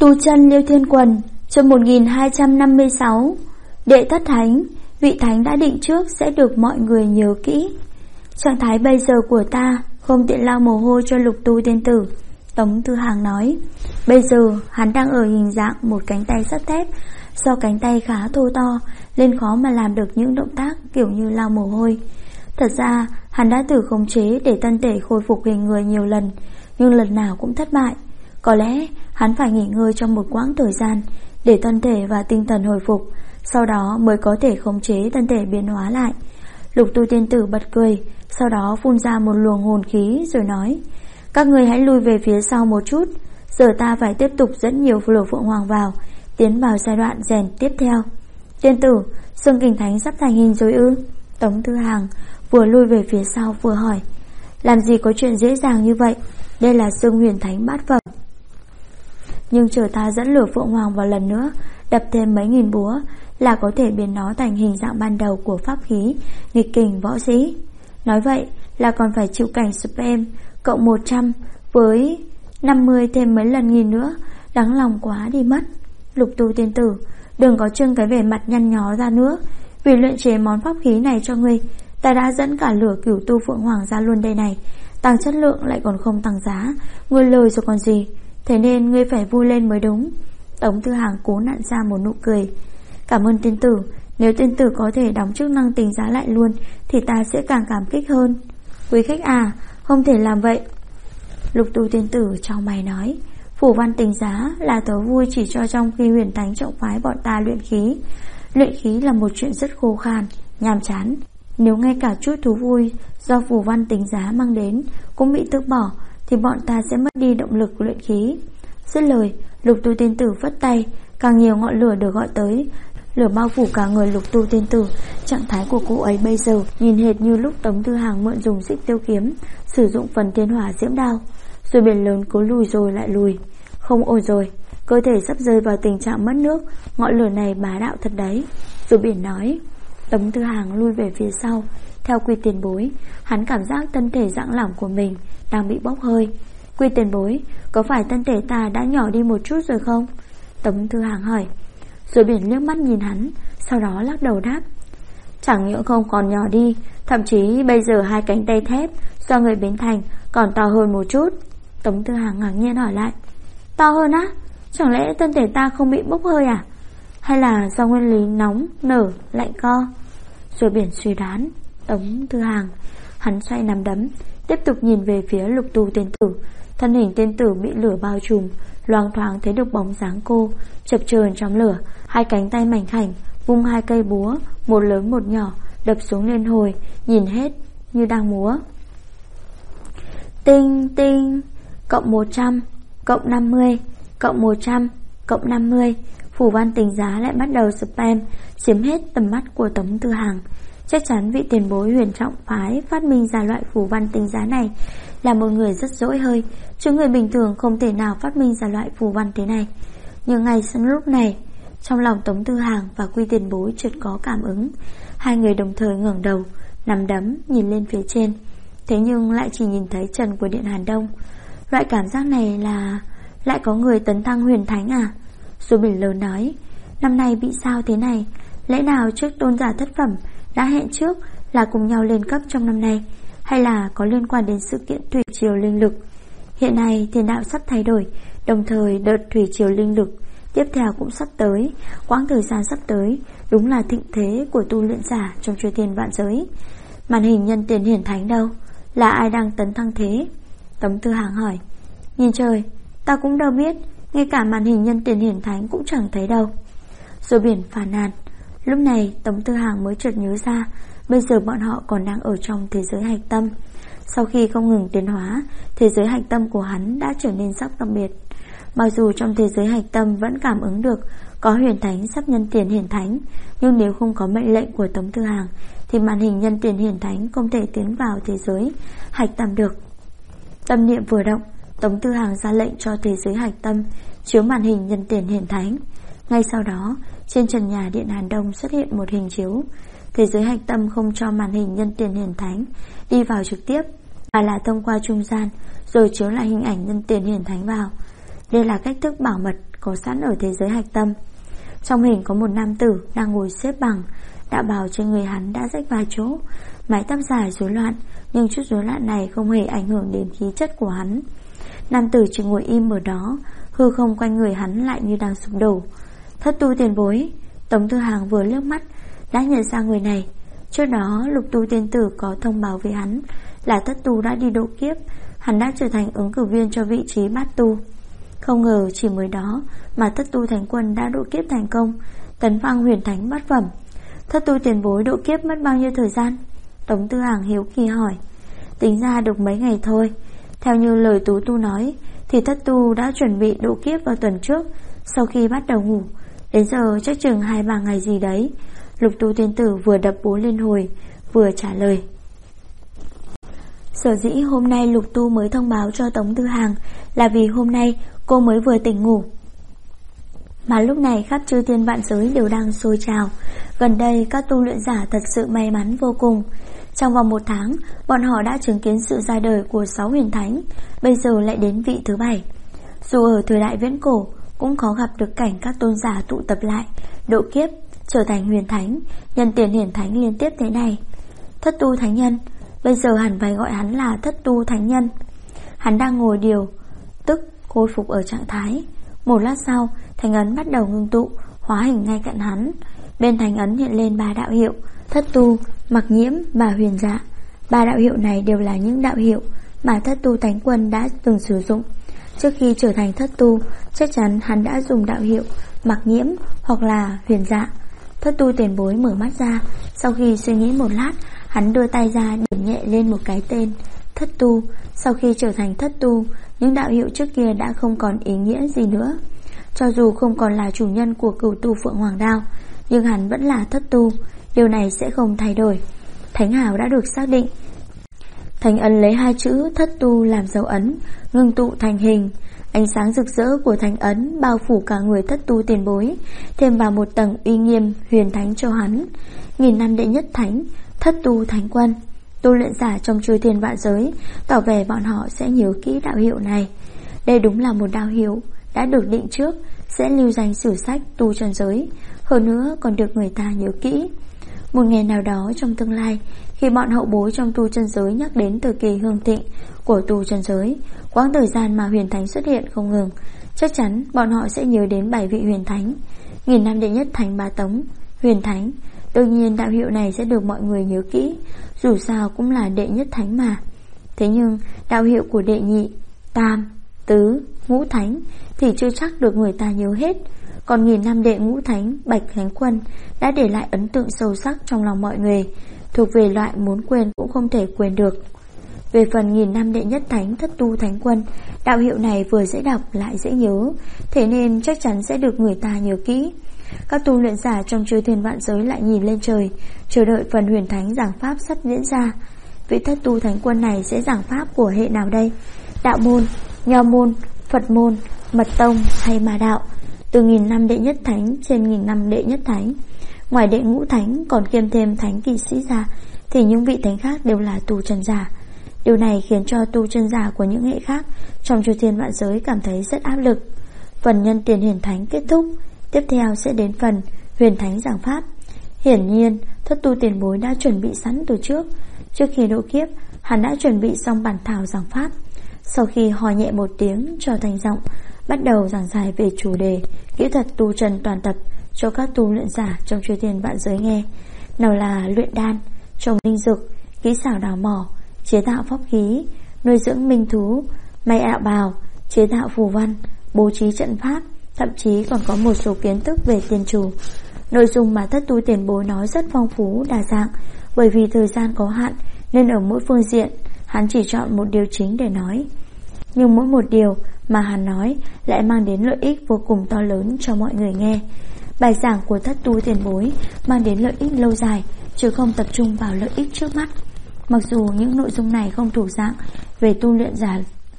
Tu chân Liêu Thiên Quần, chương 1256. Đệ thất thánh, vị thánh đã định trước sẽ được mọi người nhớ kỹ. Trạng thái bây giờ của ta không tiện lau mồ hôi cho Lục Tu tiên tử, Tống Tư Hàng nói. Bây giờ hắn đang ở hình dạng một cánh tay sắt thép, do cánh tay khá thô to nên khó mà làm được những động tác kiểu như lau mồ hôi. Thật ra hắn đã thử khống chế để thân thể khôi phục hình người nhiều lần, nhưng lần nào cũng thất bại. Có lẽ hắn phải nghỉ ngơi trong một quãng thời gian để thân thể và tinh thần hồi phục, sau đó mới có thể khống chế thân thể biến hóa lại. Lục Tu tiên tử bật cười, sau đó phun ra một luồng hồn khí rồi nói: các người hãy lui về phía sau một chút, giờ ta phải tiếp tục dẫn nhiều lửa phượng hoàng vào, tiến vào giai đoạn rèn tiếp theo. Tiên tử, xương kình thánh sắp thành hình rồi ư? Tống Tư Hàng vừa lui về phía sau vừa hỏi. Làm gì có chuyện dễ dàng như vậy, đây là xương huyền thánh bát phẩm. Nhưng chờ ta dẫn lửa phượng hoàng vào lần nữa, đập thêm mấy nghìn búa là có thể biến nó thành hình dạng ban đầu của pháp khí nghịch kình võ sĩ. Nói vậy là còn phải chịu cảnh spam cộng 100 với 50 thêm mấy lần nghìn nữa, đáng lòng quá đi mất. Lục Tu tiên tử, đừng có trưng cái vẻ mặt nhăn nhó ra nữa. Vì luyện chế món pháp khí này cho ngươi, ta đã dẫn cả lửa cửu tu phượng hoàng ra luôn đây này. Tăng chất lượng lại còn không tăng giá, ngươi lời rồi còn gì. Thế nên ngươi phải vui lên mới đúng. Tống Tư Hàng cố nặn ra một nụ cười. Cảm ơn tiên tử, nếu tiên tử có thể đóng chức năng tính giá lại luôn thì ta sẽ càng cảm kích hơn. Quý khách à, không thể làm vậy. Lục Tu tiên tử trong mày nói. Phủ văn tính giá là tớ vui chỉ cho trong khi huyền thánh trọng phái bọn ta luyện khí. Luyện khí là một chuyện rất khô khan, nhàm chán. Nếu ngay cả chút thú vui do phủ văn tính giá mang đến cũng bị tước bỏ thì bọn ta sẽ mất đi động lực luyện khí. Dứt lời, Lục Tu tiên tử phất tay, càng nhiều ngọn lửa được gọi tới, lửa bao phủ cả người Lục Tu tiên tử. Trạng thái của cô ấy bây giờ nhìn hệt như lúc Tống Tư Hàng mượn dùng xích tiêu kiếm, sử dụng phần thiên hỏa diễm đao. Rồi biển lớn cố lùi rồi lại lùi. Không ổn rồi, cơ thể sắp rơi vào tình trạng mất nước, ngọn lửa này bá đạo thật đấy. Rồi biển nói. Tống Tư Hàng lui về phía sau. Theo Quy tiền bối, hắn cảm giác thân thể rãng lỏng của mình đang bị bốc hơi. Quy tiền bối, có phải thân thể ta đã nhỏ đi một chút rồi không? Tống Tư Hàng hỏi. Rồi biển liếc mắt nhìn hắn, sau đó lắc đầu đáp. Chẳng những không còn nhỏ đi, thậm chí bây giờ hai cánh tay thép do người biến thành còn to hơn một chút. Tống Tư Hàng ngạc nhiên hỏi lại. To hơn á? Chẳng lẽ thân thể ta không bị bốc hơi à? Hay là do nguyên lý nóng, nở, lạnh co? Rồi biển suy đoán. Tống Tư Hàng, hắn xoay nắm đấm, tiếp tục nhìn về phía Lục Tu tiên tử. Thân hình tiên tử bị lửa bao trùm, loang thoáng thấy được bóng dáng cô chập chờn trong lửa. Hai cánh tay mảnh khảnh vung hai cây búa, một lớn một nhỏ, đập xuống liên hồi, nhìn hết như đang múa. Tinh tinh, cộng 100, cộng 50, cộng 100, cộng 50. Phủ văn tính giá lại bắt đầu spam, chiếm hết tầm mắt của Tống Tư Hàng. Chắc chắn vị tiền bối huyền trọng phái phát minh ra loại phủ văn tính giá này là một người rất dỗi hơi, chứ người bình thường không thể nào phát minh ra loại phủ văn thế này. Nhưng ngay lúc này, trong lòng Tống Tư Hàng và Quy tiền bối chợt có cảm ứng. Hai người đồng thời ngẩng đầu, nắm đấm nhìn lên phía trên. Thế nhưng lại chỉ nhìn thấy trần của Điện Hàn Đông. Loại cảm giác này là lại có người tấn thăng huyền thánh à? Rồi biển lớn nói. Năm nay bị sao thế này? Lẽ nào trước tôn giả thất phẩm đã hẹn trước là cùng nhau lên cấp trong năm nay, hay là có liên quan đến sự kiện thủy triều linh lực? Hiện nay thiên đạo sắp thay đổi, đồng thời đợt thủy triều linh lực tiếp theo cũng sắp tới. Quãng thời gian sắp tới đúng là thịnh thế của tu luyện giả trong chư thiên vạn giới. Màn hình nhân tiền hiển thánh đâu? Là ai đang tấn thăng thế? Tống Tư Hàng hỏi. Nhìn trời, ta cũng đâu biết, ngay cả màn hình nhân tiền hiển thánh cũng chẳng thấy đâu. Rồi biển phàn nàn. Lúc này Tống Tư Hàng mới chợt nhớ ra, bây giờ bọn họ còn đang ở trong thế giới hạch tâm. Sau khi không ngừng tiến hóa, thế giới hạch tâm của hắn đã trở nên sắc đặc biệt. Mặc dù trong thế giới hạch tâm vẫn cảm ứng được có huyền thánh sắp nhân tiền hiển thánh, nhưng nếu không có mệnh lệnh của Tống Tư Hàng thì màn hình nhân tiền hiển thánh không thể tiến vào thế giới hạch tâm được. Tâm niệm vừa động, Tống Tư Hàng ra lệnh cho thế giới hạch tâm chiếu màn hình nhân tiền hiển thánh. Ngay sau đó, trên trần nhà Điện Hàn Đông xuất hiện một hình chiếu. Thế giới hạch tâm không cho màn hình nhân tiền hiển thánh đi vào trực tiếp, mà là thông qua trung gian rồi chiếu lại hình ảnh nhân tiền hiển thánh vào. Đây là cách thức bảo mật có sẵn ở thế giới hạch tâm. Trong hình có một nam tử đang ngồi xếp bằng, đạo bào trên người hắn đã rách vài chỗ, mái tóc dài rối loạn, nhưng chút rối loạn này không hề ảnh hưởng đến khí chất của hắn. Nam tử chỉ ngồi im ở đó, hư không quanh người hắn lại như đang sụp đổ. Thất tu tiền bối. Tống Tư Hàng vừa liếc mắt đã nhận ra người này. Trước đó Lục Tu tiên tử có thông báo với hắn là thất tu đã đi độ kiếp, hắn đã trở thành ứng cử viên cho vị trí bát tu. Không ngờ chỉ mới đó mà thất tu thánh quân đã độ kiếp thành công, tấn thăng huyền thánh bát phẩm. Thất tu tiền bối độ kiếp mất bao nhiêu thời gian? Tống Tư Hàng hiếu kỳ hỏi. Tính ra được mấy ngày thôi. Theo như lời Tú Tu nói thì thất tu đã chuẩn bị độ kiếp vào tuần trước, sau khi bắt đầu ngủ. Đến giờ chắc chừng 2-3 ngày gì đấy. Lục Tu tiên tử vừa đập búa liên hồi vừa trả lời. Sở dĩ hôm nay Lục Tu mới thông báo cho Tống Tư Hàng là vì hôm nay cô mới vừa tỉnh ngủ. Mà lúc này khắp chư thiên vạn giới đều đang sôi trào. Gần đây các tu luyện giả thật sự may mắn vô cùng. Trong vòng 1 tháng, bọn họ đã chứng kiến sự ra đời của 6 huyền thánh, bây giờ lại đến vị thứ 7. Dù ở thời đại viễn cổ cũng khó gặp được cảnh các tôn giả tụ tập lại, độ kiếp, trở thành huyền thánh, nhân tiền hiển thánh liên tiếp thế này. Thất tu thánh nhân, bây giờ hẳn phải gọi hắn là thất tu thánh nhân. Hắn đang ngồi điều tức khôi phục ở trạng thái. Một lát sau, thánh ấn bắt đầu ngưng tụ, hóa hình ngay cạnh hắn. Bên thánh ấn hiện lên 3 đạo hiệu: thất tu, mặc nhiễm và huyền dạ. 3 đạo hiệu này đều là những đạo hiệu mà thất tu thánh quân đã từng sử dụng. Trước khi trở thành thất tu, chắc chắn hắn đã dùng đạo hiệu mặc nhiễm hoặc là huyền dạ. Thất tu tiền bối mở mắt ra. Sau khi suy nghĩ một lát, hắn đưa tay ra điểm nhẹ lên một cái tên: thất tu. Sau khi trở thành thất tu, những đạo hiệu trước kia đã không còn ý nghĩa gì nữa. Cho dù không còn là chủ nhân của Cửu Tu Phượng Hoàng Đao, nhưng hắn vẫn là thất tu. Điều này sẽ không thay đổi. Thánh hào đã được xác định. Thánh ấn lấy 2 chữ thất tu làm dấu ấn, ngưng tụ thành hình. Ánh sáng rực rỡ của thánh ấn bao phủ cả người thất tu tiền bối, thêm vào một tầng uy nghiêm huyền thánh cho hắn. 1000 năm đệ nhất thánh, thất tu thánh quân. Tu luyện giả trong chư thiên vạn giới tỏ vẻ bọn họ sẽ nhớ kỹ đạo hiệu này. Đây đúng là một đạo hiệu đã được định trước, sẽ lưu danh sử sách tu chân giới, hơn nữa còn được người ta nhớ kỹ. Một ngày nào đó trong tương lai, khi bọn hậu bối trong tu chân giới nhắc đến thời kỳ hưng thịnh của tu chân giới, quãng thời gian mà huyền thánh xuất hiện không ngừng, chắc chắn bọn họ sẽ nhớ đến 7 vị huyền thánh. 1000 năm đệ nhất thánh Bá Tống, huyền thánh. Đương nhiên đạo hiệu này sẽ được mọi người nhớ kỹ, dù sao cũng là đệ nhất thánh mà. Thế nhưng đạo hiệu của đệ nhị, tam, tứ, ngũ thánh thì chưa chắc được người ta nhớ hết. Còn 1000 năm đệ ngũ thánh Bạch Khánh Quân đã để lại ấn tượng sâu sắc trong lòng mọi người, thuộc về loại muốn quên cũng không thể quên được. Về phần 1000 năm đệ nhất thánh Thất Tu Thánh Quân, đạo hiệu này vừa dễ đọc lại dễ nhớ, thế nên chắc chắn sẽ được người ta nhớ kỹ. Các tu luyện giả trong chư thiên vạn giới lại nhìn lên trời, chờ đợi phần huyền thánh giảng pháp sắp diễn ra. Vị Thất Tu Thánh Quân này sẽ giảng pháp của hệ nào đây? Đạo môn, Nho môn, Phật môn, Mật tông hay Ma đạo? Từ 1000 năm đệ nhất thánh trên 1000 năm đệ nhất thánh, ngoài đệ ngũ thánh còn kiêm thêm thánh kỵ sĩ ra, thì những vị thánh khác đều là tu chân giả. Điều này khiến cho tu chân giả của những hệ khác trong chư thiên vạn giới cảm thấy rất áp lực. Phần nhân tiền hiển thánh kết thúc, tiếp theo sẽ đến phần huyền thánh giảng pháp. Hiển nhiên Thất Tu tiền bối đã chuẩn bị sẵn từ trước. Trước khi độ kiếp, hắn đã chuẩn bị xong bản thảo giảng pháp. Sau khi hò nhẹ một tiếng cho thành giọng, bắt đầu giảng giải về chủ đề kỹ thuật tu chân toàn tập cho các tu luyện giả trong chư thiên vạn giới nghe. Nào là luyện đan, trồng linh dược, kỹ xảo đào mỏ, chế tạo pháp khí, nuôi dưỡng minh thú, may đạo bào, chế tạo phù văn, bố trí trận pháp, thậm chí còn có một số kiến thức về tiên chủ. Nội dung mà Thất Tu tiền bối nói rất phong phú đa dạng. Bởi vì thời gian có hạn nên ở mỗi phương diện hắn chỉ chọn một điều chính để nói. Nhưng mỗi một điều mà hắn nói lại mang đến lợi ích vô cùng to lớn cho mọi người nghe. Bài giảng của Thất Tu tiền bối mang đến lợi ích lâu dài, chứ không tập trung vào lợi ích trước mắt. Mặc dù những nội dung này không thuộc dạng về tu luyện giả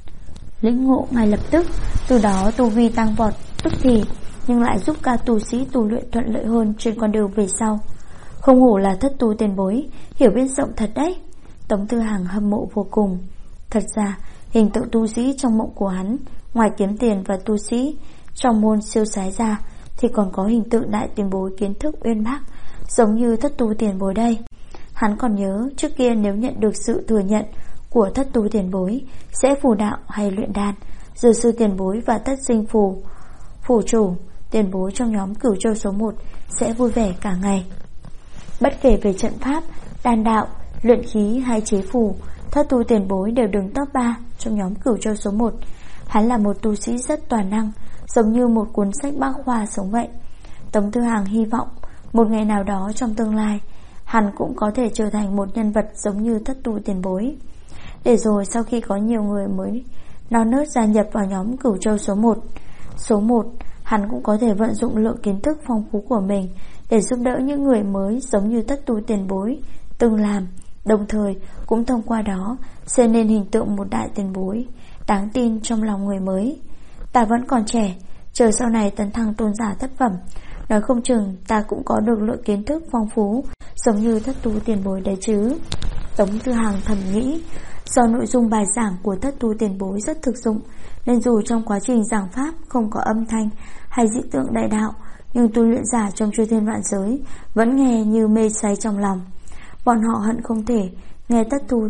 lĩnh ngộ ngay lập tức, từ đó tu vi tăng vọt tức thì, nhưng lại giúp các tu sĩ tu luyện thuận lợi hơn trên con đường về sau. Không hổ là Thất Tu tiền bối, hiểu biết rộng thật đấy. Tống Tư Hàng hâm mộ vô cùng. Thật ra hình tượng tu sĩ trong mộng của hắn, ngoài kiếm tiền và tu sĩ Trong môn siêu sái ra thì còn có hình tượng đại tiền bối kiến thức uyên bác, giống như Thất Tu tiền bối đây. Hắn còn nhớ trước kia nếu nhận được sự thừa nhận của Thất Tu tiền bối sẽ phù đạo hay luyện đan, Dược sư tiền bối và Tất Sinh phủ chủ tiền bối trong nhóm Cửu Châu số 1 sẽ vui vẻ cả ngày. Bất kể về trận pháp, đan đạo, luyện khí hay chế phù, Thất Tu tiền bối đều đứng top 3 trong nhóm Cửu Châu số 1. Hắn là một tu sĩ rất toàn năng, giống như một cuốn sách bác khoa sống vậy. Tống Thư Hàng hy vọng một ngày nào đó trong tương lai hắn cũng có thể trở thành một nhân vật giống như Thất Tu tiền bối. Để rồi sau khi có nhiều người mới non nớt gia nhập vào nhóm Cửu Châu số 1, hắn cũng có thể vận dụng lượng kiến thức phong phú của mình để giúp đỡ những người mới giống như Thất Tu tiền bối từng làm, đồng thời cũng thông qua đó xây nên hình tượng một đại tiền bối đáng tin trong lòng người mới. Ta vẫn còn trẻ, chờ sau này tấn thăng tôn giả thất phẩm, nói không chừng ta cũng có được lượng kiến thức phong phú giống như Thất Tu tiền bối đấy chứ. Tống Thư Hàng thầm nghĩ. Do nội dung bài giảng của Thất Tu tiền bối rất thực dụng, nên dù trong quá trình giảng pháp không có âm thanh hay dị tượng đại đạo, nhưng tu luyện giả trong chư thiên vạn giới vẫn nghe như mê say trong lòng. Bọn họ hận không thể nghe Thất Tu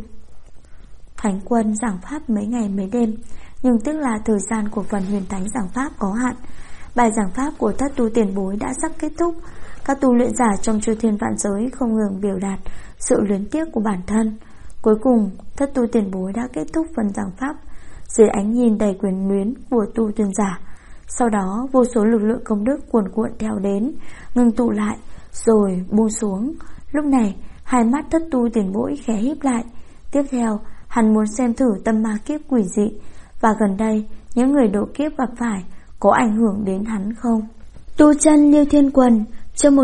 Thánh Quân giảng pháp mấy ngày mấy đêm, nhưng tiếc là thời gian của phần huyền thánh giảng pháp có hạn. Bài giảng pháp của Thất Tu tiền bối đã sắp kết thúc. Các tu luyện giả trong chư thiên vạn giới không ngừng biểu đạt sự luyến tiếc của bản thân. Cuối cùng Thất Tu tiền bối đã kết thúc phần giảng pháp dưới ánh nhìn đầy quyền luyến của tu tuyển giả. Sau đó vô số lực lượng công đức cuồn cuộn theo đến, ngưng tụ lại rồi buông xuống. Lúc này hai mắt Thất Tu tiền bối khẽ híp lại. Tiếp theo hắn muốn xem thử tâm ma kiếp quỷ dị và gần đây những người độ kiếp gặp phải có ảnh hưởng đến hắn không. Tu chân Liêu Thiên Quần, chương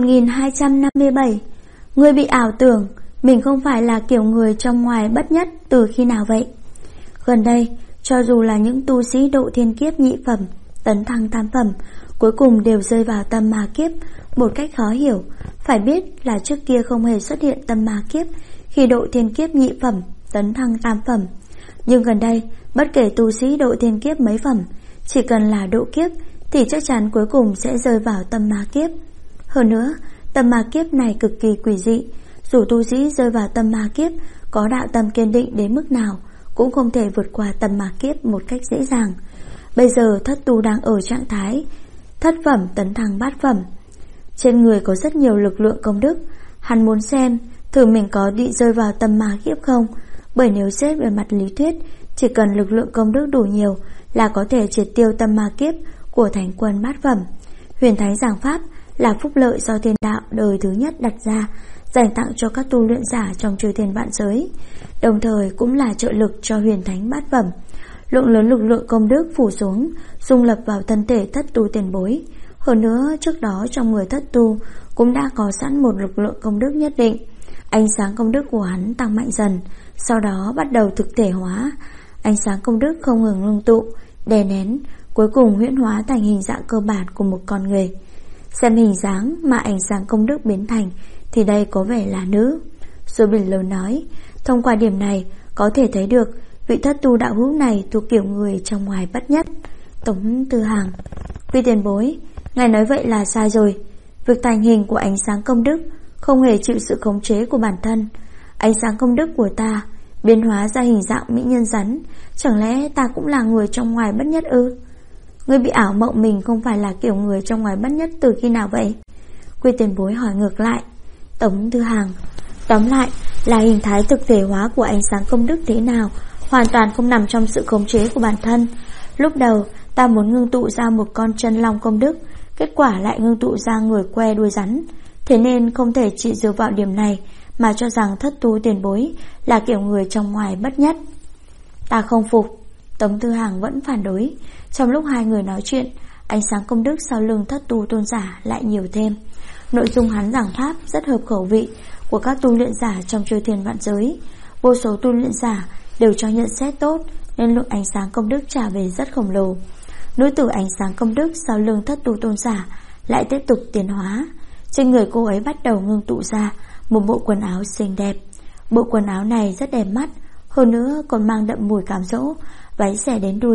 1257. Người bị ảo tưởng mình không phải là kiểu người trong ngoài bất nhất từ khi nào vậy? Gần đây, cho dù là những tu sĩ độ thiên kiếp nhị phẩm, tấn thăng tam phẩm, cuối cùng đều rơi vào tâm ma kiếp một cách khó hiểu. Phải biết là trước kia không hề xuất hiện tâm ma kiếp khi độ thiên kiếp nhị phẩm, tấn thăng tam phẩm. Nhưng gần đây, bất kể tu sĩ độ thiên kiếp mấy phẩm, chỉ cần là độ kiếp thì chắc chắn cuối cùng sẽ rơi vào tâm ma kiếp. Hơn nữa, tâm ma kiếp này cực kỳ quỷ dị. Dù tu sĩ rơi vào tâm ma kiếp có đạo tâm kiên định đến mức nào cũng không thể vượt qua tâm ma kiếp một cách dễ dàng. Bây giờ Thất Tu đang ở trạng thái thất phẩm tấn thăng bát phẩm. Trên người có rất nhiều lực lượng công đức. Hắn muốn xem thử mình có bị rơi vào tâm ma kiếp không. Bởi nếu xét về mặt lý thuyết, chỉ cần lực lượng công đức đủ nhiều là có thể triệt tiêu tâm ma kiếp của Thánh Quân bát phẩm. Huyền Thánh giảng pháp là phúc lợi do thiên đạo đời thứ nhất đặt ra, dành tặng cho các tu luyện giả trong chư thiên vạn giới, đồng thời cũng là trợ lực cho Huyền Thánh bát phẩm. Lượng lớn lực lượng công đức phủ xuống, dung lập vào thân thể Thất Tu tiền bối. Hơn nữa, trước đó trong người Thất Tu cũng đã có sẵn một lực lượng công đức nhất định. Ánh sáng công đức của hắn tăng mạnh dần, sau đó bắt đầu thực thể hóa. Ánh sáng công đức không ngừng ngưng tụ, đè nén, cuối cùng huyễn hóa thành hình dạng cơ bản của một con người. Xem hình dáng mà ánh sáng công đức biến thành thì đây có vẻ là nữ. Rồi Biển Lớn nói, thông qua điểm này có thể thấy được vị Thất Tu đạo hữu này thuộc kiểu người trong ngoài bất nhất. Tống Thư Hàng: Vị tiền bối, ngài nói vậy là sai rồi. Việc thành hình của ánh sáng công đức không hề chịu sự khống chế của bản thân. Ánh sáng công đức của ta biến hóa ra hình dạng mỹ nhân rắn, chẳng lẽ ta cũng là người trong ngoài bất nhất ư? Ngươi bị ảo mộng mình không phải là kiểu người trong ngoài bất nhất từ khi nào vậy? Quy tiền bối hỏi ngược lại. Tống Thư Hàng: Tóm lại là hình thái thực thể hóa của ánh sáng công đức thế nào hoàn toàn không nằm trong sự khống chế của bản thân. Lúc đầu ta muốn ngưng tụ ra một con chân long công đức, kết quả lại ngưng tụ ra người que đuôi rắn. Thế nên không thể chỉ dựa vào điểm này mà cho rằng Thất Tu tiền bối là kiểu người trong ngoài bất nhất. Ta không phục. Tống Thư Hàng vẫn phản đối. Trong lúc hai người nói chuyện, ánh sáng công đức sau lưng Thất Tu tôn giả lại nhiều thêm. Nội dung hắn giảng pháp rất hợp khẩu vị của các tu luyện giả trong chư thiên vạn giới. Vô số tu luyện giả đều cho nhận xét tốt, nên lượng ánh sáng công đức trả về rất khổng lồ. Nữ tử ánh sáng công đức sau lưng Thất Tu tôn giả lại tiếp tục tiến hóa. Trên người cô ấy bắt đầu ngưng tụ ra một bộ quần áo xinh đẹp. Bộ quần áo này rất đẹp mắt, hơn nữa còn mang đậm mùi cám dỗ. Váy xẻ đến đùi,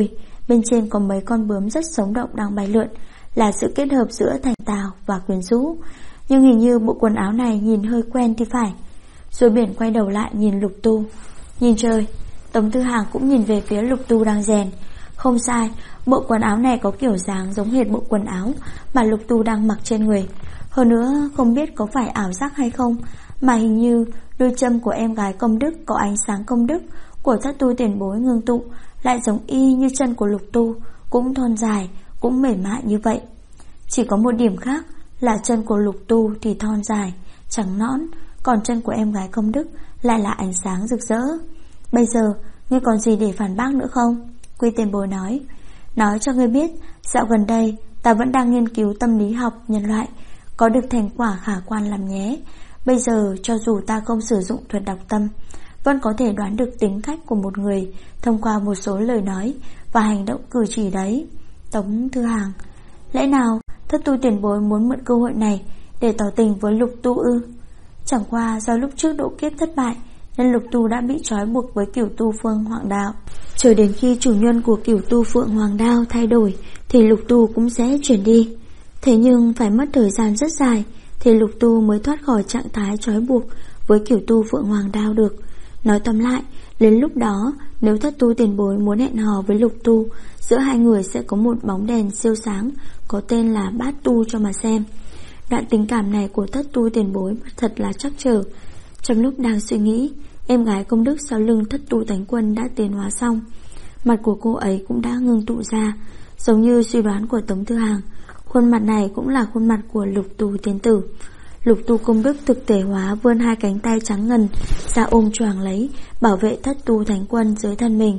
Bên trên có mấy con bướm rất sống động đang bay lượn, là sự kết hợp giữa thành tào và quyến rũ. Nhưng hình như bộ quần áo này nhìn hơi quen thì phải. Rồi biển quay đầu lại nhìn Lục Tu. Nhìn trời, Tống Tư Hàng cũng nhìn về phía Lục Tu đang rèn. Không sai, bộ quần áo này có kiểu dáng giống hệt bộ quần áo mà Lục Tu đang mặc trên người. Hơn nữa không biết có phải ảo giác hay không, mà hình như đôi châm của em gái công đức có ánh sáng công đức của Thất Tu tiền bối ngưng tụ lại giống y như chân của Lục Tu, cũng thon dài, cũng mềm mại như vậy. Chỉ có một điểm khác là chân của Lục Tu thì thon dài, trắng nõn, còn chân của em gái công đức lại là ánh sáng rực rỡ. Bây giờ ngươi còn gì để phản bác nữa không? Quy tiền bối nói cho ngươi biết, dạo gần đây ta vẫn đang nghiên cứu tâm lý học nhân loại, có được thành quả khả quan làm nhé. Bây giờ cho dù ta không sử dụng thuật đọc tâm, vẫn có thể đoán được tính cách của một người thông qua một số lời nói và hành động cử chỉ đấy. Tống Thư Hàng: lẽ nào Thất Tu tiền bối muốn mượn cơ hội này để tỏ tình với Lục Tu ư? Chẳng qua do lúc trước độ kiếp thất bại nên Lục Tu đã bị trói buộc với Cửu Tu Phượng Hoàng Đao. Chờ đến khi chủ nhân của Cửu Tu Phượng Hoàng Đao thay đổi thì Lục Tu cũng sẽ chuyển đi. Thế nhưng phải mất thời gian rất dài thì Lục Tu mới thoát khỏi trạng thái trói buộc với Cửu Tu Phượng Hoàng Đao được. Nói tóm lại, đến lúc đó nếu Thất Tu tiền bối muốn hẹn hò với Lục Tu, giữa hai người sẽ có một bóng đèn siêu sáng có tên là Bát Tu cho mà xem. Đoạn tình cảm này của Thất Tu tiền bối thật là trắc trở. Trong lúc đang suy nghĩ, em gái công đức sau lưng Thất Tu Thánh Quân đã tiến hóa xong. Mặt của cô ấy cũng đã ngưng tụ ra, giống như suy đoán của Tống Thư Hàng. Khuôn mặt này cũng là khuôn mặt của Lục Tu tiên tử. Lục Tu công đức thực thể hóa vươn hai cánh tay trắng ngần ra ôm choàng lấy, bảo vệ Thất Tu Thánh Quân dưới thân mình.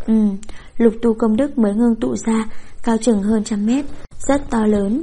Lục Tu công đức mới ngưng tụ ra, cao chừng hơn 100 mét, rất to lớn.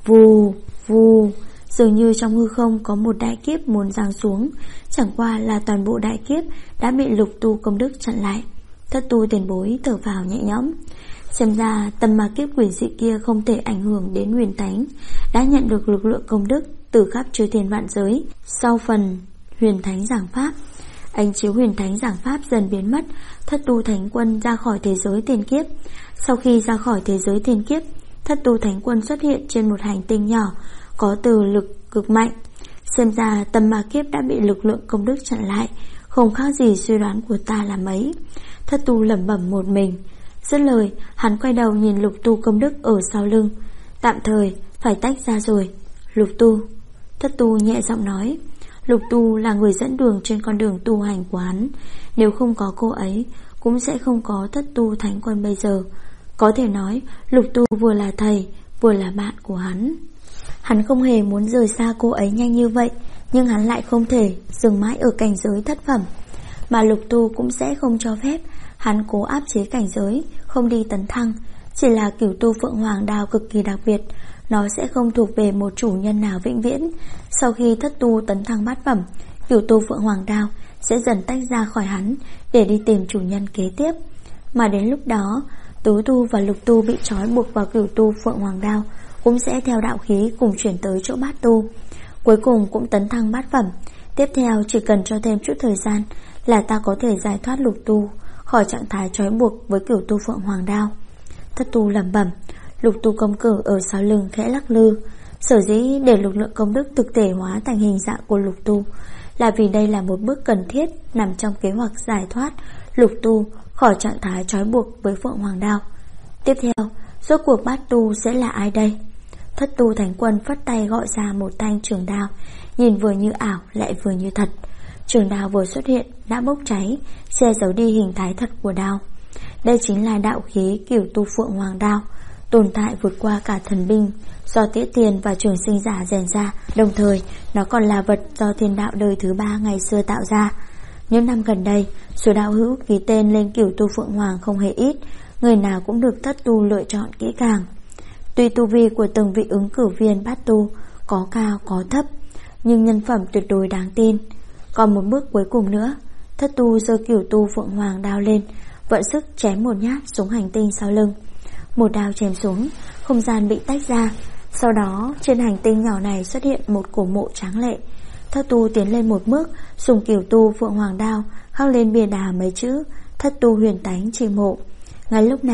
Vù vù, dường như trong hư không có một đại kiếp muốn giáng xuống. Chẳng qua là toàn bộ đại kiếp đã bị Lục Tu công đức chặn lại. Thất Tu tiền bối thở vào nhẹ nhõm. Xem ra tầm ma kiếp quỷ dị kia không thể ảnh hưởng đến huyền thánh, đã nhận được lực lượng công đức từ khắp chư thiên vạn giới. Sau phần huyền thánh giảng pháp, ánh chiếu huyền thánh giảng pháp dần biến mất. Thất Tu Thánh Quân ra khỏi thế giới tiền kiếp. Sau khi ra khỏi thế giới tiền kiếp, Thất Tu Thánh Quân xuất hiện trên một hành tinh nhỏ có từ lực cực mạnh. Xem ra tầm ma kiếp đã bị lực lượng công đức chặn lại, không khác gì suy đoán của ta là mấy. Thất Tu lẩm bẩm một mình. Dứt lời, hắn quay đầu nhìn Lục Tu công đức ở sau lưng. Tạm thời phải tách ra rồi. Lục Tu, Thất Tu nhẹ giọng nói. Lục Tu là người dẫn đường trên con đường tu hành của hắn. Nếu không có cô ấy, cũng sẽ không có Thất Tu Thánh Quân bây giờ. Có thể nói Lục Tu vừa là thầy, vừa là bạn của hắn. Hắn không hề muốn rời xa cô ấy nhanh như vậy, nhưng hắn lại không thể dừng mãi ở cảnh giới thất phẩm, mà Lục Tu cũng sẽ không cho phép hắn cố áp chế cảnh giới, không đi tấn thăng. Chỉ là Cửu Tu Phượng Hoàng Đao cực kỳ đặc biệt, nó sẽ không thuộc về một chủ nhân nào vĩnh viễn. Sau khi Thất Tu tấn thăng bát phẩm, Cửu Tu Phượng Hoàng Đao sẽ dần tách ra khỏi hắn để đi tìm chủ nhân kế tiếp. Mà đến lúc đó, Tứ Tu và Lục Tu bị trói buộc vào Cửu Tu Phượng Hoàng Đao cũng sẽ theo đạo khí cùng chuyển tới chỗ Bát Tu, cuối cùng cũng tấn thăng bát phẩm. Tiếp theo chỉ cần cho thêm chút thời gian là ta có thể giải thoát Lục Tu khỏi trạng thái trói buộc với Cửu Tu Phượng Hoàng Đao. Thất Tu lẩm bẩm. Lục Tu công cử ở sau lưng khẽ lắc lư. Sở dĩ để lực lượng công đức thực thể hóa thành hình dạng của Lục Tu là vì đây là một bước cần thiết nằm trong kế hoạch giải thoát Lục Tu khỏi trạng thái trói buộc với Phượng Hoàng Đao. Tiếp theo, rốt cuộc Bát Tu sẽ là ai đây? Thất Tu Thánh Quân phất tay gọi ra một thanh trường đao, nhìn vừa như ảo lại vừa như thật. Trường đao vừa xuất hiện đã bốc cháy, che giấu đi hình thái thật của đao. Đây chính là đạo khí Cửu Tu Phượng Hoàng Đao, tồn tại vượt qua cả thần binh do Tiễn Tiền và Trường Sinh Giả rèn ra. Đồng thời nó còn là vật do thiên đạo đời thứ 3 ngày xưa tạo ra. Những năm gần đây, số đạo hữu ký tên lên Cửu Tu Phượng Hoàng không hề ít, người nào cũng được Thất Tu lựa chọn kỹ càng. Tuy tu vi của từng vị ứng cử viên Bát Tu có cao có thấp, nhưng nhân phẩm tuyệt đối đáng tin. Còn một bước cuối cùng nữa. Thất Tu giơ Cửu Tu Phượng Hoàng Đao lên, vận sức chém một nhát xuống hành tinh sau lưng. Một đao chém xuống, không gian bị tách ra. Sau đó trên hành tinh nhỏ này xuất hiện một cổ mộ tráng lệ. Thất Tu tiến lên một bước, dùng Cửu Tu Phượng Hoàng Đao khắc lên bia đá mấy chữ Thất Tu Huyền Tánh Trì Mộ. Ngay lúc này,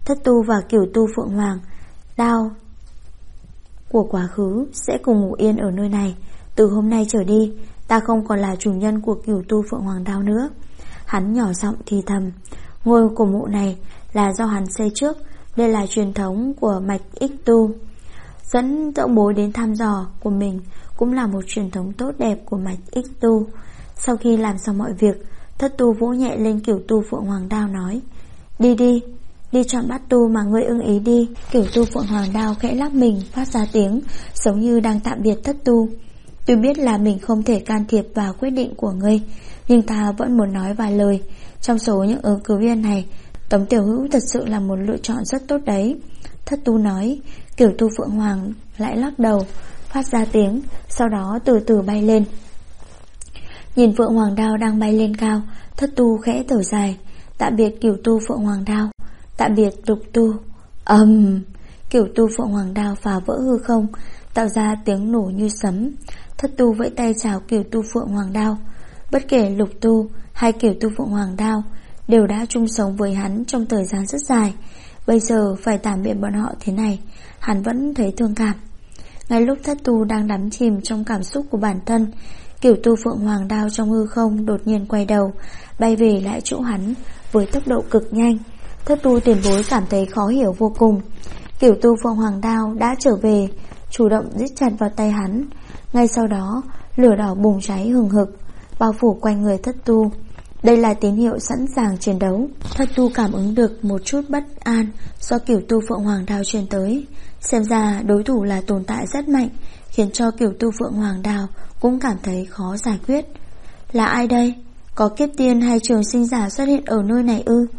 Thất tu và Cửu tu Phượng Hoàng Đao của quá khứ sẽ cùng ngủ yên ở nơi này. Từ hôm nay trở đi, ta không còn là chủ nhân của Cửu tu Phượng Hoàng Đao nữa. Hắn nhỏ giọng thì thầm. Ngôi cổ mộ này là do hắn xây trước. Đây là truyền thống của mạch Ích Tu. Dẫn Dậu Bối đến thăm dò của mình cũng là một truyền thống tốt đẹp của mạch Ích Tu. Sau khi làm xong mọi việc, Thất tu vỗ nhẹ lên Cửu tu Phượng Hoàng Đao nói: Đi đi, đi chọn bát tu mà ngươi ưng ý đi. Cửu tu Phượng Hoàng Đao khẽ lắc mình, phát ra tiếng giống như đang tạm biệt Thất tu. Tuy biết là mình không thể can thiệp vào quyết định của ngươi, nhưng ta vẫn muốn nói vài lời. Trong số những ứng cử viên này, Tống Tiểu Hữu thật sự là một lựa chọn rất tốt đấy. Thất tu nói. Cửu tu Phượng Hoàng lại lắc đầu, phát ra tiếng, sau đó từ từ bay lên. Nhìn Phượng Hoàng Đao đang bay lên cao, Thất tu khẽ thở dài. Tạm biệt Cửu tu Phượng Hoàng Đao, tạm biệt Lục tu. Cửu tu Phượng Hoàng Đao phá vỡ hư không, tạo ra tiếng nổ như sấm. Thất tu vẫy tay chào Cửu tu Phượng Hoàng Đao. Bất kể Lục tu hay Cửu tu Phượng Hoàng Đao đều đã chung sống với hắn trong thời gian rất dài. Bây giờ phải tạm biệt bọn họ thế này, hắn vẫn thấy thương cảm. Ngay lúc Thất tu đang đắm chìm trong cảm xúc của bản thân, Cửu tu Phượng Hoàng Đao trong hư không đột nhiên quay đầu, bay về lại chỗ hắn với tốc độ cực nhanh. Thất tu tiền bối cảm thấy khó hiểu vô cùng. Cửu tu Phượng Hoàng Đao đã trở về, chủ động giết chặt vào tay hắn. Ngay sau đó, lửa đỏ bùng cháy hừng hực, bao phủ quanh người Thất tu. Đây là tín hiệu sẵn sàng chiến đấu. Thất tu cảm ứng được một chút bất an do Cửu tu Phượng Hoàng Đao truyền tới. Xem ra đối thủ là tồn tại rất mạnh, khiến cho Cửu tu Phượng Hoàng Đao cũng cảm thấy khó giải quyết. Là ai đây? Có kiếp tiên hay trường sinh giả xuất hiện ở nơi này ư?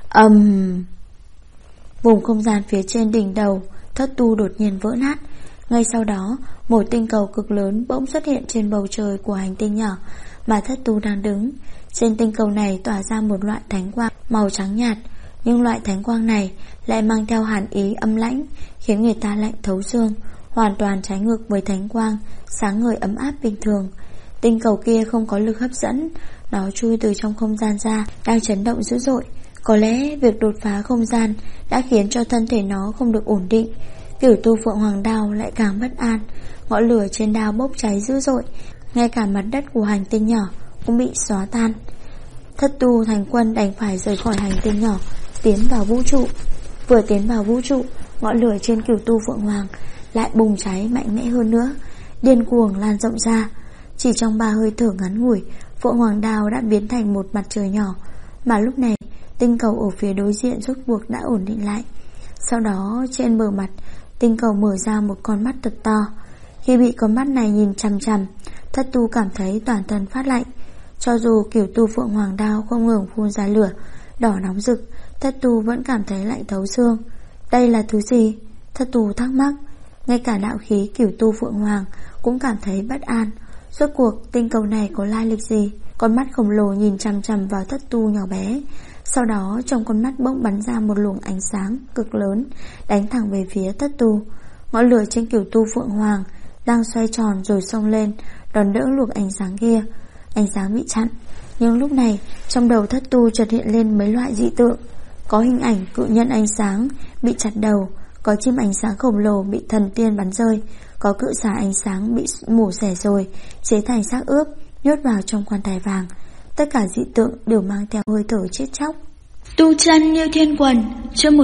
Vùng không gian phía trên đỉnh đầu Thất tu đột nhiên vỡ nát. Ngay sau đó, một tinh cầu cực lớn bỗng xuất hiện trên bầu trời của hành tinh nhỏ mà Thất tu đang đứng. Trên tinh cầu này tỏa ra một loại thánh quang màu trắng nhạt, nhưng loại thánh quang này lại mang theo hàn ý âm lãnh, khiến người ta lạnh thấu xương, hoàn toàn trái ngược với thánh quang sáng ngời ấm áp bình thường. Tinh cầu kia không có lực hấp dẫn, nó chui từ trong không gian ra, đang chấn động dữ dội. Có lẽ việc đột phá không gian đã khiến cho thân thể nó không được ổn định. Cửu tu Phượng Hoàng Đao lại càng bất an. Ngọn lửa trên đao bốc cháy dữ dội, ngay cả mặt đất của hành tinh nhỏ cũng bị xóa tan. Thất tu thành quân đành phải rời khỏi hành tinh nhỏ, tiến vào vũ trụ. Vừa tiến vào vũ trụ, ngọn lửa trên Cửu tu Phượng Hoàng lại bùng cháy mạnh mẽ hơn nữa, điên cuồng lan rộng ra. Chỉ trong 3 hơi thở ngắn ngủi, Phượng Hoàng Đao đã biến thành một mặt trời nhỏ. Mà lúc này, tinh cầu ở phía đối diện rốt cuộc đã ổn định lại. Sau đó trên bờ mặt, tinh cầu mở ra một con mắt thật to. Khi bị con mắt này nhìn chằm chằm, Thất tu cảm thấy toàn thân phát lạnh. Cho dù Cửu tu Phượng Hoàng Đao không ngừng phun ra lửa đỏ nóng rực, Thất tu vẫn cảm thấy lạnh thấu xương. Đây là thứ gì? Thất tu thắc mắc. Ngay cả đạo khí Cửu tu Phượng Hoàng cũng cảm thấy bất an. Rốt cuộc tinh cầu này có lai lịch gì? Con mắt khổng lồ nhìn chằm chằm vào Thất tu nhỏ bé. Sau đó trong con mắt bỗng bắn ra một luồng ánh sáng cực lớn, đánh thẳng về phía Thất tu. Ngọn lửa trên Cửu tu Phượng Hoàng đang xoay tròn rồi xông lên, đón đỡ luồng ánh sáng kia. Ánh sáng bị chặn, nhưng lúc này trong đầu Thất tu chợt hiện lên mấy loại dị tượng. Có hình ảnh cự nhân ánh sáng bị chặt đầu, có chim ánh sáng khổng lồ bị thần tiên bắn rơi, có cự xà ánh sáng bị mổ xẻ rồi chế thành xác ướp nhốt vào trong quan tài vàng. Tất cả dị tượng đều mang theo hơi thở chết chóc. Tu chân như thiên quần, chương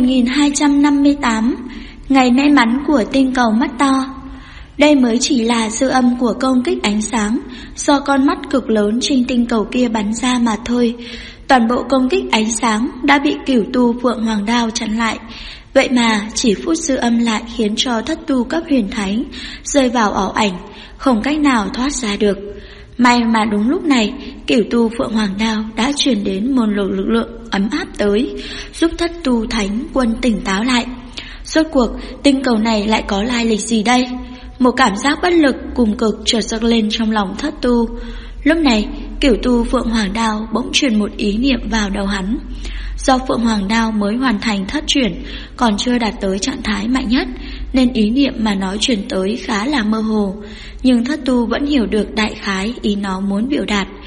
1258. Ngày may mắn của tinh cầu mắt to. Đây mới chỉ là dư âm của công kích ánh sáng do con mắt cực lớn trên tinh cầu kia bắn ra mà thôi. Toàn bộ công kích ánh sáng đã bị Cửu tu Phượng Hoàng Đao chặn lại. Vậy mà chỉ phút dư âm lại khiến cho Thất tu cấp huyền thánh rơi vào ảo ảnh, không cách nào thoát ra được. May mà đúng lúc này, Cửu tu Phượng Hoàng Đao đã truyền đến một luồng lực lượng ấm áp tới, giúp Thất tu thánh quân tỉnh táo lại. Rốt cuộc tinh cầu này lại có lai lịch gì đây? Một cảm giác bất lực cùng cực chợt dâng lên trong lòng Thất tu. Lúc này Cửu tu Phượng Hoàng Đao bỗng truyền một ý niệm vào đầu hắn. Do Phượng Hoàng Đao mới hoàn thành thất chuyển, còn chưa đạt tới trạng thái mạnh nhất, nên ý niệm mà nó truyền tới khá là mơ hồ. Nhưng Thất tu vẫn hiểu được đại khái ý nó muốn biểu đạt.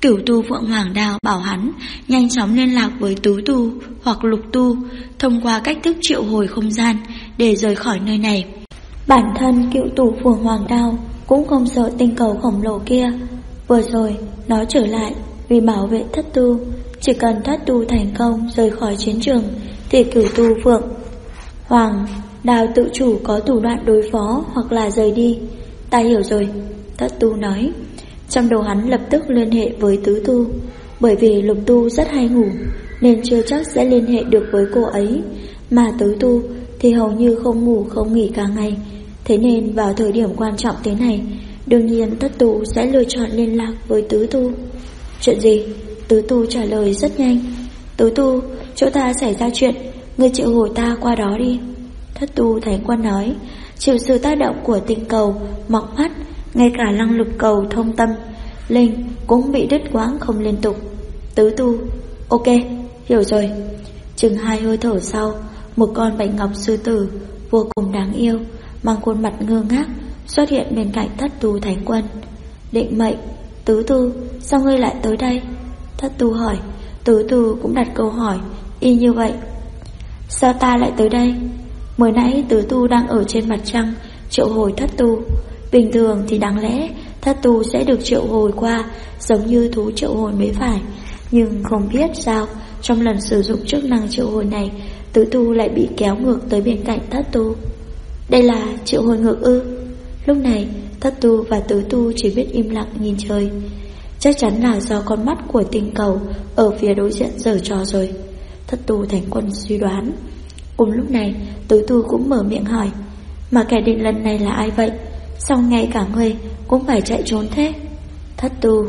Cửu tu Phượng Hoàng Đao bảo hắn nhanh chóng liên lạc với tứ tu hoặc lục tu, thông qua cách thức triệu hồi không gian để rời khỏi nơi này. Bản thân cựu tu Phượng Hoàng Đao cũng không sợ tinh cầu khổng lồ kia. Vừa rồi nó trở lại vì bảo vệ thất tu. Chỉ cần thất tu thành công rời khỏi chiến trường thì cửu tu Phượng Hoàng Đao tự chủ có thủ đoạn đối phó hoặc là rời đi. Ta hiểu rồi, thất tu nói. Trong đầu hắn lập tức liên hệ với tứ tu. Bởi vì lục tu rất hay ngủ nên chưa chắc sẽ liên hệ được với cô ấy, mà tứ tu thì hầu như không ngủ không nghỉ cả ngày. Thế nên vào thời điểm quan trọng thế này, đương nhiên thất tu sẽ lựa chọn liên lạc với tứ tu. Chuyện gì? Tứ tu trả lời rất nhanh. Tứ tu, chỗ ta xảy ra chuyện, ngươi triệu hồi ta qua đó đi. Thất tu Thánh Quân nói. Chịu sự tác động của tinh cầu mọc mắt, ngay cả năng lực cầu thông tâm linh cũng bị đứt quãng không liên tục. Tứ tu, ok, hiểu rồi. Chừng 2 hơi thở sau, một con bạch ngọc sư tử vô cùng đáng yêu, mang khuôn mặt ngơ ngác xuất hiện bên cạnh thất tu Thánh Quân. Định mệnh, tứ tu, sao ngươi lại tới đây? Thất tu hỏi. Tứ tu cũng đặt câu hỏi y như vậy. Sao ta lại tới đây? Mới nãy tứ tu đang ở trên mặt trăng triệu hồi thất tu. Bình thường thì đáng lẽ thất tu sẽ được triệu hồi qua giống như thú triệu hồi mới phải, nhưng không biết sao trong lần sử dụng chức năng triệu hồi này, tứ tu lại bị kéo ngược tới bên cạnh thất tu. Đây là triệu hồi ngược ư? Lúc này thất tu và tứ tu chỉ biết im lặng nhìn trời. Chắc chắn là do con mắt của tinh cầu ở phía đối diện giở trò rồi, thất tu Thánh Quân suy đoán. Cùng lúc này tứ tu cũng mở miệng hỏi. Mà kẻ địch lần này là ai vậy? Sao ngay cả ngươi cũng phải chạy trốn thế? Thất tu,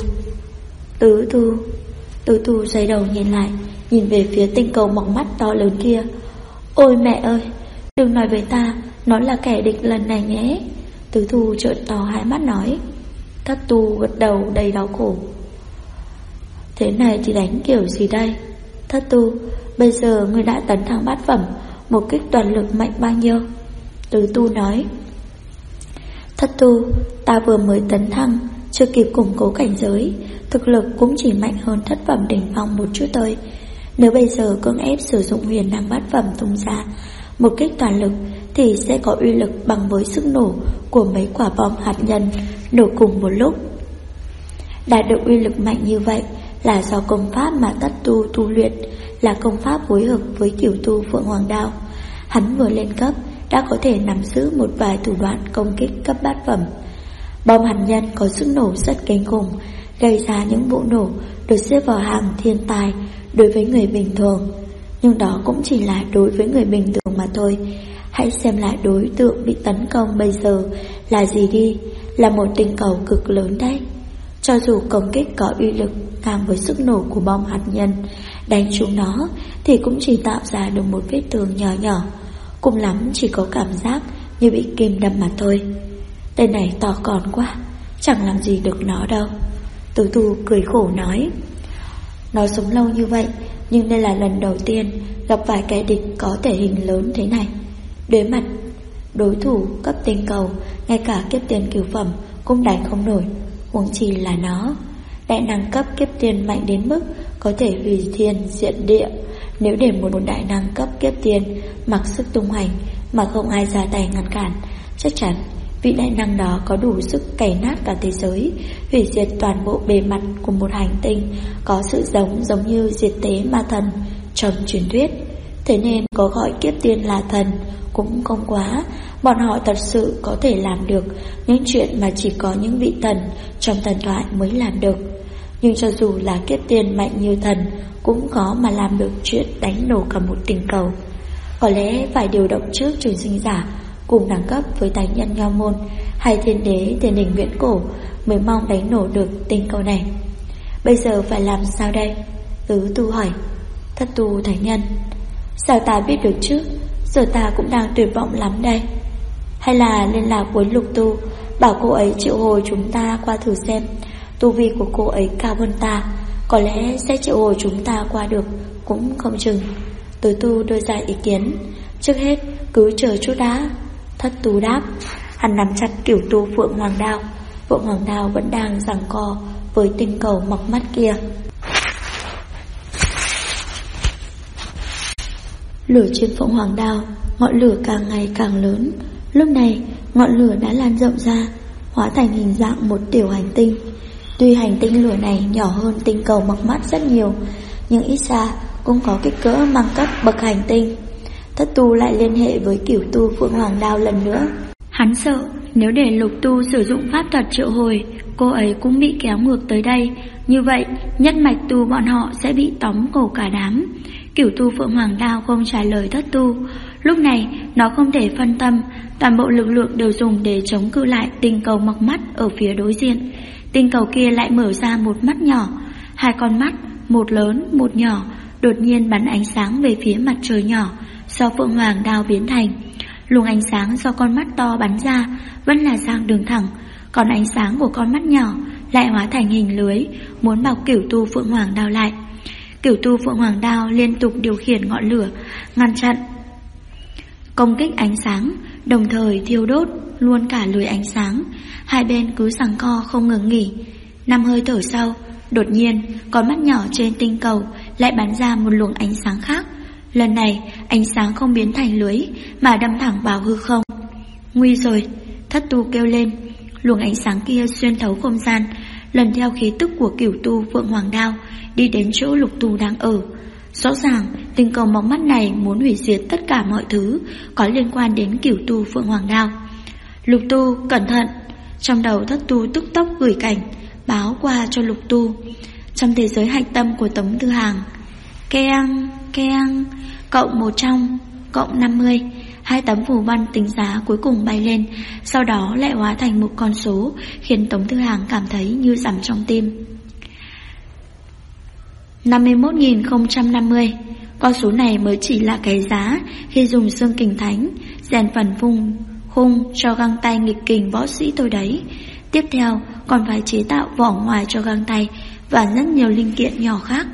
tứ tu xoay đầu nhìn lại, nhìn về phía tinh cầu mọc mắt to lớn kia. Ôi mẹ ơi, đừng nói với ta nó là kẻ địch lần này nhé. Tứ tu trợn to hai mắt nói. Thất tu gật đầu đầy đau khổ. Thế này thì đánh kiểu gì đây? Thất tu, bây giờ ngươi đã tấn thăng bát phẩm, một kích toàn lực mạnh bao nhiêu? Tứ tu nói. Thất tu, ta vừa mới tấn thăng, chưa kịp củng cố cảnh giới, thực lực cũng chỉ mạnh hơn thất phẩm đỉnh phong một chút thôi. Nếu bây giờ cưỡng ép sử dụng huyền năng bát phẩm tung ra một kích toàn lực thì sẽ có uy lực bằng với sức nổ của mấy quả bom hạt nhân nổ cùng một lúc. Đạt được uy lực mạnh như vậy là do công pháp mà thất tu tu luyện, là công pháp phối hợp với cửu tu Phượng Hoàng Đao. Hắn vừa lên cấp đã có thể nắm giữ một vài thủ đoạn công kích cấp bát phẩm. Bom hạt nhân có sức nổ rất kinh khủng, gây ra những vụ nổ được xếp vào hàng thiên tài đối với người bình thường. Nhưng đó cũng chỉ là đối với người bình thường mà thôi. Hãy xem lại đối tượng bị tấn công bây giờ là gì đi, là một tinh cầu cực lớn đấy. Cho dù công kích có uy lực ngang với sức nổ của bom hạt nhân, đánh trúng nó thì cũng chỉ tạo ra được một vết thương nhỏ nhỏ, cùng lắm chỉ có cảm giác như bị kim đâm mà thôi. Tên này to con quá, chẳng làm gì được nó đâu. Tứ tu cười khổ nói. Nó sống lâu như vậy, nhưng đây là lần đầu tiên gặp phải kẻ địch có thể hình lớn thế này. Đối mặt đối thủ cấp tinh cầu, ngay cả kiếp tiền cửu phẩm cũng đánh không nổi, huống chi là nó. Đại năng cấp kiếp tiền mạnh đến mức có thể hủy thiên diệt địa. Nếu để một đại năng cấp kiếp tiền mặc sức tung hoành mà không ai ra tay ngăn cản, chắc chắn vị đại năng đó có đủ sức cày nát cả thế giới, hủy diệt toàn bộ bề mặt của một hành tinh, có sự giống như diệt tế ma thần trong truyền thuyết. Thế nên có gọi kiếp tiên là thần cũng không quá. Bọn họ thật sự có thể làm được những chuyện mà chỉ có những vị thần trong thần thoại mới làm được. Nhưng cho dù là kiếp tiên mạnh như thần cũng khó mà làm được chuyện đánh nổ cả một tinh cầu. Có lẽ phải điều động trước trường sinh giả cùng đẳng cấp với thánh nhân Nho Môn hay thiên đế thiên đình viễn cổ mới mong đánh nổ được tinh cầu này. Bây giờ phải làm sao đây? Tứ tu hỏi. Thất tu thánh nhân. Sao ta biết được chứ? Giờ ta cũng đang tuyệt vọng lắm đây. Hay là liên lạc với lục tu, bảo cô ấy triệu hồi chúng ta qua thử xem. Tu vi của cô ấy cao hơn ta, có lẽ sẽ triệu hồi chúng ta qua được cũng không chừng. Tứ tu đưa ra ý kiến. Trước hết cứ chờ chút đã. Thất tu đáp. Hắn nắm chặt cửu tu Phượng Hoàng Đao. Phượng Hoàng Đao vẫn đang giằng co với tinh cầu mọc mắt kia. Lửa trên Phượng Hoàng Đao, ngọn lửa càng ngày càng lớn. Lúc này ngọn lửa đã lan rộng ra, hóa thành hình dạng một tiểu hành tinh. Tuy hành tinh lửa này nhỏ hơn tinh cầu mọc mắt rất nhiều, nhưng ít ra cũng có kích cỡ mang cấp bậc hành tinh. Thất Tu lại liên hệ với Cửu Tu Phượng Hoàng Đao lần nữa. Hắn sợ nếu để Lục Tu sử dụng pháp thuật triệu hồi, cô ấy cũng bị kéo ngược tới đây. Như vậy nhất mạch Tu bọn họ sẽ bị tóm cổ cả đám. Cửu Tu Phượng Hoàng Đao không trả lời Thất Tu. Lúc này nó không thể phân tâm, toàn bộ lực lượng đều dùng để chống cự lại tinh cầu mọc mắt ở phía đối diện. Tinh cầu kia lại mở ra một mắt nhỏ, hai con mắt, một lớn một nhỏ, đột nhiên bắn ánh sáng về phía mặt trời nhỏ do Phượng Hoàng Đao biến thành. Luồng ánh sáng do con mắt to bắn ra vẫn là sang đường thẳng, còn ánh sáng của con mắt nhỏ lại hóa thành hình lưới, muốn bọc Cửu Tu Phượng Hoàng Đao lại. Cửu Tu Phượng Hoàng Đao liên tục điều khiển ngọn lửa, ngăn chặn công kích ánh sáng, đồng thời thiêu đốt luôn cả lưới ánh sáng. Hai bên cứ giằng co không ngừng nghỉ. 5 hơi thở sau, đột nhiên con mắt nhỏ trên tinh cầu lại bắn ra một luồng ánh sáng khác. Lần này ánh sáng không biến thành lưới mà đâm thẳng vào hư không. Nguy rồi, Thất Tu kêu lên. Luồng ánh sáng kia xuyên thấu không gian, lần theo khí tức của Cửu Tu Phượng Hoàng Đao đi đến chỗ Lục Tu đang ở. Rõ ràng tinh cầu mọc mắt này muốn hủy diệt tất cả mọi thứ có liên quan đến Cửu Tu Phượng Hoàng Đao. Lục Tu, cẩn thận! Trong đầu Thất Tu tức tốc gửi cảnh báo qua cho Lục Tu. Trong thế giới hạch tâm của Tống Tư Hàng, keng, cộng 100, cộng 50, hai tấm phù văn tính giá cuối cùng bay lên, sau đó lại hóa thành một con số khiến Tống Tư Hàng cảm thấy như rằm trong tim. 51.050. Con số này mới chỉ là cái giá khi dùng xương kình thánh rèn phần khung cho găng tay nghịch kình võ sĩ tôi đấy. Tiếp theo còn phải chế tạo vỏ ngoài cho găng tay và rất nhiều linh kiện nhỏ khác.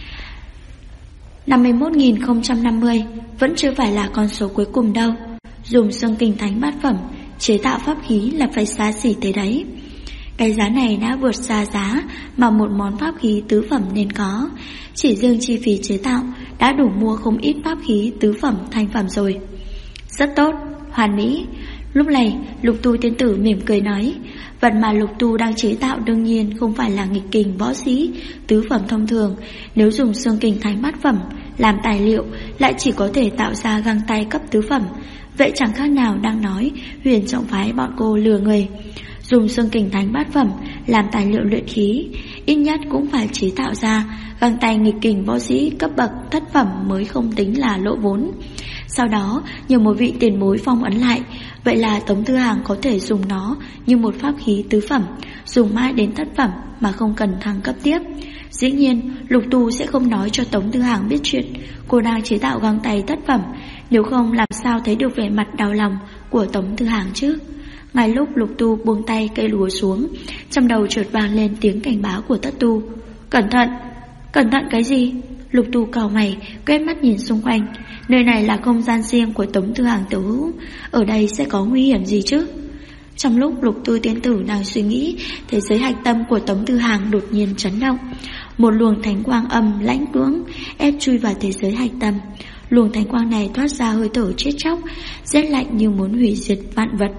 51.050 vẫn chưa phải là con số cuối cùng đâu. Dùng xương kình thánh bát phẩm chế tạo pháp khí là phải xa xỉ thế đấy. Cái giá này đã vượt xa giá mà một món pháp khí tứ phẩm nên có. Chỉ riêng chi phí chế tạo đã đủ mua không ít pháp khí tứ phẩm thành phẩm rồi. Rất tốt, hoàn mỹ. Lúc này Lục Tu tiên tử mỉm cười nói, vật mà Lục Tu đang chế tạo đương nhiên không phải là nghịch kình võ sĩ tứ phẩm thông thường. Nếu dùng xương kình thánh bát phẩm làm tài liệu lại chỉ có thể tạo ra găng tay cấp tứ phẩm. Vậy chẳng khác nào đang nói Huyền Trọng phái bọn cô lừa người. Dùng xương kình thánh bát phẩm làm tài liệu luyện khí, ít nhất cũng phải chế tạo ra găng tay nghịch kình võ sĩ cấp bậc thất phẩm mới không tính là lỗ vốn. Sau đó nhiều một vị tiền bối phong ấn lại. Vậy là Tống Tư Hàng có thể dùng nó như một pháp khí tứ phẩm, dùng mãi đến thất phẩm mà không cần thăng cấp tiếp. Dĩ nhiên Lục Tu sẽ không nói cho Tống Tư Hàng biết chuyện cô đang chế tạo găng tay thất phẩm, nếu không làm sao thấy được vẻ mặt đau lòng của Tống Tư Hàng chứ. Ngay lúc Lục Tu buông tay cây lúa xuống, trong đầu chợt vang lên tiếng cảnh báo của Thất Tu. Cẩn thận! Cẩn thận cái gì? Lục Tu cau mày, quét mắt nhìn xung quanh. Nơi này là không gian riêng của Tống Tư Hàng tiểu hữu, ở đây sẽ có nguy hiểm gì chứ? Trong lúc Lục Tu tiên tử đang suy nghĩ, thế giới hạch tâm của Tống Tư Hàng đột nhiên chấn động. Một luồng thánh quang âm lãnh cưỡng ép chui vào thế giới hạch tâm. Luồng thánh quang này thoát ra hơi thở chết chóc, rét lạnh như muốn hủy diệt vạn vật.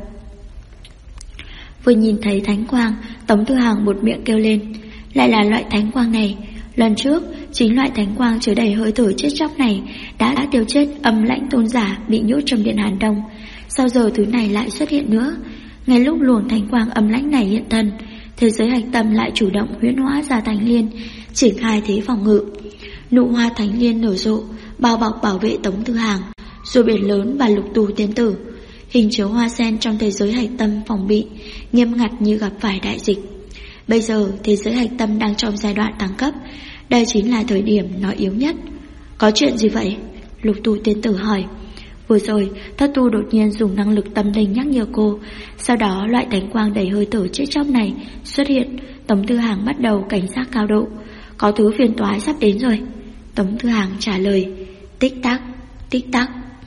Vừa nhìn thấy thánh quang, Tống Tư Hàng một miệng kêu lên. Lại là loại thánh quang này. Lần trước, chính loại thánh quang chứa đầy hơi thở chết chóc này đã tiêu chết âm lãnh tôn giả bị nhốt trong điện Hàn Đông. Sao giờ thứ này lại xuất hiện nữa? Ngay lúc luồng thánh quang âm lãnh này hiện thân, thế giới hạch tâm lại chủ động huyễn hóa ra thánh liên, triển khai thế phòng ngự. Nụ hoa thánh liên nở rộ, bao bọc bảo vệ Tống Tư Hàng, rồi biển lớn và Lục Tu tiên tử. Hình chiếu hoa sen trong thế giới hạch tâm phòng bị, nghiêm ngặt như gặp phải đại dịch. Bây giờ thế giới hạch tâm đang trong giai đoạn tăng cấp, đây chính là thời điểm nó yếu nhất. Có chuyện gì vậy? Lục Tu tiên tử hỏi. Vừa rồi Thất Tu đột nhiên dùng năng lực tâm linh nhắc nhở cô. Sau đó loại thánh quang đầy hơi thở chết chóc này xuất hiện. Tống Tư Hàng bắt đầu cảnh giác cao độ. Có thứ phiền toái sắp đến rồi. Tống Tư Hàng trả lời. Tích tắc, tích tắc.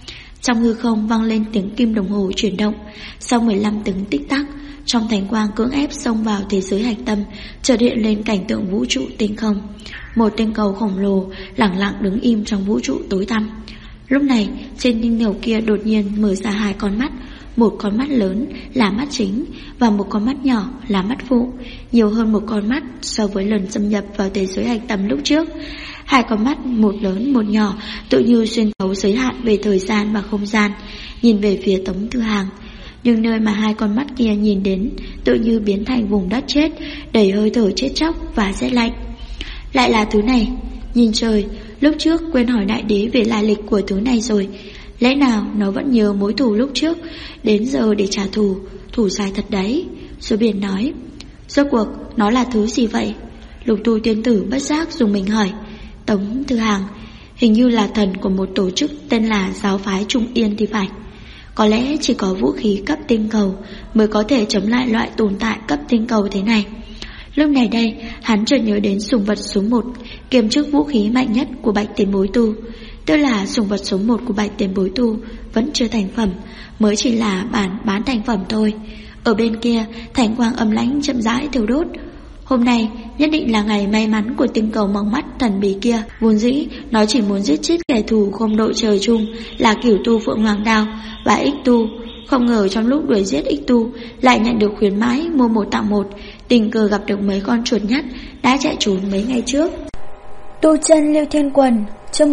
Trong hư không vang lên tiếng kim đồng hồ chuyển động. Sau 15 tiếng tích tắc, trong thánh quang cưỡng ép xông vào thế giới hạch tâm, chợt hiện lên cảnh tượng vũ trụ tinh không. Một tinh cầu khổng lồ lẳng lặng đứng im trong vũ trụ tối tăm. Lúc này, trên tinh cầu kia đột nhiên mở ra hai con mắt. Một con mắt lớn là mắt chính và một con mắt nhỏ là mắt phụ, nhiều hơn một con mắt so với lần xâm nhập vào thế giới hạch tâm lúc trước. Hai con mắt, một lớn một nhỏ, tự như xuyên thấu giới hạn về thời gian và không gian, nhìn về phía Tống Thư Hàng. Nhưng nơi mà hai con mắt kia nhìn đến tự như biến thành vùng đất chết, đầy hơi thở chết chóc và rét lạnh. Lại là thứ này. Nhìn trời, lúc trước quên hỏi đại đế về lai lịch của thứ này rồi. Lẽ nào nó vẫn nhớ mối thù lúc trước, đến giờ để trả thù, thù dài thật đấy. Rồi biển nói, rốt cuộc nó là thứ gì vậy? Lục Tu tiên tử bất giác dùng mình hỏi. Tống Thư Hàng, hình như là thần của một tổ chức tên là Giáo phái Trung Yên thì phải. Có lẽ chỉ có vũ khí cấp tinh cầu mới có thể chống lại loại tồn tại cấp tinh cầu thế này. Lúc này đây, hắn chợt nhớ đến sủng vật số 1, kiêm chức vũ khí mạnh nhất của Bạch Tiền Bối Tu. Tức là sủng vật số 1 của Bạch Tiền Bối Tu vẫn chưa thành phẩm, mới chỉ là bán thành phẩm thôi. Ở bên kia, thánh quang âm lãnh chậm rãi thiêu đốt. Hôm nay nhất định là ngày may mắn của tinh cầu mỏng mắt thần bí kia. Vốn dĩ nó chỉ muốn giết chết kẻ thù không đội trời chung là Cửu Tu Phượng Hoàng Đao và Ích Tu. Không ngờ trong lúc đuổi giết Ích Tu lại nhận được khuyến mãi mua 1 tặng 1, tình cờ gặp được mấy con chuột nhắt đã chạy trốn mấy ngày trước. Tu chân Lưu Thiên Quần, chương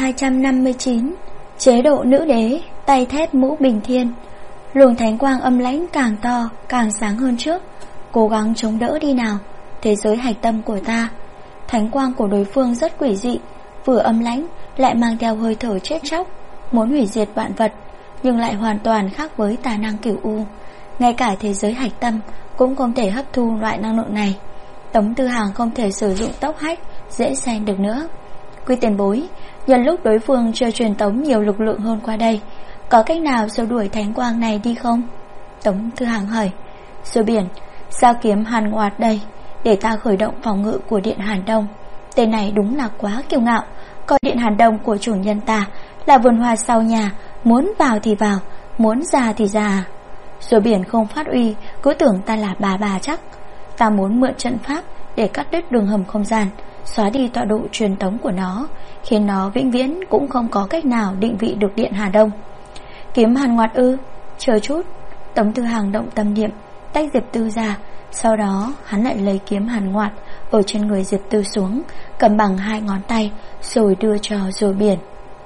1259. Chế độ nữ đế, tay thép mũ bình thiên. Luồng thánh quang âm lãnh càng to, càng sáng hơn trước. Cố gắng chống đỡ đi nào, thế giới hạch tâm của ta. Thánh quang của đối phương rất quỷ dị, vừa âm lãnh lại mang theo hơi thở chết chóc, muốn hủy diệt vạn vật, nhưng lại hoàn toàn khác với tà năng Cửu U. Ngay cả thế giới hạch tâm cũng không thể hấp thu loại năng lượng này. Tống Tư Hàng không thể sử dụng tốc hách dễ xen được nữa. Quy Tiền Bối, nhân lúc đối phương chưa truyền tống nhiều lực lượng hơn qua đây, có cách nào xua đuổi thánh quang này đi không? Tống Tư Hàng hỏi. Rồi biển, sao kiếm Hàn Ngoạt đây, để ta khởi động phòng ngự của Điện Hàn Đông. Tên này đúng là quá kiêu ngạo, coi Điện Hàn Đông của chủ nhân ta là vườn hoa sau nhà, muốn vào thì vào, muốn ra thì ra. Rồi biển không phát uy, cứ tưởng ta là bà chắc. Ta muốn mượn trận pháp để cắt đứt đường hầm không gian, xóa đi tọa độ truyền tống của nó, khiến nó vĩnh viễn cũng không có cách nào định vị được Điện Hà Đông. Kiếm Hàn Ngoạt ư? Chờ chút. Tống Tư Hàng động tâm niệm, tách Diệp Tư ra. Sau đó hắn lại lấy kiếm Hàn Ngoạt ở trên người Diệp Tư xuống, cầm bằng 2 ngón tay, rồi đưa cho Rồi biển.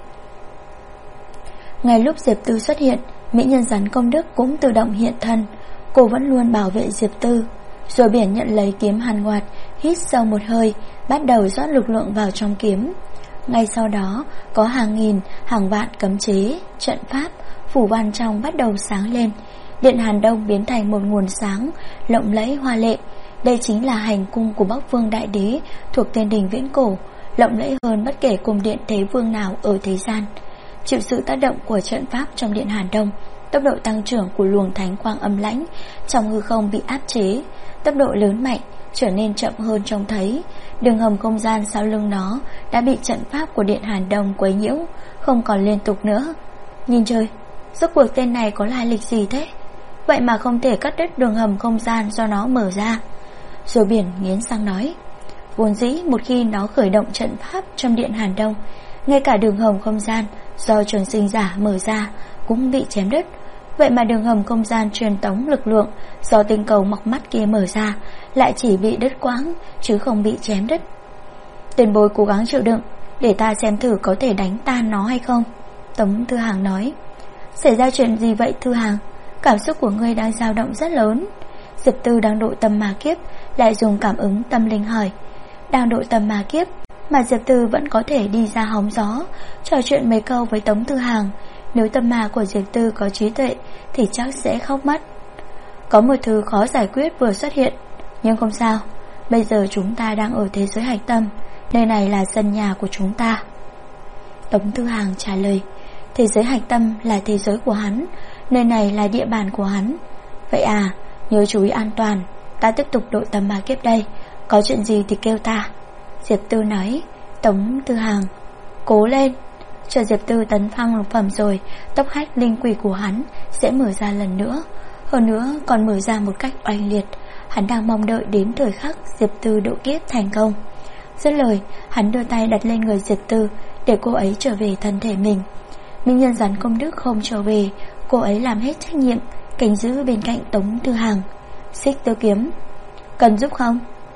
Ngay lúc Diệp Tư xuất hiện, mỹ nhân rắn công đức cũng tự động hiện thân. Cô vẫn luôn bảo vệ Diệp Tư. Rồi biển nhận lấy kiếm Hàn Ngoạt, hít sâu một hơi, bắt đầu rót lực lượng vào trong kiếm. Ngay sau đó, có hàng nghìn, hàng vạn cấm chế, trận pháp, phủ văn trong bắt đầu sáng lên. Điện Hàn Đông biến thành một nguồn sáng lộng lẫy hoa lệ. Đây chính là hành cung của Bắc Vương Đại Đế thuộc Thiên Đình viễn cổ, lộng lẫy hơn bất kể cung điện thế vương nào ở thế gian. Chịu sự tác động của trận pháp trong Điện Hàn Đông, tốc độ tăng trưởng của luồng thánh quang âm lãnh trong hư không bị áp chế, tốc độ lớn mạnh, trở nên chậm hơn trông thấy. Đường hầm không gian sau lưng nó đã bị trận pháp của Điện Hàn Đông quấy nhiễu, không còn liên tục nữa. Nhìn trời, rốt cuộc tên này có lai lịch gì thế? Vậy mà không thể cắt đứt đường hầm không gian do nó mở ra. Rồi biển nghiến răng nói, vốn dĩ một khi nó khởi động trận pháp trong Điện Hàn Đông, ngay cả đường hầm không gian do Trường Sinh Giả mở ra cũng bị chém đứt. Vậy mà đường hầm không gian truyền tống lực lượng do tinh cầu mọc mắt kia mở ra lại chỉ bị đứt quãng chứ không bị chém đứt. Tiền bối cố gắng chịu đựng, để ta xem thử có thể đánh tan nó hay không. Tống Thư Hàng nói. Xảy ra chuyện gì vậy Thư Hàng? Cảm xúc của ngươi đang dao động rất lớn. Diệp Tư đang độ tâm ma kiếp lại dùng cảm ứng tâm linh hỏi. Đang độ tâm ma kiếp mà Diệp Tư vẫn có thể đi ra hóng gió, trò chuyện mấy câu với Tống Thư Hàng. Nếu tâm ma của Diệp Tư có trí tuệ thì chắc sẽ khóc mất. Có một thứ khó giải quyết vừa xuất hiện, nhưng không sao, bây giờ chúng ta đang ở thế giới hạch tâm, nơi này là sân nhà của chúng ta. Tống Thư Hàng trả lời. Thế giới hạch tâm là thế giới của hắn, nơi này là địa bàn của hắn. Vậy à, nhớ chú ý an toàn, ta tiếp tục độ tâm ma kiếp đây, có chuyện gì thì kêu ta. Diệp Tư nói. Tống Thư Hàng, cố lên. Chờ Diệp Tư tấn thăng lục phẩm rồi, tốc khách linh quỷ của hắn sẽ mở ra lần nữa. Hơn nữa còn mở ra một cách oanh liệt. Hắn đang mong đợi đến thời khắc Diệp Tư độ kiếp thành công. Dứt lời, hắn đưa tay đặt lên người Diệp Tư để cô ấy trở về thân thể mình. Minh Nhân Rắn Công Đức không trở về, cô ấy làm hết trách nhiệm, canh giữ bên cạnh Tống Tư Hằng. Xích Tiêu Kiếm: cần giúp không?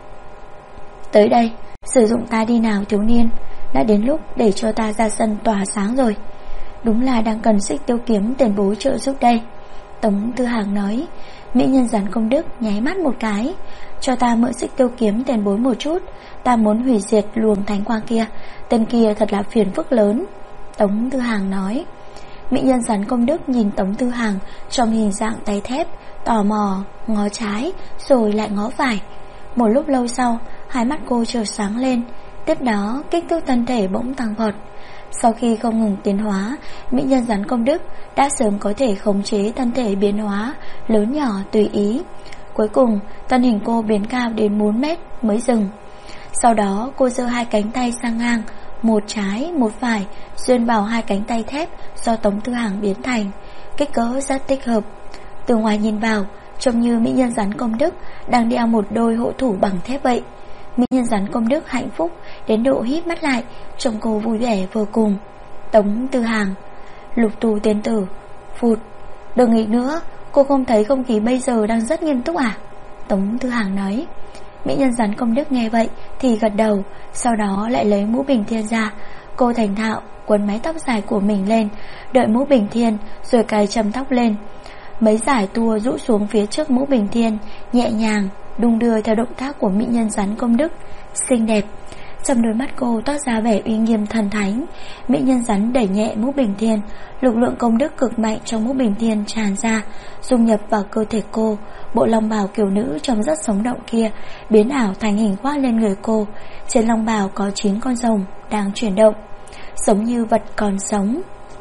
Tới đây, sử dụng ta đi nào thiếu niên. Đã đến lúc để cho ta ra sân tỏa sáng rồi. Đúng là đang cần Xích Tiêu Kiếm tiền bối trợ giúp đây, Tống Tư Hằng nói. Mỹ Nhân Rắn Công Đức nháy mắt một cái: cho ta mượn Xích Tiêu Kiếm tiền bối một chút, ta muốn hủy diệt luồng thánh quang kia. Tên kia thật là phiền phức lớn, Tống Tư Hằng nói. Mỹ Nhân Rắn Công Đức nhìn Tống Tư Hằng trong hình dạng tay thép, tò mò ngó trái rồi lại ngó phải. Một lúc lâu sau, hai mắt cô chợt sáng lên. Tiếp đó kích thước thân thể bỗng tăng vọt. Sau khi không ngừng tiến hóa, Mỹ Nhân Rắn Công Đức đã sớm có thể khống chế thân thể biến hóa lớn nhỏ tùy ý. Cuối cùng thân hình cô biến cao đến 4 mét mới dừng. Sau đó cô giơ hai cánh tay sang ngang, một trái một phải, duyên vào hai cánh tay thép do Tống Tư Hằng biến thành. Kích cỡ rất thích hợp. Từ ngoài nhìn vào, trông như Mỹ Nhân Rắn Công Đức đang đeo một đôi hộ thủ bằng thép vậy. Mỹ Nhân Rắn Công Đức hạnh phúc đến độ híp mắt lại, trông cô vui vẻ vô cùng. Tống Tư Hằng: Lục Tù tiên tử. Phụt, đừng nghĩ nữa, cô không thấy không khí bây giờ đang rất nghiêm túc à? Tống Tư Hằng nói. Mỹ Nhân Rắn Công Đức nghe vậy thì gật đầu, sau đó lại lấy mũ bình thiên ra. Cô thành thạo quấn mái tóc dài của mình lên, đợi mũ bình thiên rồi cài châm tóc lên. Mấy dải tua rũ xuống phía trước mũ bình thiên, nhẹ nhàng đung đưa theo động tác của Mỹ Nhân Rắn Công Đức, xinh đẹp. Trong đôi mắt cô toát ra vẻ uy nghiêm thần thánh. Mỹ Nhân Rắn đẩy nhẹ mũ bình thiên, lực lượng công đức cực mạnh trong mũ bình thiên tràn ra, dung nhập vào cơ thể cô. Bộ long bào kiều nữ trông rất sống động kia biến ảo thành hình khoác lên người cô. Trên long bào có 9 con rồng đang chuyển động, giống như vật còn sống.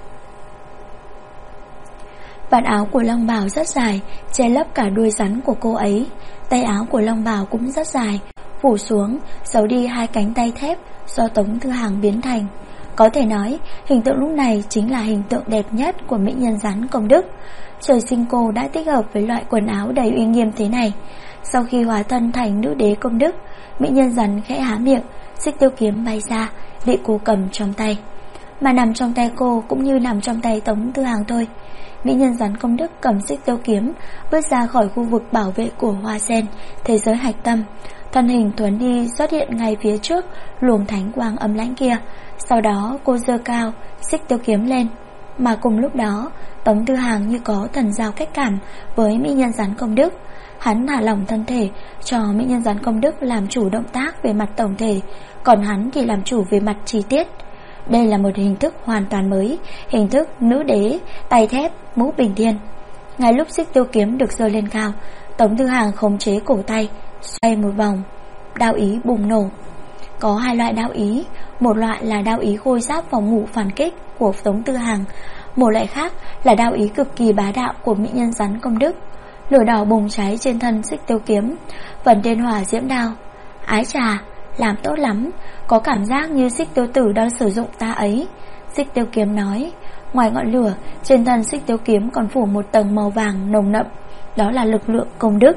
Vạt áo của long bào rất dài, che lấp cả đuôi rắn của cô ấy. Tay áo của long bào cũng rất dài, phủ xuống, giấu đi hai cánh tay thép do Tống Tư Hằng biến thành. Có thể nói, hình tượng lúc này chính là hình tượng đẹp nhất của Mỹ Nhân Rắn Công Đức. Trời sinh cô đã thích hợp với loại quần áo đầy uy nghiêm thế này. Sau khi hóa thân thành nữ đế công đức, Mỹ Nhân Rắn khẽ há miệng, Xích Tiêu Kiếm bay ra, bị cô cầm trong tay. Mà nằm trong tay cô cũng như nằm trong tay Tống Tư Hằng thôi. Mỹ Nhân Rắn Công Đức cầm Xích Tiêu Kiếm, bước ra khỏi khu vực bảo vệ của Hoa Sen, thế giới hạch tâm. Thân hình thuấn đi xuất hiện ngay phía trước luồng thánh quang âm lãnh kia. Sau đó cô giơ cao Xích Tiêu Kiếm lên. Mà cùng lúc đó, Tống Tư Hằng như có thần giao cách cảm với Mỹ Nhân Rắn Công Đức. Hắn thả lỏng thân thể cho Mỹ Nhân Rắn Công Đức làm chủ động tác về mặt tổng thể, còn hắn thì làm chủ về mặt chi tiết. Đây là một hình thức hoàn toàn mới, hình thức nữ đế, tay thép, mũ bình thiên. Ngay lúc Xích Tiêu Kiếm được giơ lên cao, Tống Tư Hằng khống chế cổ tay, xoay một vòng, đao ý bùng nổ. Có hai loại đao ý, một loại là đao ý khôi giáp phòng ngủ phản kích của Tống Tư Hằng, một loại khác là đao ý cực kỳ bá đạo của Mỹ Nhân Rắn Công Đức. Lửa đỏ bùng cháy trên thân Xích Tiêu Kiếm, phần tên hỏa diễm đao. Ái chà, làm tốt lắm, có cảm giác như Xích Tiêu Tử đang sử dụng ta ấy, Xích Tiêu Kiếm nói. Ngoài ngọn lửa, trên thân Xích Tiêu Kiếm còn phủ một tầng màu vàng nồng đậm, đó là lực lượng công đức.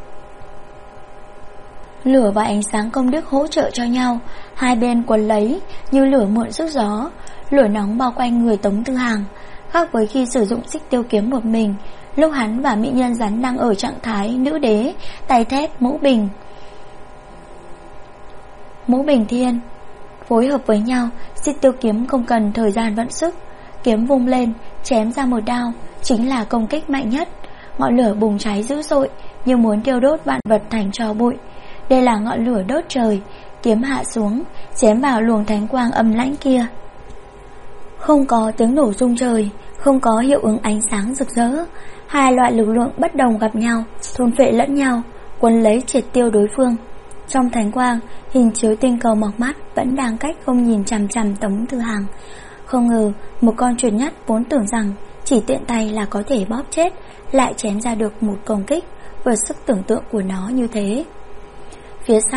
Lửa và ánh sáng công đức hỗ trợ cho nhau, hai bên quấn lấy như lửa muộn rước gió. Lửa nóng bao quanh người Tống Tư Hằng. Khác với khi sử dụng Xích Tiêu Kiếm một mình, lúc hắn và Mỹ Nhân Rắn đang ở trạng thái nữ đế, tay thép, mũ bình thiên phối hợp với nhau, Xích Tiêu Kiếm không cần thời gian vận sức, kiếm vung lên, chém ra một đao, chính là công kích mạnh nhất. Ngọn lửa bùng cháy dữ dội, như muốn thiêu đốt vạn vật thành tro bụi. Đây là ngọn lửa đốt trời. Kiếm hạ xuống, chém vào luồng thánh quang âm lãnh kia. Không có tiếng nổ rung trời, không có hiệu ứng ánh sáng rực rỡ. Hai loại lực lượng bất đồng gặp nhau, thôn phệ lẫn nhau, quấn lấy triệt tiêu đối phương. Trong thánh quang, hình chiếu tinh cầu mọc mắt vẫn đang cách không nhìn chằm chằm Tống Tư Hằng. Không ngờ một con chuột nhắt vốn tưởng rằng chỉ tiện tay là có thể bóp chết, lại chém ra được một công kích vượt sức tưởng tượng của nó như thế. Phía sau,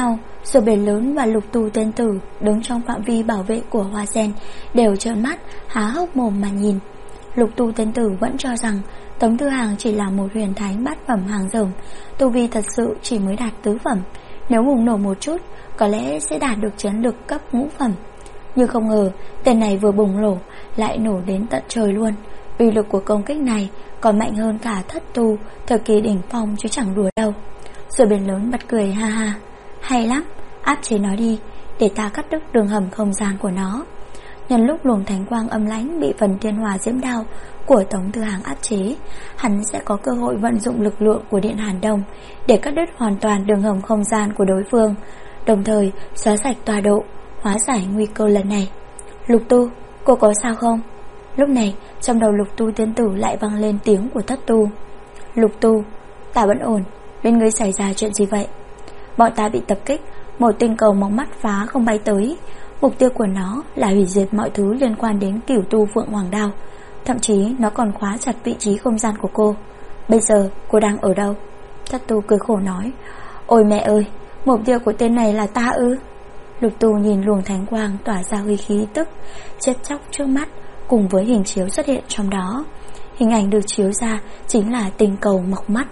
Rồi biển lớn và Lục Tu tiên tử đứng trong phạm vi bảo vệ của hoa sen đều trợn mắt há hốc mồm mà nhìn. Lục Tu tiên tử vẫn cho rằng Tống Tư Hàng chỉ là một huyền thánh bát phẩm hàng dởm, tu vi thật sự chỉ mới đạt tứ phẩm, nếu bùng nổ một chút có lẽ sẽ đạt được chiến lực cấp ngũ phẩm. Nhưng không ngờ tên này vừa bùng nổ lại nổ đến tận trời luôn. Uy lực của công kích này còn mạnh hơn cả Thất Tu thời kỳ đỉnh phong chứ chẳng đùa đâu. Rồi biển lớn bật cười ha ha, hay lắm, áp chế nó đi, để ta cắt đứt đường hầm không gian của nó. Nhân lúc luồng thánh quang âm lãnh bị phần thiên hỏa diễm đao của Tống Tư Hàng áp chế, hắn sẽ có cơ hội vận dụng lực lượng của điện Hàn Đông để cắt đứt hoàn toàn đường hầm không gian của đối phương, đồng thời xóa sạch tọa độ, hóa giải nguy cơ lần này. Lục Tu, cô có sao không? Lúc này trong đầu Lục Tu tiên tử lại vang lên tiếng của Thất Tu. Lục Tu, ta vẫn ổn, bên ngươi xảy ra chuyện gì vậy? Bọn ta bị tập kích, một tinh cầu móng mắt phá không bay tới. Mục tiêu của nó là hủy diệt mọi thứ liên quan đến Cửu Tu Phượng Hoàng Đao. Thậm chí nó còn khóa chặt vị trí không gian của cô. Bây giờ cô đang ở đâu? Thất Tu cười khổ nói. Ôi mẹ ơi, mục tiêu của tên này là ta ư? Lục Tu nhìn luồng thánh quang tỏa ra uy khí tức chết chóc trước mắt, cùng với hình chiếu xuất hiện trong đó. Hình ảnh được chiếu ra chính là tinh cầu mọc mắt.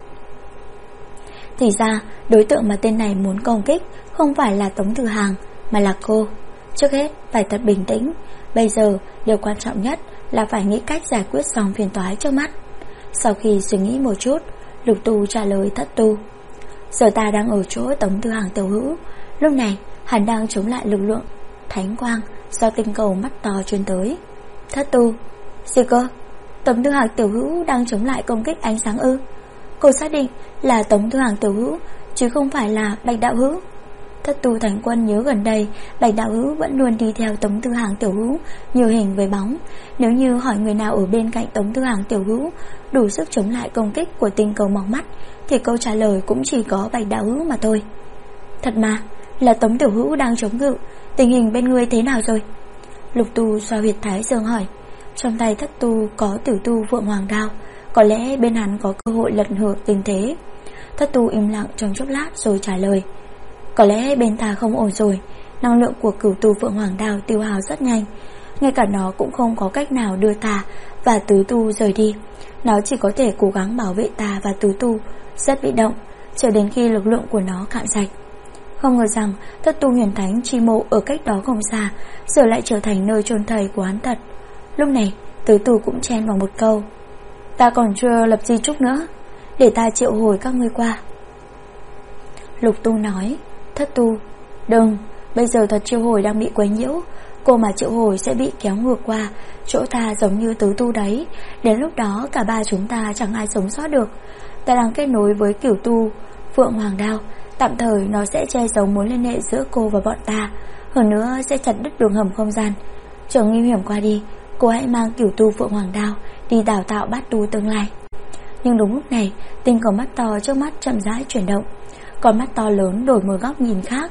Thì ra đối tượng mà tên này muốn công kích không phải là Tống Tư Hàng mà là cô. Trước hết phải thật bình tĩnh. Bây giờ điều quan trọng nhất là phải nghĩ cách giải quyết xong phiền toái trước mắt. Sau khi suy nghĩ một chút, Lục Tu trả lời Thất Tu. Giờ ta đang ở chỗ Tống Tư Hàng tiểu hữu. Lúc này hắn đang chống lại lực lượng thánh quang do tinh cầu mắt to truyền tới. Thất Tu, gì cơ? Tống Tư Hàng tiểu hữu đang chống lại công kích ánh sáng ư? Cô xác định là Tống Tư Hàng tiểu hữu chứ không phải là Bạch đạo hữu? Thất Tu Thánh Quân nhớ gần đây Bạch đạo hữu vẫn luôn đi theo Tống Tư Hàng tiểu hữu nhiều hình với bóng. Nếu như hỏi người nào ở bên cạnh Tống Tư Hàng tiểu hữu đủ sức chống lại công kích của tinh cầu mọc mắt thì câu trả lời cũng chỉ có Bạch đạo hữu mà thôi. Thật mà, là Tống tiểu hữu đang chống cự. Tình hình bên ngươi thế nào rồi? Lục Tu xoa huyệt thái dương hỏi. Trong tay Thất Tu có Tiểu Tu Phượng Hoàng Đao, có lẽ bên hắn có cơ hội lật ngược tình thế. Thất Tu im lặng trong chốc lát rồi trả lời. Có lẽ bên ta không ổn rồi. Năng lượng của Cửu Tu Phượng Hoàng Đao tiêu hao rất nhanh, ngay cả nó cũng không có cách nào đưa ta và Tứ Tu rời đi. Nó chỉ có thể cố gắng bảo vệ ta và Tứ Tu, rất bị động, chờ đến khi lực lượng của nó cạn sạch. Không ngờ rằng Thất Tu huyền thánh chi mộ ở cách đó không xa giờ lại trở thành nơi chôn thầy của hắn thật. Lúc này Tứ Tu cũng chen vào một câu. Ta còn chưa lập di chúc nữa, để ta triệu hồi các ngươi qua. Lục Tu nói. Thất Tu, đừng, bây giờ thật triệu hồi đang bị quấy nhiễu. Cô mà triệu hồi sẽ bị kéo ngược qua chỗ ta giống như Tứ Tu đấy. Đến lúc đó cả ba chúng ta chẳng ai sống sót được. Ta đang kết nối với Cửu Tu Phượng Hoàng Đao, tạm thời nó sẽ che giấu mối liên hệ giữa cô và bọn ta. Hơn nữa sẽ chặt đứt đường hầm không gian. Chờ nguy hiểm qua đi, cô hãy mang Cửu Tu Phượng Hoàng Đao đi đào tạo bát tu tương lai. Nhưng đúng lúc này, tinh cầu mắt to trước mắt chậm rãi chuyển động. Con mắt to lớn đổi một góc nhìn khác.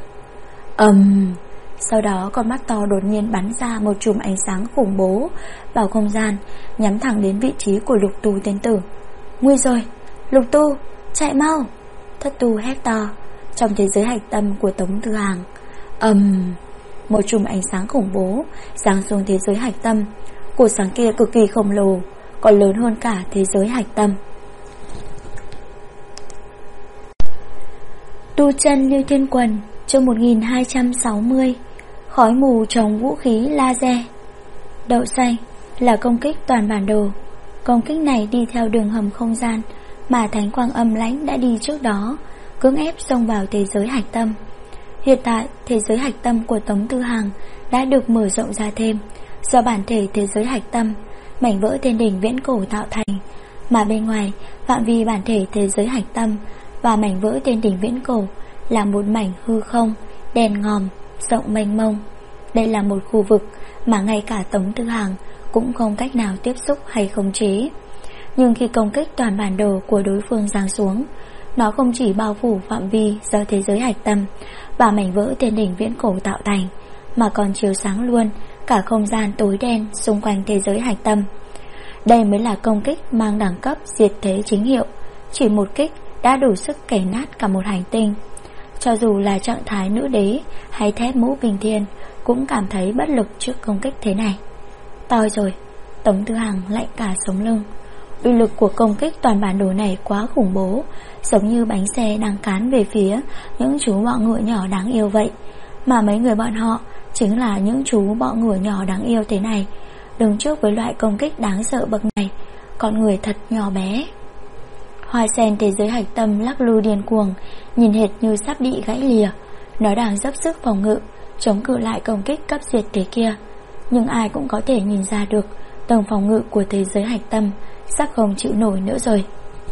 Sau đó con mắt to đột nhiên bắn ra một chùm ánh sáng khủng bố vào không gian, nhắm thẳng đến vị trí của Lục Tu tiên tử. Nguy rồi, Lục Tu, chạy mau! Thất Tu hét to. Trong thế giới hạch tâm của Tống Tư Hàng, một chùm ánh sáng khủng bố giáng xuống thế giới hạch tâm. Cột sáng kia cực kỳ khổng lồ, còn lớn hơn cả thế giới hạch tâm. Tu chân Lưu Thiên Quần, chương 1260. Khói mù chống vũ khí laser. Đậu xanh là công kích toàn bản đồ. Công kích này đi theo đường hầm không gian mà Thánh Quang Âm Lãnh đã đi trước đó, cưỡng ép xông vào thế giới hạch tâm. Hiện tại thế giới hạch tâm của Tống Tư Hàng đã được mở rộng ra thêm do bản thể thế giới hạch tâm, mảnh vỡ thiên đỉnh viễn cổ tạo thành, mà bên ngoài phạm vi bản thể thế giới hạch tâm và mảnh vỡ thiên đỉnh viễn cổ là một mảnh hư không đen ngòm rộng mênh mông. Đây là một khu vực mà ngay cả Tống Tư Hàng cũng không cách nào tiếp xúc hay khống chế. Nhưng khi công kích toàn bản đồ của đối phương giáng xuống, nó không chỉ bao phủ phạm vi do thế giới hạch tâm và mảnh vỡ thiên đỉnh viễn cổ tạo thành, mà còn chiếu sáng luôn cả không gian tối đen xung quanh thế giới hạch tâm. Đây mới là công kích mang đẳng cấp diệt thế chính hiệu. Chỉ một kích đã đủ sức cày nát cả một hành tinh. Cho dù là trạng thái nữ đế hay thép mũ bình thiên cũng cảm thấy bất lực trước công kích thế này. Toi rồi, Tống Tư Hằng lạnh cả sống lưng. Uy lực của công kích toàn bản đồ này quá khủng bố, giống như bánh xe đang cán về phía những chú bọ ngựa nhỏ đáng yêu vậy. Mà mấy người bọn họ chính là những chú bọ ngựa nhỏ đáng yêu thế này. Đứng trước với loại công kích đáng sợ bậc này, con người thật nhỏ bé. Hoa sen thế giới hạch tâm lắc lư điên cuồng, nhìn hệt như sắp bị gãy lìa. Nó đang dốc sức phòng ngự, chống cự lại công kích cấp diệt thế kia. Nhưng ai cũng có thể nhìn ra được tầng phòng ngự của thế giới hạch tâm sắp không chịu nổi nữa rồi.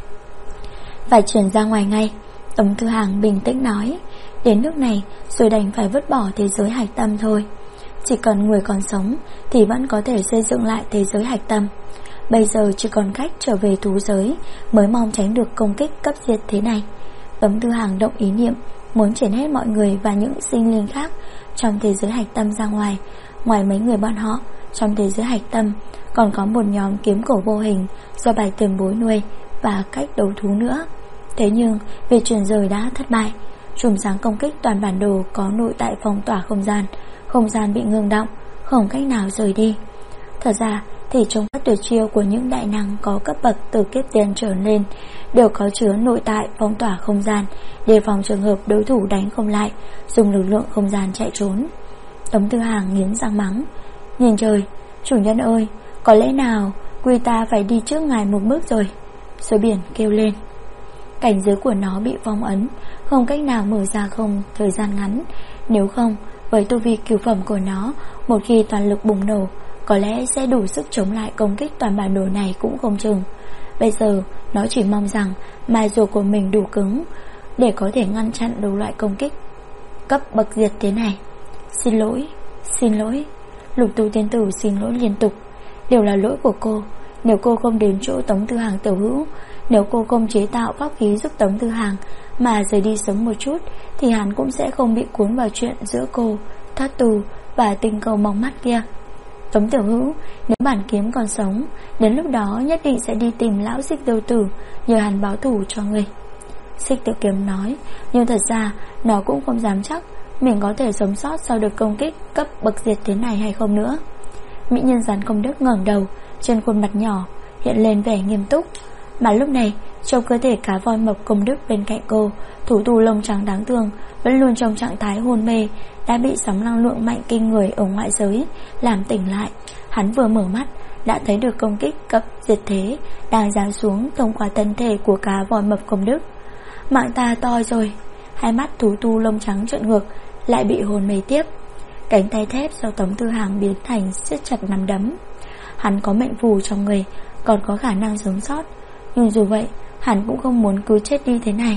Phải chuyển ra ngoài ngay, Tống Tư Hằng bình tĩnh nói. Đến nước này rồi đành phải vứt bỏ thế giới hạch tâm thôi. Chỉ cần người còn sống thì vẫn có thể xây dựng lại thế giới hạch tâm. Bây giờ chỉ còn cách trở về thú giới mới mong tránh được công kích cấp diệt thế này. Tống Tư Hằng động ý niệm muốn chuyển hết mọi người và những sinh linh khác trong thế giới hạch tâm ra ngoài. Ngoài mấy người bọn họ, trong thế giới hạch tâm còn có một nhóm kiếm cổ vô hình do Bạch Tiền Bối nuôi và cách đấu thú nữa. Thế nhưng việc chuyển rời đã thất bại. Chùm sáng công kích toàn bản đồ có nội tại phong tỏa không gian bị ngưng động, không cách nào rời đi. Thật ra thì trong các tuyệt chiêu của những đại năng có cấp bậc từ kiếp tiền trở lên đều có chứa nội tại phong tỏa không gian, đề phòng trường hợp đối thủ đánh không lại, dùng lực lượng không gian chạy trốn. Tống Tư Hằng nghiến răng mắng. Nhìn trời, chủ nhân ơi, có lẽ nào quy ta phải đi trước ngài một bước rồi. Suối biển kêu lên. Cảnh giới của nó bị phong ấn, không cách nào mở ra không thời gian ngắn. Nếu không, với tu vi cửu phẩm của nó, một khi toàn lực bùng nổ, có lẽ sẽ đủ sức chống lại công kích toàn bản đồ này cũng không chừng. Bây giờ nó chỉ mong rằng mai rùa của mình đủ cứng để có thể ngăn chặn đủ loại công kích cấp bậc diệt thế này. Xin lỗi. Lục Tu tiên tử xin lỗi liên tục. Đều là lỗi của cô. Nếu cô không đến chỗ Tống Tư Hằng tiểu hữu, nếu cô không chế tạo pháp khí giúp Tống Tư Hằng mà rời đi sớm một chút, thì hắn cũng sẽ không bị cuốn vào chuyện giữa cô, Thất Tù và tình cầu mong mắt kia. Tống tiểu hữu, nếu bản kiếm còn sống, đến lúc đó nhất định sẽ đi tìm lão Xích Tiêu Tử, nhờ hắn báo thù cho người. Xích Tiêu Kiếm nói, nhưng thật ra nó cũng không dám chắc mình có thể sống sót sau được công kích cấp bậc diệt thế này hay không nữa. Mỹ nhân Rắn Công Đức ngẩng đầu, trên khuôn mặt nhỏ hiện lên vẻ nghiêm túc. Mà lúc này trong cơ thể cá voi mộc Công Đức bên cạnh cô, thủ tù lông trắng đáng thương vẫn luôn trong trạng thái hôn mê, đã bị sóng năng lượng mạnh kinh người ở ngoại giới làm tỉnh lại. Hắn vừa mở mắt đã thấy được công kích cấp diệt thế đang giáng xuống thông qua thân thể của cá voi mộc Công Đức. Mạng ta to rồi. Hai mắt thú tu lông trắng trợn ngược lại bị hồn mê tiếp. Cánh tay thép do Tống Tư Hằng biến thành siết chặt nắm đấm. Hắn có mệnh phù trong người, còn có khả năng sống sót, nhưng dù vậy hắn cũng không muốn cứ chết đi thế này.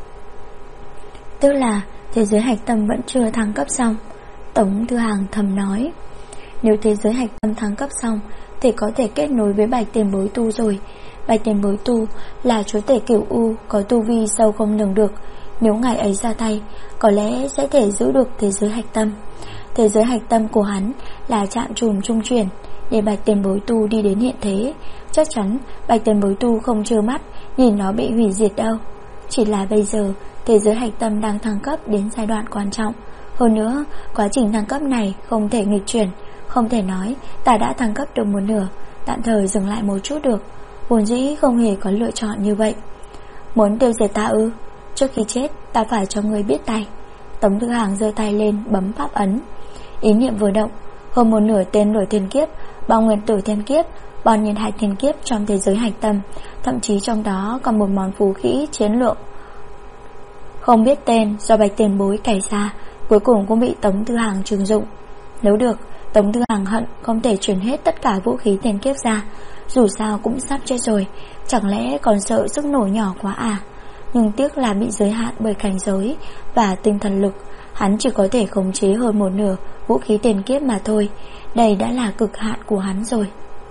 Tức là thế giới hạch tâm vẫn chưa thăng cấp xong. Tống Tư Hằng thầm nói. Nếu thế giới hạch tâm thăng cấp xong thì có thể kết nối với Bạch Tiền Bối Tu rồi. Bạch Tiền Bối Tu là chúa tể Cửu U, có tu vi sâu không lường được. Nếu ngài ấy ra tay, có lẽ sẽ thể giữ được thế giới hạch tâm. Thế giới hạch tâm của hắn là trạm trùm trung chuyển để Bạch Tiền Bối Tu đi đến hiện thế. Chắc chắn Bạch Tiền Bối Tu không trơ mắt nhìn nó bị hủy diệt đâu. Chỉ là bây giờ thế giới hạch tâm đang thăng cấp đến giai đoạn quan trọng. Hơn nữa, quá trình thăng cấp này không thể nghịch chuyển. Không thể nói ta đã thăng cấp được một nửa, tạm thời dừng lại một chút được. Vốn dĩ không hề có lựa chọn như vậy. Muốn tiêu diệt ta ư? Trước khi chết ta phải cho người biết tay. Tống Tư Hằng giơ tay lên bấm pháp ấn. Ý niệm vừa động, hơn một nửa tên lửa thiên kiếp, bao nguyên tử thiên kiếp, bao nhiên hạch thiên kiếp trong thế giới hạch tâm, thậm chí trong đó còn một món phú khí chiến lượng không biết tên do Bạch Tiền Bối cày ra, cuối cùng cũng bị Tống Tư Hằng trừng dụng. Nếu được, Tống Tư Hằng hận không thể chuyển hết tất cả vũ khí thiên kiếp ra. Dù sao cũng sắp chết rồi, chẳng lẽ còn sợ sức nổ nhỏ quá à? Nhưng tiếc là bị giới hạn bởi cảnh giới và tinh thần lực. Hắn chỉ có thể khống chế hơn một nửa vũ khí tiền kiếp mà thôi. Đây đã là cực hạn của hắn rồi.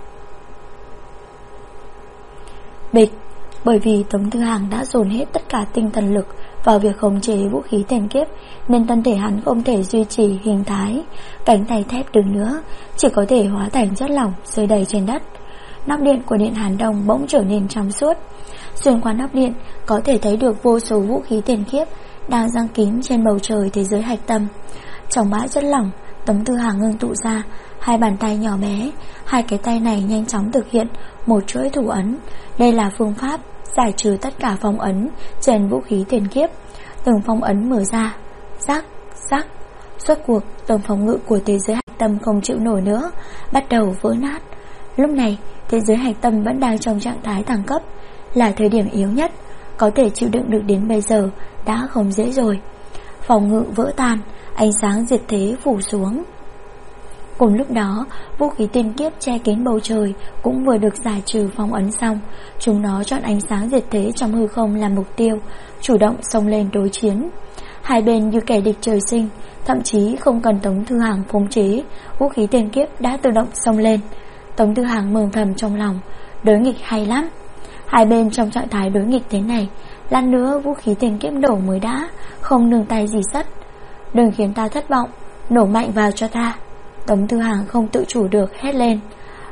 Bịch. Bởi vì Tống Tư Hằng đã dồn hết tất cả tinh thần lực vào việc khống chế vũ khí tiền kiếp, nên thân thể hắn không thể duy trì hình thái cánh tay thép được nữa, chỉ có thể hóa thành chất lỏng rơi đầy trên đất. Nắp điện của điện Hàn Đông bỗng trở nên trong suốt. Xuyên qua nắp điện có thể thấy được vô số vũ khí tiền kiếp đang giăng kín trên bầu trời thế giới hạch tâm. Trong bãi chất lỏng, Tống Tư Hằng ngưng tụ ra hai bàn tay nhỏ bé. Hai cái tay này nhanh chóng thực hiện một chuỗi thủ ấn. Đây là phương pháp giải trừ tất cả phong ấn trên vũ khí tiền kiếp. Từng phong ấn mở ra, rắc rắc. Suốt cuộc, tầng phòng ngự của thế giới hạch tâm không chịu nổi nữa, bắt đầu vỡ nát. Lúc này, thế giới hạch tâm vẫn đang trong trạng thái thăng cấp, là thời điểm yếu nhất. Có thể chịu đựng được đến bây giờ đã không dễ rồi. Phòng ngự vỡ tan, ánh sáng diệt thế phủ xuống. Cùng lúc đó, vũ khí tiên kiếp che kín bầu trời cũng vừa được giải trừ phong ấn xong. Chúng nó chọn ánh sáng diệt thế trong hư không làm mục tiêu, chủ động xông lên đối chiến. Hai bên như kẻ địch trời sinh, thậm chí không cần Tống Tư Hằng khống chế, vũ khí tiên kiếp đã tự động xông lên. Tống Tư Hằng mừng thầm trong lòng, đối nghịch hay lắm. Hai bên trong trạng thái đối nghịch thế này, lát nữa vũ khí tiên kiếp nổ mới đã, không nương tay gì sắt. Đừng khiến ta thất vọng, nổ mạnh vào cho ta. Tống Tư Hằng không tự chủ được hét lên.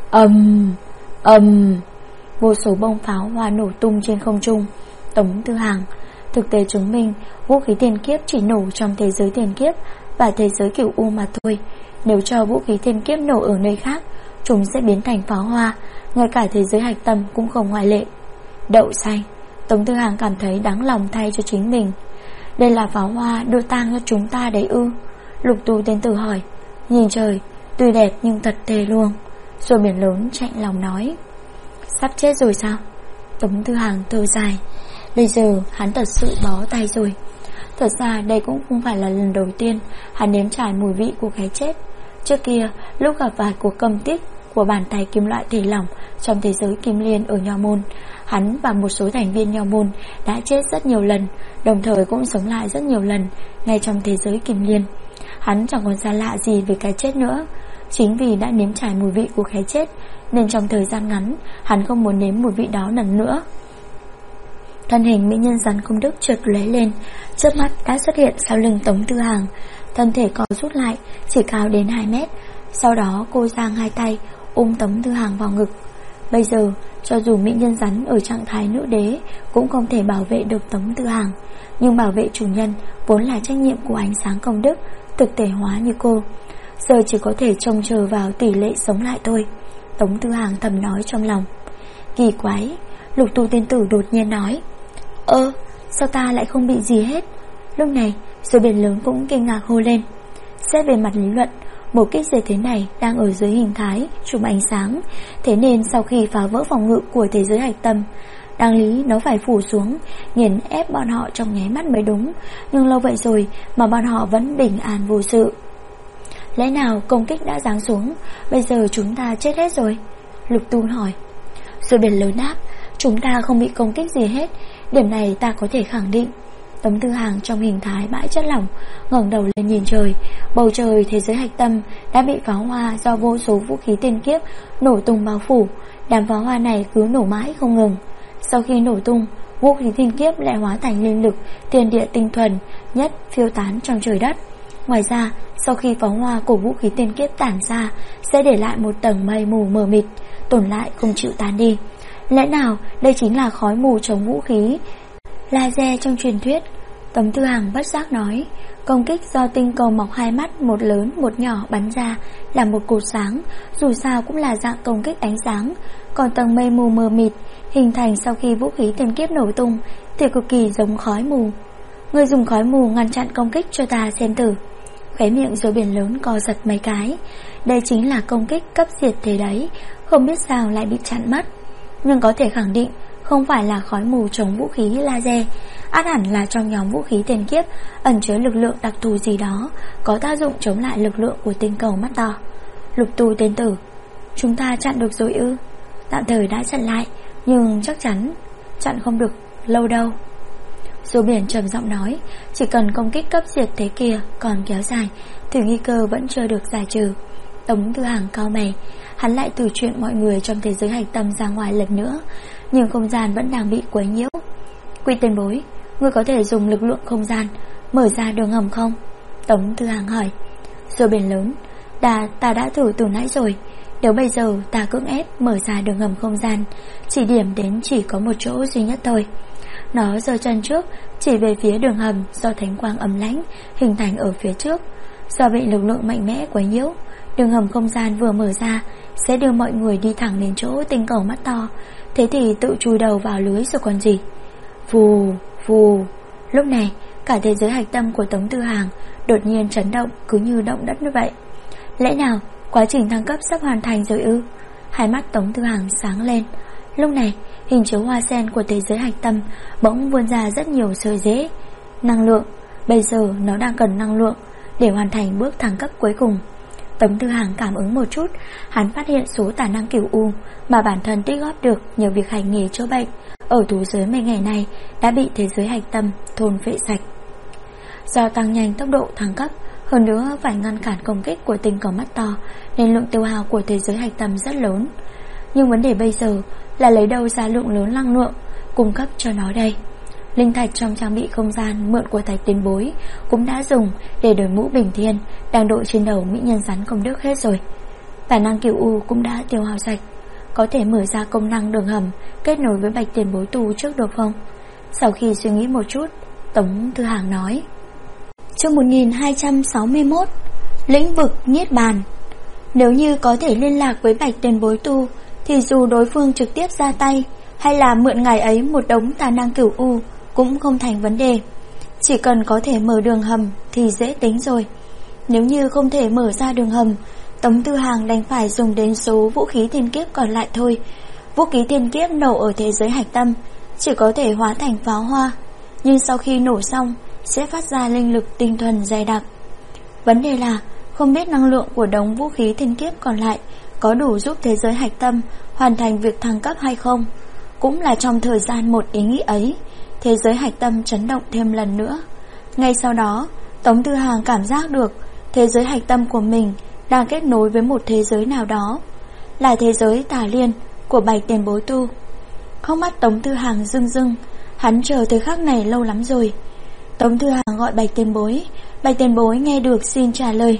Vô số bông pháo hoa nổ tung trên không trung. Tống Tư Hằng, thực tế chứng minh vũ khí tiền kiếp chỉ nổ trong thế giới tiền kiếp và thế giới cửu u mà thôi. Nếu cho vũ khí tiền kiếp nổ ở nơi khác, chúng sẽ biến thành pháo hoa. Ngay cả thế giới hạch tâm cũng không ngoại lệ. Đậu xanh. Tống Tư Hằng cảm thấy đáng lòng thay cho chính mình. Đây là pháo hoa đưa tang cho chúng ta đấy ư? Lục Tu Tiên Tử hỏi. Nhìn trời, tuy đẹp nhưng thật thề luôn. Rồi biển lớn chạnh lòng nói. Sắp chết rồi sao? Tống Tư Hằng thở dài. Bây giờ hắn thật sự bó tay rồi. Thật ra đây cũng không phải là lần đầu tiên hắn nếm trải mùi vị của cái chết. Trước kia, lúc gặp vài cuộc công kích của bàn tay kim loại thể lỏng trong thế giới Kim Liên ở Nho Môn, hắn và một số thành viên Nho Môn đã chết rất nhiều lần, đồng thời cũng sống lại rất nhiều lần ngay trong thế giới Kim Liên. Hắn chẳng còn xa lạ gì về cái chết nữa. Chính vì đã nếm trải mùi vị của cái chết nên trong thời gian ngắn hắn không muốn nếm mùi vị đó lần nữa. Thân hình mỹ nhân rắn công đức chợt lóe lên, chớp mắt đã xuất hiện sau lưng Tống Tư Hằng. Thân thể co rút lại, chỉ cao đến 2 mét. Sau đó cô giang hai tay ôm Tống Tư Hằng vào ngực. Bây giờ, cho dù mỹ nhân rắn ở trạng thái nữ đế cũng không thể bảo vệ được Tống Tư Hằng, nhưng bảo vệ chủ nhân vốn là trách nhiệm của ánh sáng công đức thực thể hóa như cô. Giờ chỉ có thể trông chờ vào tỷ lệ sống lại thôi. Tống Tư Hằng thầm nói trong lòng. Kỳ quái. Lục Tu Tiên Tử đột nhiên nói. Sao ta lại không bị gì hết? Lúc này Rồi biển lớn cũng kinh ngạc hô lên. Xét về mặt lý luận, một kích diệt thế này đang ở dưới hình thái chùm ánh sáng, thế nên sau khi phá vỡ phòng ngự của thế giới hạch tâm, đáng lý nó phải phủ xuống, nghiền ép bọn họ trong nháy mắt mới đúng. Nhưng lâu vậy rồi mà bọn họ vẫn bình an vô sự. Lẽ nào công kích đã giáng xuống, bây giờ chúng ta chết hết rồi? Lục Tu hỏi. Rồi biển lớn đáp, chúng ta không bị công kích gì hết, điểm này ta có thể khẳng định. Tống Tư Hàng trong hình thái bãi chất lỏng ngẩng đầu lên nhìn trời. Bầu trời thế giới hạch tâm đã bị pháo hoa do vô số vũ khí tiên kiếp nổ tung bao phủ. Đám pháo hoa này cứ nổ mãi không ngừng. Sau khi nổ tung, vũ khí tiên kiếp lại hóa thành linh lực thiên địa tinh thuần nhất phiêu tán trong trời đất. Ngoài ra, sau khi pháo hoa của vũ khí tiên kiếp tản ra, sẽ để lại một tầng mây mù mờ mịt, tồn lại không chịu tán đi. Lẽ nào đây chính là khói mù chống vũ khí laser trong truyền thuyết? Tống Tư Hằng bất giác nói. Công kích do tinh cầu mọc hai mắt, một lớn một nhỏ bắn ra là một cột sáng, dù sao cũng là dạng công kích ánh sáng. Còn tầng mây mù mờ mịt hình thành sau khi vũ khí tiên kiếp nổ tung thì cực kỳ giống khói mù. Người dùng khói mù ngăn chặn công kích cho ta xem thử. Khóe miệng Rồi biển lớn co giật mấy cái. Đây chính là công kích cấp diệt thế đấy, không biết sao lại bị chặn mất. Nhưng có thể khẳng định không phải là khói mù chống vũ khí laser, ắt hẳn là trong nhóm vũ khí tiền kiếp ẩn chứa lực lượng đặc thù gì đó, có tác dụng chống lại lực lượng của tinh cầu mắt to. Lục Tu Tiên Tử, chúng ta chặn được rồi ư? Tạm thời đã chặn lại, nhưng chắc chắn chặn không được lâu đâu. Rồi biển trầm giọng nói, chỉ cần công kích cấp diệt thế kia còn kéo dài thì nguy cơ vẫn chưa được giải trừ. Tống Tư Hằng cau mày, hắn lại từ chuyện mọi người trong thế giới hạch tâm ra ngoài lần nữa, nhưng không gian vẫn đang bị quấy nhiễu. Quỷ tiền bối, ngươi có thể dùng lực lượng không gian mở ra đường hầm không? Tống Tư Hằng hỏi. Rồi biển lớn, ta đã thử từ nãy rồi. Nếu bây giờ ta cưỡng ép mở ra đường hầm không gian, chỉ điểm đến chỉ có một chỗ duy nhất thôi. Nó giơ chân trước chỉ về phía đường hầm do thánh quang ấm lãnh hình thành ở phía trước. Do bị lực lượng mạnh mẽ quấy nhiễu, đường hầm không gian vừa mở ra sẽ đưa mọi người đi thẳng đến chỗ tinh cầu mắt to. Thế thì tự chui đầu vào lưới rồi còn gì. Vù vù. Lúc này cả thế giới hạch tâm của Tống Tư Hàng đột nhiên chấn động, cứ như động đất như vậy. Lẽ nào quá trình thăng cấp sắp hoàn thành rồi ư? Hai mắt Tống Tư Hàng sáng lên. Lúc này hình chiếu hoa sen của thế giới hạch tâm bỗng vươn ra rất nhiều sợi rễ năng lượng. Bây giờ nó đang cần năng lượng để hoàn thành bước thăng cấp cuối cùng. Tống Tư Hàng cảm ứng một chút, hắn phát hiện số tà năng cửu u mà bản thân tích góp được nhờ việc hành nghề chữa bệnh ở thú giới mấy ngày này đã bị thế giới hạch tâm thôn phệ sạch. Do tăng nhanh tốc độ thăng cấp, hơn nữa phải ngăn cản công kích của tinh cầu mắt to, nên lượng tiêu hao của thế giới hạch tâm rất lớn. Nhưng vấn đề bây giờ là lấy đâu ra lượng lớn năng lượng cung cấp cho nó đây? Linh thạch trong trang bị không gian mượn của Thạch Tiền Bối cũng đã dùng để đổi mũ bình thiên đang đội trên đầu mỹ nhân rắn công đức hết rồi. Tài năng cửu u cũng đã tiêu hao sạch. Có thể mở ra công năng đường hầm kết nối với Bạch Tiền Bối tu trước được không? Sau khi suy nghĩ một chút, Tống Tư Hàng nói: Chương 1261 Lĩnh vực Niết Bàn. Nếu như có thể liên lạc với Bạch Tiền Bối tu thì dù đối phương trực tiếp ra tay hay là mượn ngài ấy một đống tà năng cửu u cũng không thành vấn đề. Chỉ cần có thể mở đường hầm thì dễ tính rồi. Nếu như không thể mở ra đường hầm, Tống Tư Hàng đành phải dùng đến số vũ khí thiên kiếp còn lại thôi. Vũ khí thiên kiếp nổ ở thế giới hạch tâm chỉ có thể hóa thành pháo hoa, nhưng sau khi nổ xong sẽ phát ra linh lực tinh thuần dày đặc. Vấn đề là không biết năng lượng của đống vũ khí thiên kiếp còn lại có đủ giúp thế giới hạch tâm hoàn thành việc thăng cấp hay không. Cũng là trong thời gian một ý nghĩ ấy, thế giới hạch tâm chấn động thêm lần nữa. Ngay sau đó, Tống Tư Hàng cảm giác được thế giới hạch tâm của mình đang kết nối với một thế giới nào đó, là thế giới Tà Liên của Bạch Tiền Bối tu. Hốc mắt Tống Tư Hàng rưng rưng, hắn chờ thời khắc này lâu lắm rồi. Tống Tư Hàng gọi Bạch Tiền Bối, Bạch Tiền Bối nghe được xin trả lời.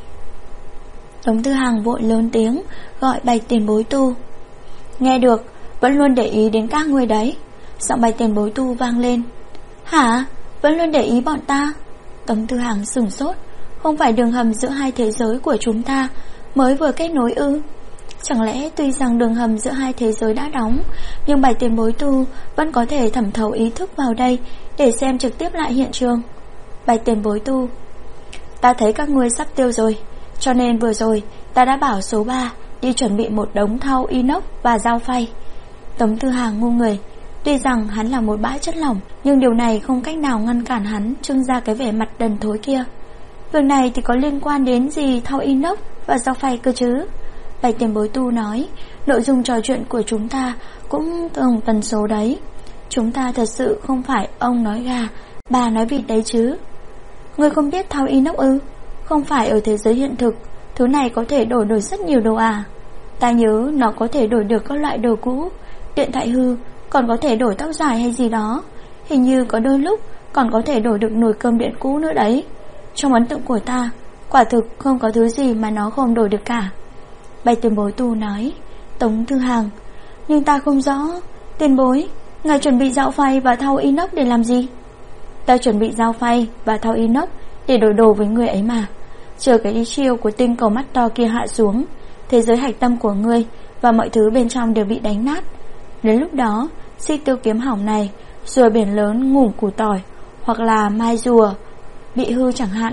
Tống Tư Hàng vội lớn tiếng gọi Bạch Tiền Bối tu. Nghe được, vẫn luôn để ý đến các ngươi đấy. Giọng Bạch Tiền Bối tu vang lên. Hả? Vẫn luôn để ý bọn ta? Tống Tư Hàng sửng sốt. Không phải đường hầm giữa hai thế giới của chúng ta mới vừa kết nối ư? Chẳng lẽ tuy rằng đường hầm giữa hai thế giới đã đóng, nhưng Bạch Tiền Bối tu vẫn có thể thẩm thấu ý thức vào đây để xem trực tiếp lại hiện trường? Bạch Tiền Bối tu: Ta thấy các ngươi sắp tiêu rồi, cho nên vừa rồi ta đã bảo số 3 đi chuẩn bị một đống thau inox và dao phay. Tống Tư Hàng ngu người. Tuy rằng hắn là một bãi chất lỏng, nhưng điều này không cách nào ngăn cản hắn trưng ra cái vẻ mặt đần thối kia. Việc này thì có liên quan đến gì thau inox và dao phay cơ chứ? Bạch Tiền Bối tu nói: Nội dung trò chuyện của chúng ta cũng từng tần số đấy. Chúng ta thật sự không phải ông nói gà, bà nói vịt đấy chứ. Ngươi không biết thau inox ư? Không phải ở thế giới hiện thực thứ này có thể đổi được rất nhiều đồ à? Ta nhớ nó có thể đổi được các loại đồ cũ, điện thoại hư, còn có thể đổi tóc dài hay gì đó. Hình như có đôi lúc còn có thể đổi được nồi cơm điện cũ nữa đấy. Trong ấn tượng của ta, quả thực không có thứ gì mà nó không đổi được cả. Bạch Tiền Bối tu nói. Tống Tư Hàng: Nhưng ta không rõ, Tiền Bối, ngài chuẩn bị dao phay và thau inox để làm gì? Ta chuẩn bị dao phay và thau inox để đổi đồ với người ấy mà. Chờ cái đi chiêu của tinh cầu mắt to kia hạ xuống, thế giới hạch tâm của ngươi và mọi thứ bên trong đều bị đánh nát. Đến lúc đó, xích tiêu kiếm hỏng này, rùa biển lớn ngủ củ tỏi, hoặc là mai rùa bị hư chẳng hạn,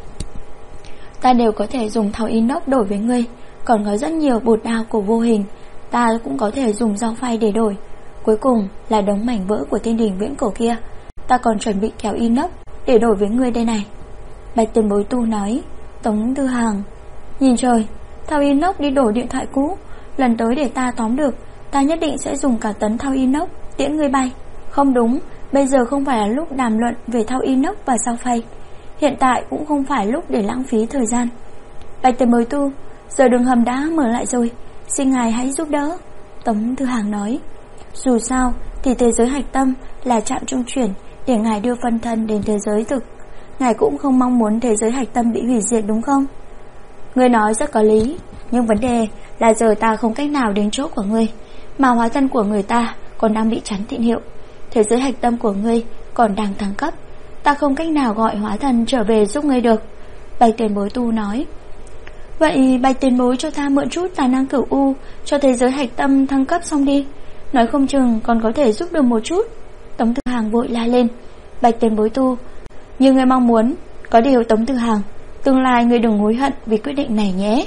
ta đều có thể dùng thau inox đổi với ngươi. Còn có rất nhiều bột đao của vô hình, ta cũng có thể dùng dao phay để đổi. Cuối cùng là đống mảnh vỡ của thiên đình viễn cổ kia, ta còn chuẩn bị kéo inox để đổi với ngươi đây này. Bạch Tiền Bối tu nói. Tống Tư Hàng: Nhìn trời, thau inox đi đổi điện thoại cũ. Lần tới để ta tóm được, ta nhất định sẽ dùng cả tấn thau inox tiễn ngươi bay. Không đúng, bây giờ không phải là lúc đàm luận về thau inox và dao phay. Hiện tại cũng không phải lúc để lãng phí thời gian. Bạch Tiền Bối tu, giờ đường hầm đã mở lại rồi, xin ngài hãy giúp đỡ. Tống Tư Hàng nói. Dù sao thì thế giới hạch tâm là trạm trung chuyển để ngài đưa phân thân đến thế giới thực. Ngài cũng không mong muốn thế giới hạch tâm bị hủy diệt đúng không? Ngươi nói rất có lý, nhưng vấn đề là giờ ta không cách nào đến chỗ của ngươi, mà hóa thân của người ta còn đang bị chắn tín hiệu. thế giới hạch tâm của ngươi còn đang thăng cấp, ta không cách nào gọi hóa thần trở về giúp ngươi được. Bạch tiền bối tu nói. Vậy Bạch tiền bối cho ta mượn chút tài năng cửu u, cho thế giới hạch tâm thăng cấp xong đi, nói không chừng còn có thể giúp được một chút. Tống Tư Hàng vội la lên. Bạch tiền bối tu, như ngươi mong muốn. Có điều Tống Tư Hàng, tương lai ngươi đừng hối hận vì quyết định này nhé.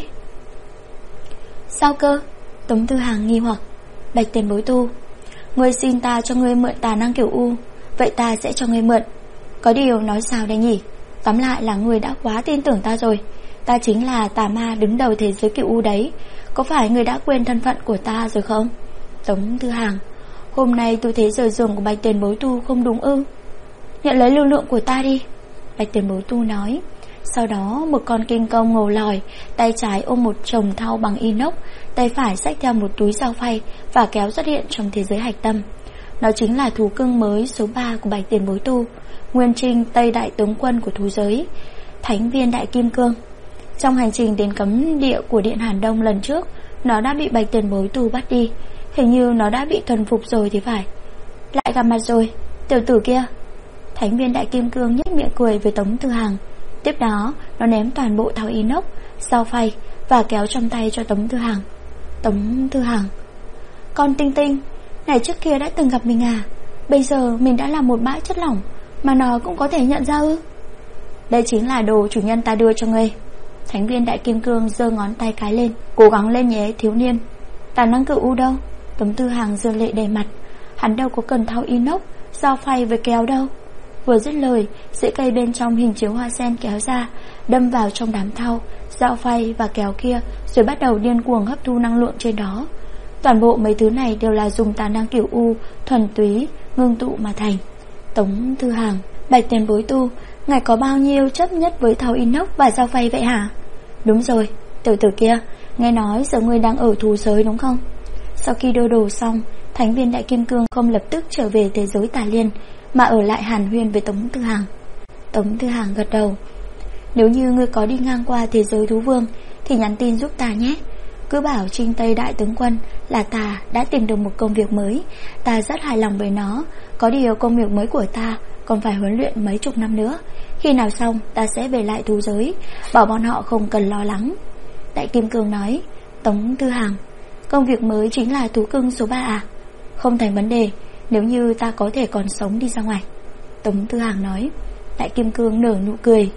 Sao cơ? Tống Tư Hàng nghi hoặc. Bạch tiền bối tu, ngươi xin ta cho ngươi mượn tài năng cửu u, vậy ta sẽ cho ngươi mượn. Có điều nói sao đây nhỉ? Tóm lại là ngươi đã quá tin tưởng ta rồi. Ta chính là tà ma đứng đầu thế giới cửu u đấy. Có phải ngươi đã quên thân phận của ta rồi không? Tống Tư Hàng, hôm nay tu thế giờ dường của Bạch tiền bối tu không đúng ư? Nhận lấy lưu lượng của ta đi. Bạch tiền bối tu nói. Sau đó một con kinh công ngầu lòi, tay trái ôm một chồng thau bằng inox, tay phải xách theo một túi dao phay và kéo xuất hiện trong thế giới hạch tâm. Nó chính là thú cưng mới số 3 của Bạch tiền bối tu, Nguyên Trinh Tây Đại tướng quân của thú giới, Thánh viên Đại Kim Cương. Trong hành trình đến cấm địa của Điện Hàn Đông lần trước, nó đã bị Bạch tiền bối tu bắt đi. Hình như nó đã bị thuần phục rồi thì phải. Lại gặp mặt rồi, tiểu tử kia. Thánh viên Đại Kim Cương nhếch miệng cười với Tống Tư Hàng. Tiếp đó nó ném toàn bộ thau inox, dao phay và kéo trong tay cho Tống Tư Hàng. Tống Tư Hàng, con Tinh Tinh này trước kia đã từng gặp mình à? Bây giờ mình đã là một bãi chất lỏng mà nó cũng có thể nhận ra ư? Đây chính là đồ chủ nhân ta đưa cho ngươi. Thánh viên Đại Kim Cương giơ ngón tay cái lên. Cố gắng lên nhé thiếu niên. Tài năng cửu u đâu? Tống Tư Hàng rơi lệ đầy mặt. Hắn đâu có cần thau inox, dao phay với kéo đâu. Vừa dứt lời, rễ cây bên trong hình chiếu hoa sen kéo ra, đâm vào trong đám thau, dao phay và kéo kia, rồi bắt đầu điên cuồng hấp thu năng lượng trên đó. Toàn bộ mấy thứ này đều là dùng tài năng cửu u thuần túy ngưng tụ mà thành. Tống Tư Hàng, Bạch tiền bối tu, ngài có bao nhiêu chấp nhất với thau inox và dao phay vậy hả? Đúng rồi, tiểu tử kia, nghe nói giờ ngươi đang ở thú giới đúng không? Sau khi đưa đồ xong, Thánh viên Đại Kim Cương không lập tức trở về thế giới Tà Liên, mà ở lại hàn huyên với Tống Tư Hàng. Tống Tư Hàng gật đầu. Nếu như ngươi có đi ngang qua thế giới thú vương thì nhắn tin giúp ta nhé. Cứ bảo Trinh Tây Đại tướng quân là ta đã tìm được một công việc mới. Ta rất hài lòng với nó. Có điều công việc mới của ta còn phải huấn luyện mấy chục năm nữa. Khi nào xong ta sẽ về lại thú giới, bảo bọn họ không cần lo lắng. Đại Kim Cương nói. Tống Tư Hàng, công việc mới chính là thú cưng số 3 à? Không thành vấn đề, nếu như ta có thể còn sống đi ra ngoài. Tống Tư Hàng nói. Đại Kim Cương nở nụ cười.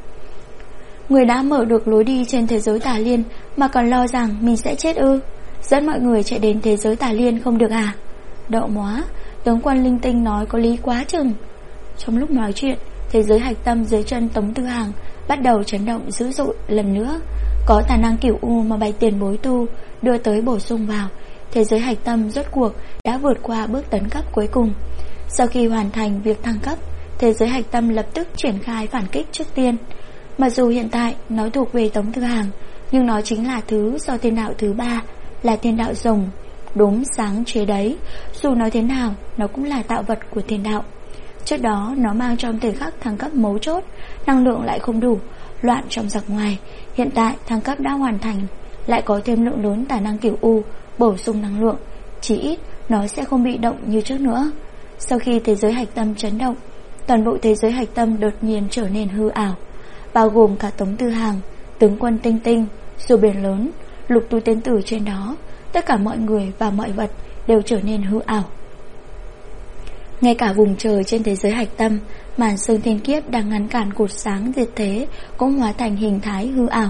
Người đã mở được lối đi trên thế giới Tà Liên mà còn lo rằng mình sẽ chết ư? Dẫn mọi người chạy đến thế giới Tà Liên không được à? Đậu móa, tướng quân linh tinh nói có lý quá chừng. Trong lúc nói chuyện, thế giới hạch tâm dưới chân Tống Tư Hàng bắt đầu chấn động dữ dội lần nữa. Có tài năng cửu u mà Bạch tiền bối tu đưa tới bổ sung vào, thế giới hạch tâm rốt cuộc đã vượt qua bước tấn cấp cuối cùng. Sau khi hoàn thành việc thăng cấp, thế giới hạch tâm lập tức triển khai phản kích trước tiên. Mặc dù hiện tại nó thuộc về Tống Tư Hàng, nhưng nó chính là thứ do thiên đạo thứ 3 là thiên đạo rồng đốm sáng chế đấy. Dù nói thế nào, nó cũng là tạo vật của thiên đạo. Trước đó nó mang trong thời khắc thăng cấp mấu chốt, năng lượng lại không đủ, loạn trong giặc ngoài. Hiện tại thăng cấp đã hoàn thành, lại có thêm lượng lớn tài năng cửu u bổ sung năng lượng, chỉ ít nó sẽ không bị động như trước nữa. Sau khi thế giới hạch tâm chấn động, toàn bộ thế giới hạch tâm đột nhiên trở nên hư ảo, bao gồm cả Tống Tư Hàng, tướng quân Tinh Tinh, rùa biển lớn, lục tu tiên tử trên đó. Tất cả mọi người và mọi vật đều trở nên hư ảo. Ngay cả vùng trời trên thế giới hạch tâm, màn sương thiên kiếp đang ngăn cản cột sáng diệt thế cũng hóa thành hình thái hư ảo.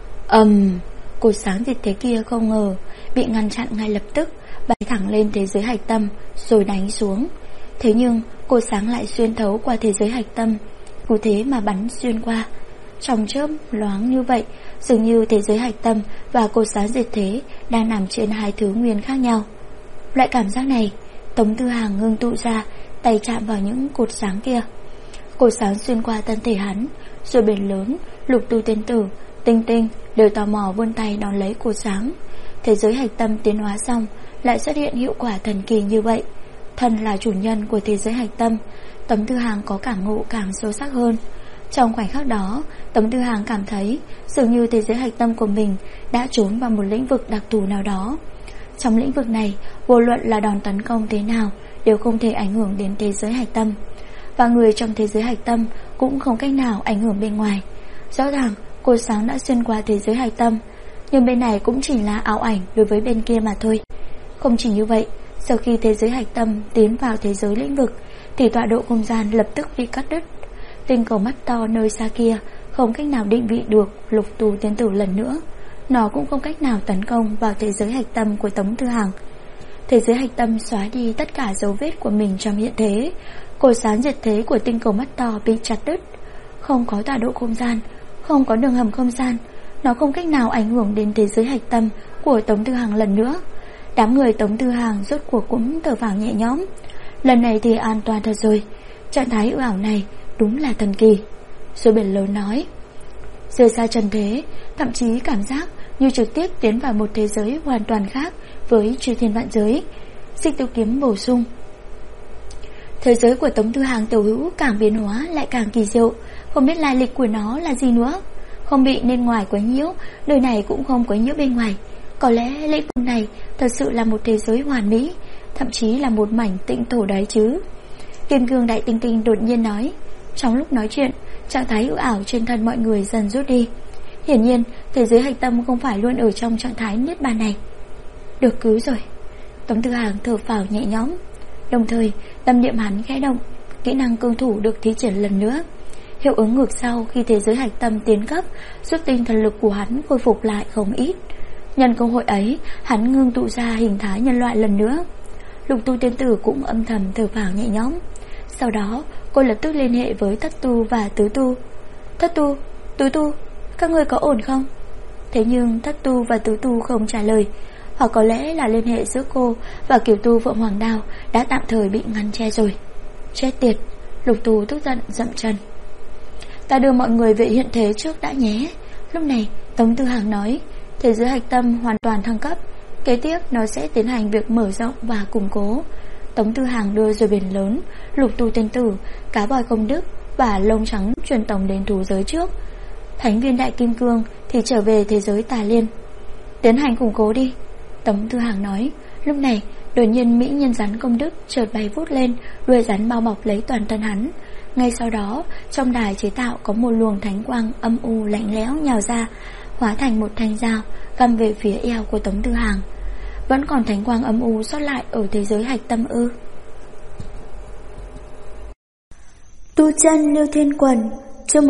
Cột sáng diệt thế kia không ngờ bị ngăn chặn ngay lập tức, bay thẳng lên thế giới hạch tâm rồi đánh xuống. Thế nhưng cột sáng lại xuyên thấu qua thế giới hạch tâm, cứ thế mà bắn xuyên qua. Trong chớp loáng như vậy, dường như thế giới hạch tâm và cột sáng diệt thế đang nằm trên hai thứ nguyên khác nhau. Loại cảm giác này, Tống Tư Hàng ngưng tụ ra, tay chạm vào những cột sáng kia. Cột sáng xuyên qua thân thể hắn, rồi biển lớn, lục tu tiên tử, Tinh Tinh đều tò mò vươn tay đón lấy cột sáng. Thế giới hạch tâm tiến hóa xong, lại xuất hiện hiệu quả thần kỳ như vậy. Thần là chủ nhân của thế giới hạch tâm, Tống Tư Hàng có cảm ngộ càng sâu sắc hơn. Trong khoảnh khắc đó, Tống Tư Hàng cảm thấy dường như thế giới hạch tâm của mình đã trốn vào một lĩnh vực đặc thù nào đó. Trong lĩnh vực này, vô luận là đòn tấn công thế nào đều không thể ảnh hưởng đến thế giới hạch tâm, và người trong thế giới hạch tâm cũng không cách nào ảnh hưởng bên ngoài. Rõ ràng cột sáng đã xuyên qua thế giới hạch tâm, nhưng bên này cũng chỉ là ảo ảnh đối với bên kia mà thôi. Không chỉ như vậy, sau khi thế giới hạch tâm tiến vào thế giới lĩnh vực thì tọa độ không gian lập tức bị cắt đứt. Tinh cầu mắt to nơi xa kia không cách nào định vị được Lục Tu Tiên Tử lần nữa. Nó cũng không cách nào tấn công vào thế giới hạch tâm của Tống Tư Hằng. Thế giới hạch tâm xóa đi tất cả dấu vết của mình trong hiện thế. Cột sáng diệt thế của tinh cầu mắt to bị chặt đứt. Không có tọa độ không gian, không có đường hầm không gian, nó không cách nào ảnh hưởng đến thế giới hạch tâm của Tống Tư Hằng lần nữa. Đám người Tống Tư Hằng rốt cuộc cũng thở phào nhẹ nhõm. Lần này thì an toàn thật rồi. Trạng thái ảo này đúng là thần kỳ. Rồi biển lớn nói, rời xa trần thế, thậm chí cảm giác như trực tiếp tiến vào một thế giới hoàn toàn khác với chư thiên vạn giới. Xích Tiêu Kiếm bổ sung, thế giới của Tống Tư Hằng tiểu hữu càng biến hóa lại càng kỳ diệu, không biết lai lịch của nó là gì nữa. Không bị bên ngoài quấy nhiễu, đời này cũng không quấy nhiễu bên ngoài. Có lẽ lĩnh vực này thật sự là một thế giới hoàn mỹ, thậm chí là một mảnh tịnh thổ đấy chứ. Kim Cương Đại Tinh Tinh đột nhiên nói. Trong lúc nói chuyện, trạng thái hữu ảo trên thân mọi người dần rút đi. Hiển nhiên thế giới hạch tâm không phải luôn ở trong trạng thái niết bàn này. Được cứu rồi. Tống Tư Hằng thở phào nhẹ nhõm. Đồng thời tâm niệm hắn khẽ động, kỹ năng cương thủ được thí triển lần nữa. Hiệu ứng ngược sau khi thế giới hạch tâm tiến cấp, giúp tinh thần lực của hắn khôi phục lại không ít. Nhân cơ hội ấy, hắn ngưng tụ ra hình thái nhân loại lần nữa. Lục Tu Tiên Tử cũng âm thầm thở phào nhẹ nhõm. Sau đó cô lập tức liên hệ với Thất Tu và Tứ Tu. Thất Tu, Tứ Tu, các người có ổn không? Thế nhưng Thất Tu và Tứ Tu không trả lời. Hoặc có lẽ là liên hệ giữa cô và Kiều Tu Phượng Hoàng Đao đã tạm thời bị ngăn che rồi. Chết tiệt. Lục Tu tức giận dậm chân. Ta đưa mọi người về hiện thế trước đã nhé. Lúc này Tống Tư Hằng nói, thế giới hạch tâm hoàn toàn thăng cấp, kế tiếp nó sẽ tiến hành việc mở rộng và củng cố. Tống Tư Hằng đưa rồi biển lớn, Lục Tu Tiên Tử, Cá Voi Công Đức và Lông Trắng truyền tống đến thú giới trước. Thánh Viên Đại Kim Cương thì trở về thế giới Tà Liên. Tiến hành củng cố đi, Tống Tư Hằng nói. Lúc này đột nhiên mỹ nhân rắn Công Đức chợt bay vút lên, đuôi rắn bao bọc lấy toàn thân hắn. Ngay sau đó trong đài chế tạo có một luồng thánh quang âm u lạnh lẽo nhào ra, hóa thành một thanh dao găm về phía eo của Tống Tư Hằng. Vẫn còn thánh quang âm u sót lại ở thế giới hạch tâm ư? Tu chân Lưu Thiên Quần, chương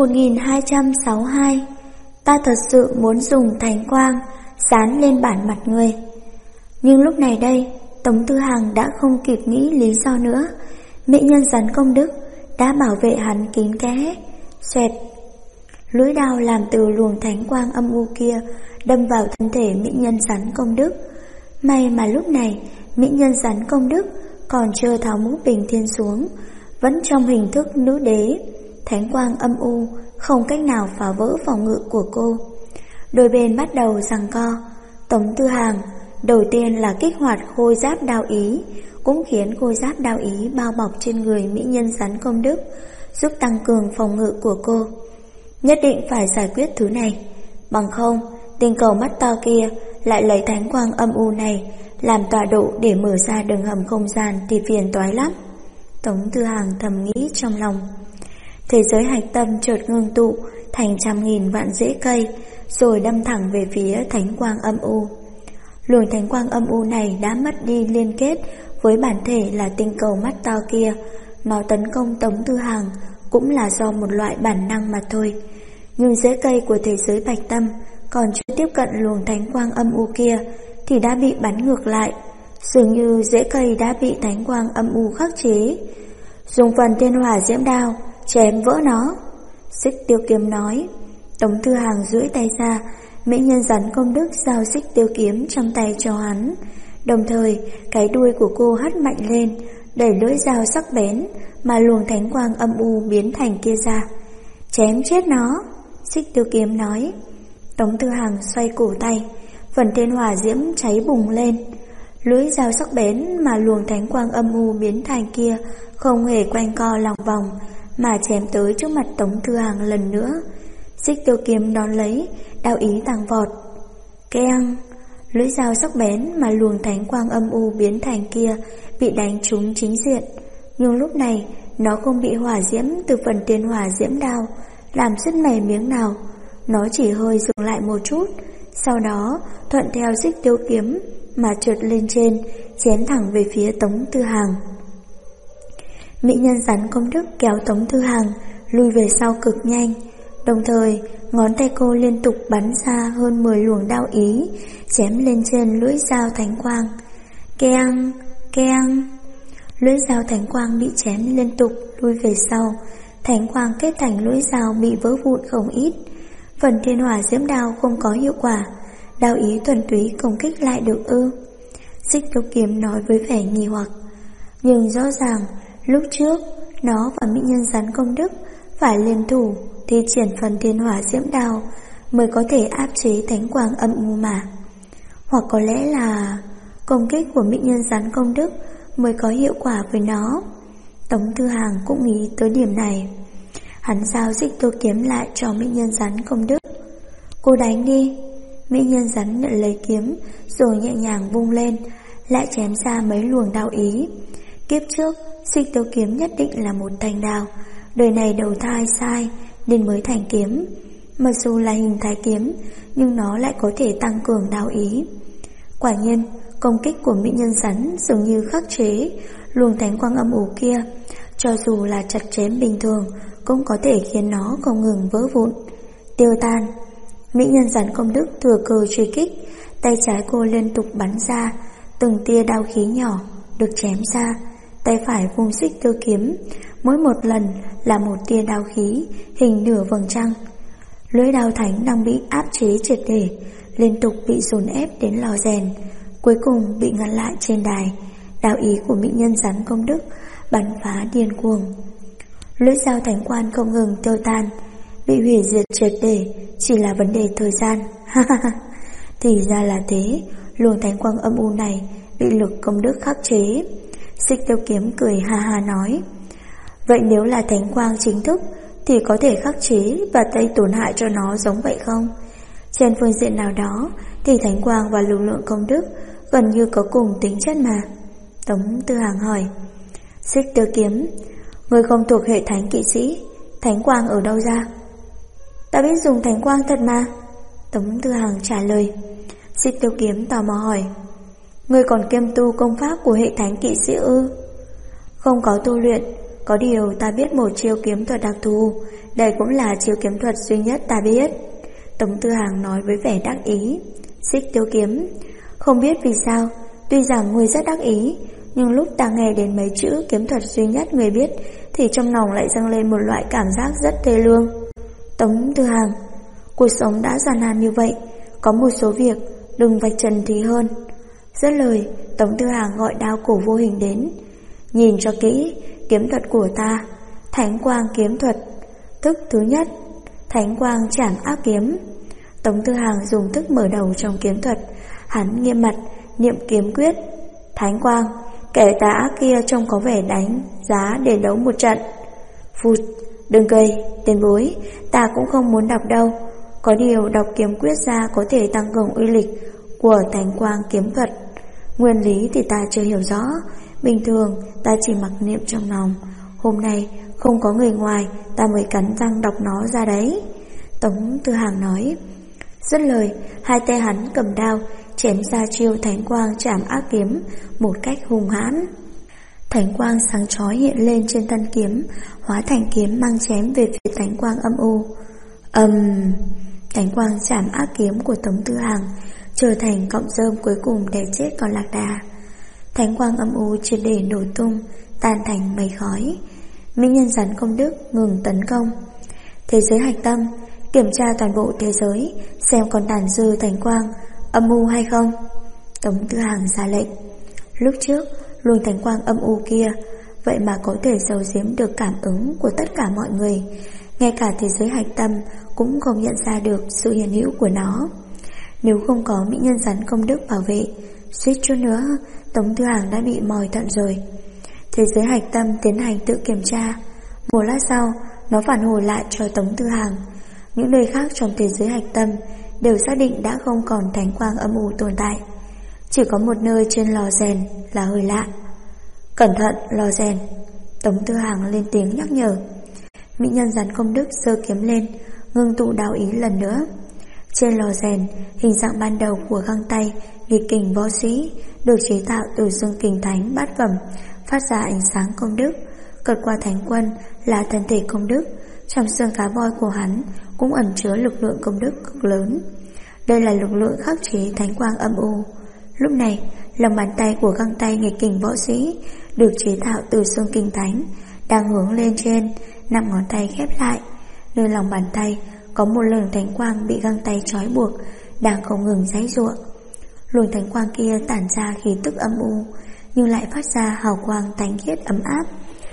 1262. Ta thật sự muốn dùng thánh quang dán lên bản mặt người. Nhưng lúc này đây, Tống Tư Hằng đã không kịp nghĩ lý do nữa. Mỹ nhân rắn Công Đức đã bảo vệ hắn kín kẽ. Xoẹt, lưỡi đao làm từ luồng thánh quang âm u kia đâm vào thân thể mỹ nhân rắn Công Đức. May mà lúc này mỹ nhân rắn Công Đức còn chưa tháo mũ bình thiên xuống, vẫn trong hình thức nữ đế. Thánh quang âm u không cách nào phá vỡ phòng ngự của cô. Đôi bên bắt đầu giằng co. Tống Tư Hằng đầu tiên là kích hoạt khôi giáp đao ý, cũng khiến khôi giáp đao ý bao bọc trên người mỹ nhân rắn Công Đức, giúp tăng cường phòng ngự của cô. Nhất định phải giải quyết thứ này, bằng không tinh cầu mắt to kia lại lấy thánh quang âm u này làm tọa độ để mở ra đường hầm không gian thì phiền toái lắm. Tống Tư Hằng thầm nghĩ trong lòng. Thế giới hạch tâm chợt ngưng tụ thành trăm nghìn vạn rễ cây, rồi đâm thẳng về phía thánh quang âm u. Luồng thánh quang âm u này đã mất đi liên kết với bản thể là tinh cầu mắt to kia. Nó tấn công Tống Tư Hằng cũng là do một loại bản năng mà thôi. Nhưng rễ cây của thế giới bạch tâm còn chưa tiếp cận luồng thánh quang âm u kia thì đã bị bắn ngược lại. Dường như rễ cây đã bị thánh quang âm u khắc chế. Dùng phần thiên hỏa diễm đao chém vỡ nó, Xích Tiêu Kiếm nói. Tống Tư Hằng duỗi tay ra, mỹ nhân rắn Công Đức giao xích tiêu kiếm trong tay cho hắn. Đồng thời cái đuôi của cô hất mạnh lên, đẩy lưỡi dao sắc bén mà luồng thánh quang âm u biến thành kia ra. Chém chết nó, Xích Tiêu Kiếm nói. Tống Tư Hằng xoay cổ tay, phần thiên hỏa diễm cháy bùng lên. Lưỡi dao sắc bén mà luồng thánh quang âm u biến thành kia không hề quanh co lòng vòng, mà chém tới trước mặt Tống Tư Hằng lần nữa. Xích Tiêu Kiếm đón lấy, đao ý tăng vọt. Keng! Lưỡi dao sắc bén mà luồng thánh quang âm u biến thành kia bị đánh trúng chính diện, nhưng lúc này nó không bị hỏa diễm từ phần tiên hỏa diễm đao làm sứt mẻ miếng nào. Nó chỉ hơi dừng lại một chút, sau đó thuận theo xích tiêu kiếm mà trượt lên trên, chém thẳng về phía Tống Tư Hàng. Mỹ nhân rắn công đức kéo Tống Tư Hàng lùi về sau cực nhanh, đồng thời ngón tay cô liên tục bắn ra hơn 10 luồng đao ý, chém lên trên lưỡi dao thánh quang. Keng, keng. Lưỡi dao thánh quang bị chém liên tục lùi về sau, thánh quang kết thành lưỡi dao bị vỡ vụn không ít. Phần thiên hỏa diễm đao không có hiệu quả, đao ý thuần túy công kích lại được ư? Xích tiêu kiếm nói với vẻ nghi hoặc. Nhưng rõ ràng lúc trước nó và mỹ nhân rắn công đức phải liên thủ thi triển phần thiên hỏa diễm đao mới có thể áp chế thánh quang âm u mà. Hoặc có lẽ là công kích của mỹ nhân rắn công đức mới có hiệu quả với nó. Tống Tư Hàng cũng nghĩ tới điểm này. Hắn giao xích tiêu kiếm lại cho mỹ nhân rắn công đức. Cô đánh đi. Mỹ nhân rắn nhận lấy kiếm rồi nhẹ nhàng vung lên, lại chém ra mấy luồng đao ý. Kiếp trước xích tiêu kiếm nhất định là một thanh đao, đời này đầu thai sai nên mới thành kiếm. Mặc dù là hình thái kiếm, nhưng nó lại có thể tăng cường đao ý. Quả nhiên, công kích của mỹ nhân rắn dường như khắc chế luồng thánh quang âm u kia, cho dù là chặt chém bình thường cũng có thể khiến nó không ngừng vỡ vụn, tiêu tan. Mỹ nhân rắn công đức thừa cơ truy kích, tay trái cô liên tục bắn ra từng tia đao khí nhỏ được chém ra, tay phải vung xích tiêu kiếm, mỗi một lần là một tia đao khí hình nửa vầng trăng. Lưỡi đao thánh đang bị áp chế triệt để, liên tục bị dồn ép đến lò rèn, cuối cùng bị ngăn lại trên đài. Đao ý của mỹ nhân rắn công đức bắn phá điên cuồng. Lưỡi dao thánh quan không ngừng tiêu tan, bị hủy diệt triệt để, chỉ là vấn đề thời gian. Thì ra là thế, luồng thánh quang âm u này bị lực công đức khắc chế. Xích tiêu kiếm cười ha ha nói, vậy nếu là thánh quang chính thức thì có thể khắc chế và gây tổn hại cho nó giống vậy không? Trên phương diện nào đó thì thánh quang và lực lượng công đức gần như có cùng tính chất mà. Tống Tư Hàng hỏi. Xích tiêu kiếm, người không thuộc hệ thánh kỵ sĩ, thánh quang ở đâu ra? Ta biết dùng thánh quang thật mà. Tống Tư Hàng trả lời. Xích tiêu kiếm tò mò hỏi, người còn kiêm tu công pháp của hệ thánh kỵ sĩ ư? Không có tu luyện, có điều ta biết một chiêu kiếm thuật đặc thù, đây cũng là chiêu kiếm thuật duy nhất ta biết. Tống Tư Hàng nói với vẻ đắc ý. Xích tiêu kiếm, không biết vì sao, tuy rằng người rất đắc ý, nhưng lúc ta nghe đến mấy chữ kiếm thuật duy nhất người biết thì trong lòng lại dâng lên một loại cảm giác rất thê lương. Tống Tư Hàng, cuộc sống đã gian nan như vậy, có một số việc đừng vạch trần thì hơn. Dứt lời, Tống Tư Hàng gọi đao cổ vô hình đến. Nhìn cho kỹ, kiếm thuật của ta, thánh quang kiếm thuật. Thức thứ nhất, thánh quang trảm ác kiếm. Tống Tư Hàng dùng thức mở đầu trong kiếm thuật. Hắn nghiêm mặt niệm kiếm quyết. Thánh quang, kẻ tà ác kia trông có vẻ đánh giá để đấu một trận. Phụt, đừng cười, tiền bối, ta cũng không muốn đọc đâu. Có điều đọc kiếm quyết ra có thể tăng cường uy lực của thánh quang kiếm thuật. Nguyên lý thì ta chưa hiểu rõ, bình thường ta chỉ mặc niệm trong lòng. Hôm nay không có người ngoài, ta mới cắn răng đọc nó ra đấy. Tống Tư Hàng nói. Dứt lời, hai tay hắn cầm đao chém ra chiêu thánh quang trảm ác kiếm một cách hung hãn. Thánh quang sáng chói hiện lên trên thân kiếm, hóa thành kiếm mang chém về phía thánh quang âm u. Thánh quang trảm ác kiếm của Tống Tư Hàng trở thành cọng rơm cuối cùng để chết con lạc đà. Thánh quang âm u triệt để nổ tung, tan thành mây khói. Mỹ nhân rắn công đức ngừng tấn công. Thế giới hạch tâm, kiểm tra toàn bộ thế giới, xem còn tàn dư thánh quang âm u hay không. Tống Tư Hàng ra lệnh. Lúc trước, luồng thánh quang âm u kia vậy mà có thể giấu giếm được cảm ứng của tất cả mọi người, ngay cả thế giới hạch tâm cũng không nhận ra được sự hiện hữu của nó. Nếu không có mỹ nhân rắn công đức bảo vệ, suýt chút nữa Tống Tư Hàng đã bị mỏi thận rồi. Thế giới hạch tâm tiến hành tự kiểm tra. Một lát sau, nó phản hồi lại cho Tống Tư Hàng. Những nơi khác trong thế giới hạch tâm đều xác định đã không còn thánh quang âm u tồn tại. Chỉ có một nơi trên lò rèn là hơi lạ. Cẩn thận lò rèn, Tống Tư Hàng lên tiếng nhắc nhở. Mỹ nhân rắn công đức giơ kiếm lên, ngưng tụ đạo ý lần nữa. Trên lò rèn, hình dạng ban đầu của găng tay nghịch kình võ sĩ được chế tạo từ dương kình thánh bát phẩm, phát ra ánh sáng công đức. Cật qua thánh quân là thân thể công đức, trong xương cá voi của hắn cũng ẩn chứa lực lượng công đức cực lớn. Đây là lực lượng khắc chế thánh quang âm u. Lúc này, lòng bàn tay của găng tay nghịch kình võ sĩ được chế tạo từ xương kình thánh đang hướng lên trên, 5 ngón tay khép lại. Nơi lòng bàn tay có một luồng thánh quang bị găng tay trói buộc, đang không ngừng giãy giụa. Luồng thánh quang kia tản ra khí tức âm u, nhưng lại phát ra hào quang thánh khiết ấm áp.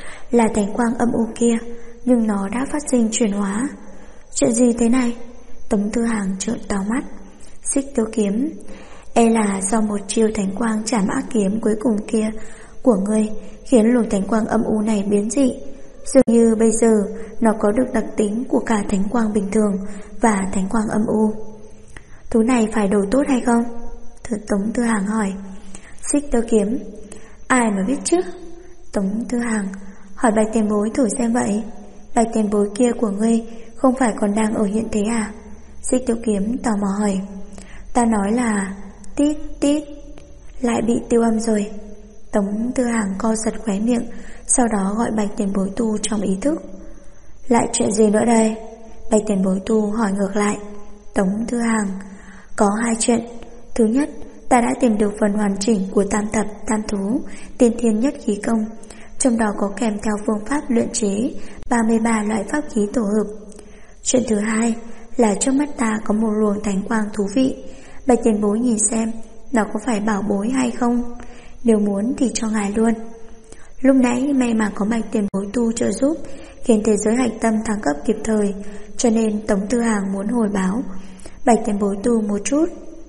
Là thánh quang âm u kia, nhưng nó đã phát sinh chuyển hóa. Chuyện gì thế này? Tống Tư Hàng trợn to mắt. Xích Tiêu kiếm, e là do một chiêu thánh quang chảm ác kiếm cuối cùng kia của ngươi khiến luồng thánh quang âm u này biến dị. Dường như bây giờ nó có được đặc tính của cả thánh quang bình thường và thánh quang âm u. Thú này phải đồ tốt hay không? Tống Tư Hàng hỏi. Xích Tiêu kiếm, ai mà biết chứ? Tống Tư Hàng hỏi Bạch tiền bối thử xem vậy. Bạch tiền bối kia của ngươi không phải còn đang ở hiện thế à? Xích Tiêu kiếm tò mò hỏi. Ta nói là tít tít, lại bị tiêu âm rồi. Tống Tư Hàng co giật khóe miệng, sau đó gọi Bạch tiền bối tu trong ý thức. Lại chuyện gì nữa đây? Bạch tiền bối tu hỏi ngược lại. Tống Tư Hàng, có 2 chuyện. Thứ nhất, ta đã tìm được phần hoàn chỉnh của tam tập tam thú tiên thiên nhất khí công, trong đó có kèm theo phương pháp luyện chế 33 loại pháp khí tổ hợp. Chuyện thứ hai là trước mắt ta có một luồng thánh quang thú vị. Bạch tiền bối nhìn xem nó có phải bảo bối hay không, nếu muốn thì cho ngài luôn. Lúc nãy may mà có Bạch tiền bối tu trợ giúp, khiến thế giới hạch tâm thăng cấp kịp thời, cho nên Tống Tư Hàng muốn hồi báo Bạch tiền bối tu một chút.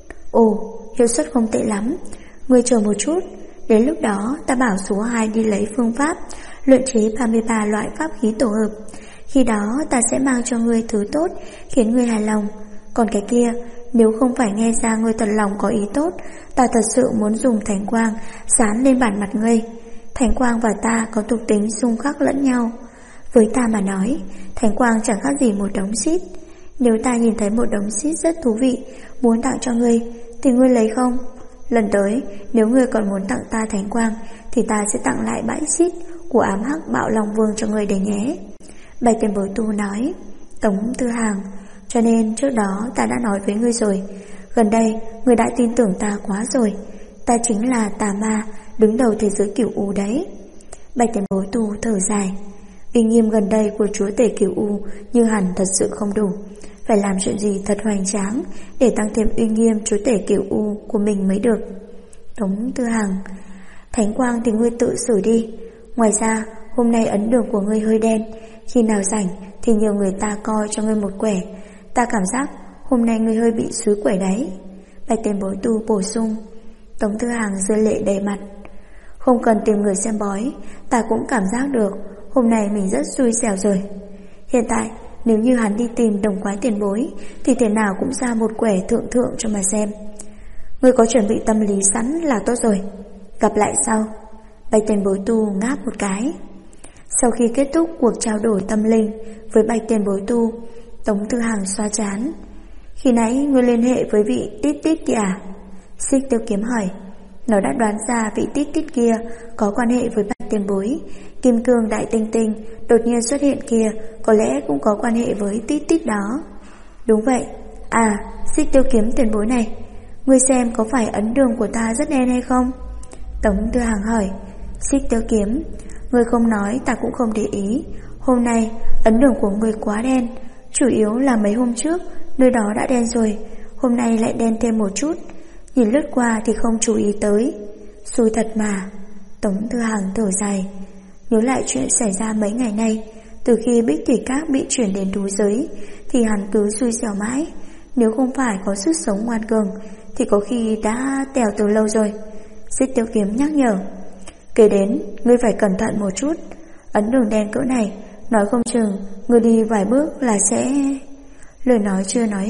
Ồ, hiệu suất không tệ lắm. Ngươi chờ một chút, đến lúc đó ta bảo số 2 đi lấy phương pháp luyện chế 33 loại pháp khí tổ hợp. Khi đó ta sẽ mang cho ngươi thứ tốt khiến ngươi hài lòng. Còn cái kia, nếu không phải nghe ra ngươi thật lòng có ý tốt, ta thật sự muốn dùng thánh quang dán lên bản mặt ngươi. Thánh quang và ta có thuộc tính xung khắc lẫn nhau. Với ta mà nói, thánh quang chẳng khác gì một đống xít. Nếu ta nhìn thấy một đống xít rất thú vị, muốn tặng cho ngươi, thì ngươi lấy không? Lần tới, nếu ngươi còn muốn tặng ta thánh quang, thì ta sẽ tặng lại bãi xít của ám hắc bạo long vương cho ngươi để nhé. Bạch tiền bối tu nói. Tống Tư Hàng, cho nên trước đó ta đã nói với ngươi rồi. Gần đây, ngươi đã tin tưởng ta quá rồi. Ta chính là tà ma đứng đầu thế giới Cửu U đấy. Bạch tiền bối tu thở dài. Uy nghiêm gần đây của chúa tể Cửu U như hẳn thật sự không đủ. Phải làm chuyện gì thật hoành tráng để tăng thêm uy nghiêm chúa tể Cửu U của mình mới được. Tống Tư Hàng, thánh quang thì ngươi tự xử đi. Ngoài ra, hôm nay ấn đường của ngươi hơi đen, khi nào rảnh thì nhờ người ta coi cho ngươi một quẻ. Ta cảm giác hôm nay ngươi hơi bị xúi quẻ đấy. Bạch tiền bối tu bổ sung. Tống Tư Hàng rơi lệ đầy mặt. Không cần tìm người xem bói, ta cũng cảm giác được hôm nay mình rất xui xẻo rồi. Hiện tại nếu như hắn đi tìm đồng quái tiền bối thì thế nào cũng ra một quẻ thượng thượng cho mà xem. Ngươi có chuẩn bị tâm lý sẵn là tốt rồi. Gặp lại sau. Bạch tiền bối tu ngáp một cái. Sau khi kết thúc cuộc trao đổi tâm linh với Bạch tiền bối tu, Tống Tư Hàng xoa trán. Khi nãy ngươi liên hệ với vị tít tít kia à? Xích Tiêu kiếm hỏi. Nó đã đoán ra vị tít tít kia có quan hệ với Bạch tiền bối. Kim cương đại tinh tinh đột nhiên xuất hiện kia có lẽ cũng có quan hệ với tít tít đó. Đúng vậy. À, Xích Tiêu kiếm tiền bối này, ngươi xem có phải ấn đường của ta rất đen hay không? Tống Tư Hàng hỏi. Xích Tiêu kiếm, ngươi không nói ta cũng không để ý. Hôm nay ấn đường của ngươi quá đen, chủ yếu là mấy hôm trước nơi đó đã đen rồi, hôm nay lại đen thêm một chút. Nhìn lướt qua thì không chú ý tới. Xui thật mà. Tống Tư Hàng thở dài. Nhớ lại chuyện xảy ra mấy ngày nay, từ khi Bích Thủy Các bị chuyển đến thú giới thì hắn cứ xui xẻo mãi. Nếu không phải có sức sống ngoan cường thì có khi đã tèo từ lâu rồi. Xích Tiêu kiếm nhắc nhở. Kể đến, ngươi phải cẩn thận một chút. Ấn đường đen cỡ này, nói không chừng ngươi đi vài bước là sẽ... Lời nói chưa nói hết,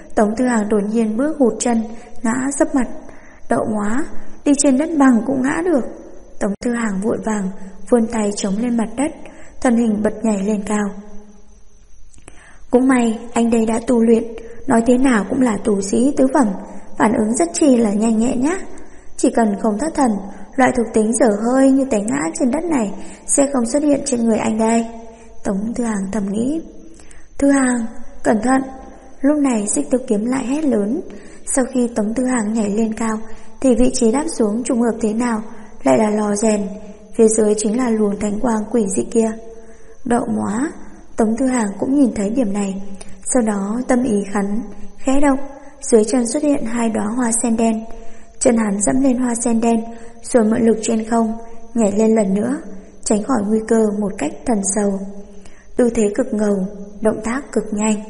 Tống Thư Hàng đột nhiên bước hụt chân, ngã sấp mặt. Đậu móa, đi trên đất bằng cũng ngã được. Tống Thư Hàng vội vàng vươn tay chống lên mặt đất, thân hình bật nhảy lên cao. Cũng may anh đây đã tu luyện, nói thế nào cũng là tu sĩ tứ phẩm, phản ứng rất chi là nhanh nhẹn nhá. Chỉ cần không thất thần, loại thuộc tính dở hơi như té ngã trên đất này sẽ không xuất hiện trên người anh đây. Tống Thư Hàng thầm nghĩ. Thư Hàng, cẩn thận. Lúc này Xích Tiêu Kiếm lại hét lớn. Sau khi Tống Thư Hàng nhảy lên cao thì vị trí đáp xuống trùng hợp thế nào lại là lò rèn, phía dưới chính là luồng thánh quang quỷ dị kia. Đậu móa, Tống Thư Hàng cũng nhìn thấy điểm này. Sau đó tâm ý khắn khẽ động, dưới chân xuất hiện 2 đóa hoa sen đen. Chân hắn dẫm lên hoa sen đen, rồi mượn lực trên không nhảy lên lần nữa, tránh khỏi nguy cơ một cách thần sầu. Tư thế cực ngầu, động tác cực nhanh.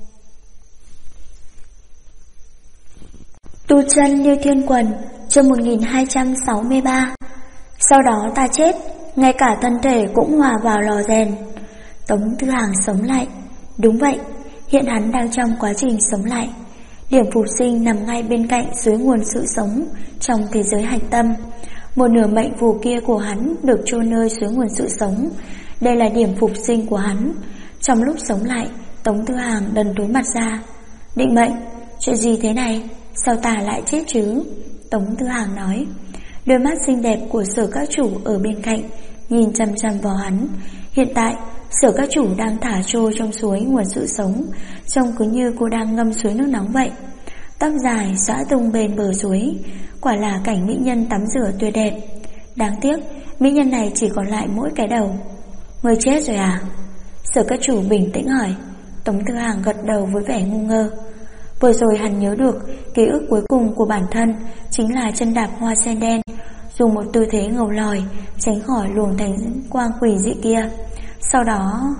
Tu chân như thiên quần, chương 1263. Sau đó ta chết, ngay cả thân thể cũng hòa vào lò rèn. Tống Thư Hàng sống lại. Đúng vậy, hiện hắn đang trong quá trình sống lại. Điểm phục sinh nằm ngay bên cạnh suối nguồn sự sống trong thế giới hạch tâm. Một nửa mệnh phù kia của hắn được chôn nơi suối nguồn sự sống. Đây là điểm phục sinh của hắn. Trong lúc sống lại, Tống Thư Hàng đần tối mặt ra. Định mệnh, chuyện gì thế này? Sao ta lại chết chứ? Tống Thư Hàng nói. Đôi mắt xinh đẹp của Sở Các Chủ ở bên cạnh nhìn chằm chằm vào hắn. Hiện tại Sở Các Chủ đang thả trôi trong suối nguồn sự sống, trông cứ như cô đang ngâm suối nước nóng vậy. Tóc dài xõa tung bên bờ suối, quả là cảnh mỹ nhân tắm rửa tuyệt đẹp. Đáng tiếc mỹ nhân này chỉ còn lại mỗi cái đầu. Người chết rồi à? Sở Các Chủ bình tĩnh hỏi. Tống Thư Hàng gật đầu với vẻ ngu ngơ. Vừa rồi hắn nhớ được ký ức cuối cùng của bản thân chính là chân đạp hoa sen đen, dùng một tư thế ngầu lòi tránh khỏi luồng thánh quang quỷ dị kia. Sau đó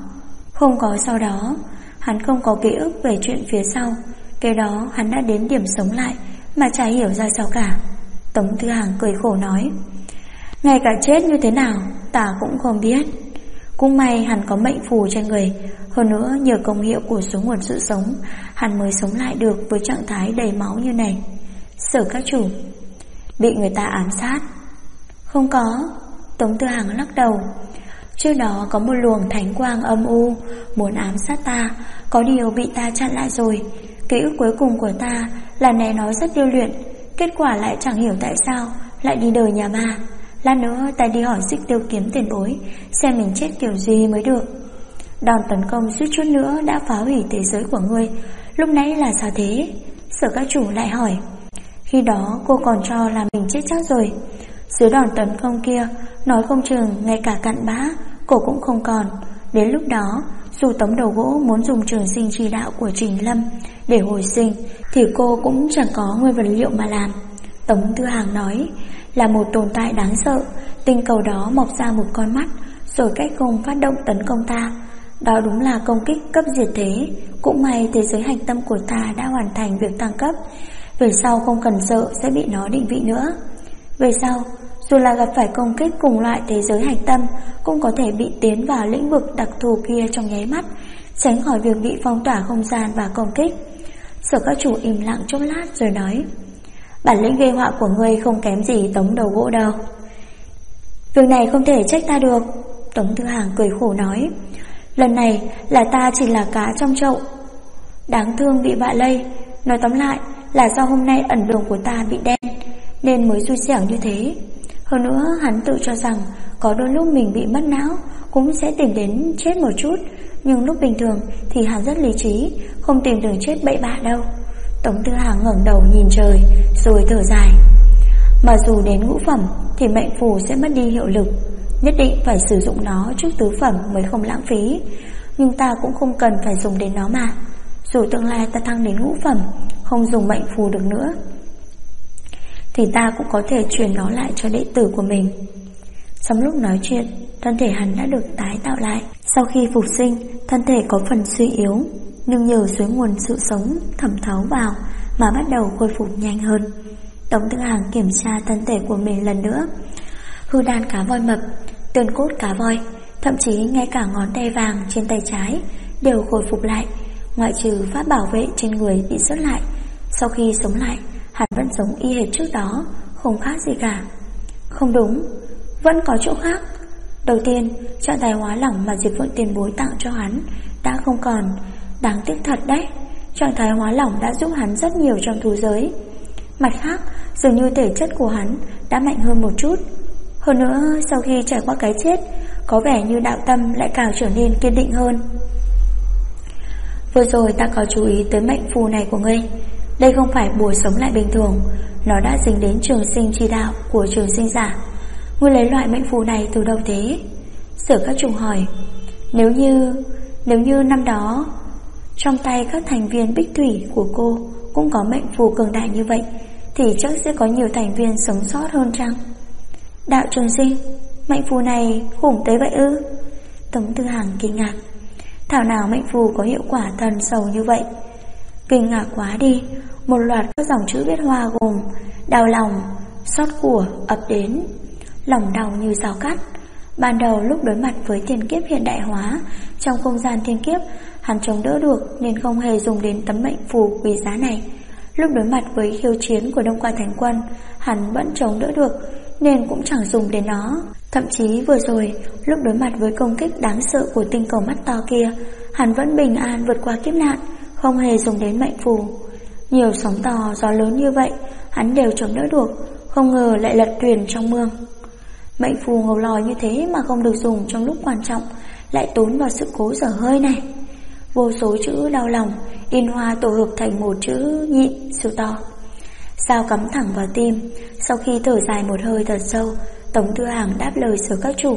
hắn không có ký ức về chuyện phía sau. Cái đó hắn đã đến điểm sống lại mà chả hiểu ra sao cả. Tống Thư Hàng cười khổ nói. Ngay cả chết như thế nào ta cũng không biết. Cũng may hắn có mệnh phù trên người, hơn nữa nhờ công hiệu của số nguồn sự sống, hắn mới sống lại được với trạng thái đầy máu như này. Sở Các Chủ, bị người ta ám sát? Không có. Tống Thư Hàng lắc đầu. Trước đó có một luồng thánh quang âm u muốn ám sát ta, có điều bị ta chặn lại rồi. Ký ức cuối cùng của ta là né nó rất điêu luyện, kết quả lại chẳng hiểu tại sao lại đi đời nhà ma. Lát nữa ta đi hỏi Xích Tiêu Kiếm tiền bối xem mình chết kiểu gì mới được. Đòn tấn công suýt chút nữa đã phá hủy thế giới của ngươi, lúc nãy là sao thế? Sở Các Chủ lại hỏi. Khi đó cô còn cho là mình chết chắc rồi. Dưới đòn tấn công kia, nói không chừng ngay cả cặn bã cô cũng không còn. Đến lúc đó, dù Tống Đầu Gỗ muốn dùng trường sinh chi đạo của Trình Lâm để hồi sinh thì cô cũng chẳng có nguyên vật liệu mà làm. Tống Thư Hàng nói. Là một tồn tại đáng sợ, tinh cầu đó mọc ra một con mắt rồi cách không phát động tấn công ta. Đó đúng là công kích cấp diệt thế. Cũng may thế giới hành tâm của ta đã hoàn thành việc tăng cấp, về sau không cần sợ sẽ bị nó định vị nữa. Về sau, dù là gặp phải công kích cùng loại thế giới hành tâm, cũng có thể bị tiến vào lĩnh vực đặc thù kia trong nháy mắt, tránh khỏi việc bị phong tỏa không gian và công kích. Sở Các Chủ im lặng chốc lát rồi nói. Bản lĩnh gây họa của ngươi không kém gì Tống Đầu Gỗ đâu. Việc này không thể trách ta được. Tống Thư Hàng cười khổ nói. Lần này là ta chỉ là cá trong chậu, đáng thương bị vạ lây. Nói tóm lại là do hôm nay ẩn đường của ta bị đen nên mới xui xẻo như thế. Hơn nữa hắn tự cho rằng có đôi lúc mình bị mất não cũng sẽ tìm đến chết một chút, nhưng lúc bình thường thì hắn rất lý trí, không tìm đường chết bậy bạ đâu. Tống Thư Hàng ngẩng đầu nhìn trời rồi thở dài. Mà dù đến ngũ phẩm thì mệnh phù sẽ mất đi hiệu lực, nhất định phải sử dụng nó trước tứ phẩm mới không lãng phí. Nhưng ta cũng không cần phải dùng đến nó mà. Dù tương lai ta thăng đến ngũ phẩm, không dùng mệnh phù được nữa, thì ta cũng có thể truyền nó lại cho đệ tử của mình. Trong lúc nói chuyện, thân thể hắn đã được tái tạo lại. Sau khi phục sinh, thân thể có phần suy yếu, nhưng nhờ suối nguồn sự sống thẩm thấu vào mà bắt đầu khôi phục nhanh hơn. Tống Thư Hàng kiểm tra thân thể của mình lần nữa. Hư đan cá voi mập, tường cốt cá voi, thậm chí ngay cả ngón tay vàng trên tay trái đều khôi phục lại. Ngoại trừ pháp bảo vệ trên người bị sứt lại, sau khi sống lại, hắn vẫn giống y hệt trước đó, không khác gì cả. Không đúng, vẫn có chỗ khác. Đầu tiên, trạng thái hóa lỏng mà Diệp Phượng tiền bối tặng cho hắn đã không còn. Đáng tiếc thật đấy, trạng thái hóa lỏng đã giúp hắn rất nhiều trong thú giới. Mặt khác, dường như thể chất của hắn đã mạnh hơn một chút. Hơn nữa, sau khi trải qua cái chết, có vẻ như đạo tâm lại càng trở nên kiên định hơn. Vừa rồi ta có chú ý tới mệnh phù này của ngươi. Đây không phải bùa sống lại bình thường, nó đã dính đến trường sinh chi đạo của trường sinh giả. Ngươi lấy loại mệnh phù này từ đâu thế? Sở Các Trùng hỏi. Nếu như năm đó trong tay các thành viên Bích Thủy của cô cũng có mệnh phù cường đại như vậy, thì chắc sẽ có nhiều thành viên sống sót hơn chăng? Đạo trường sinh, mệnh phù này khủng tới vậy ư? Tống Tư Hằng kinh ngạc. Thảo nào mệnh phù có hiệu quả thần sầu như vậy? Kinh ngạc quá đi. Một loạt các dòng chữ viết hoa gồm đau lòng, xót của ập đến, lòng đau như dao cắt. Ban đầu lúc đối mặt với thiên kiếp hiện đại hóa trong không gian thiên kiếp, hắn chống đỡ được nên không hề dùng đến tấm mệnh phù quý giá này. Lúc đối mặt với khiêu chiến của Đông Qua Thánh Quân, hắn vẫn chống đỡ được nên cũng chẳng dùng đến nó. Thậm chí vừa rồi, lúc đối mặt với công kích đáng sợ của tinh cầu mắt to kia, hắn vẫn bình an vượt qua kiếp nạn, không hề dùng đến mệnh phù. Nhiều sóng to gió lớn như vậy, hắn đều chống đỡ được, không ngờ lại lật thuyền trong mương. Mệnh phù ngầu lòi như thế mà không được dùng trong lúc quan trọng, lại tốn vào sự cố dở hơi này. Vô số chữ đau lòng in hoa tổ hợp thành một chữ nhịn siêu to. Sao cắm thẳng vào tim. Sau khi thở dài một hơi thật sâu, Tống Tư Hằng đáp lời Sở Các Chủ.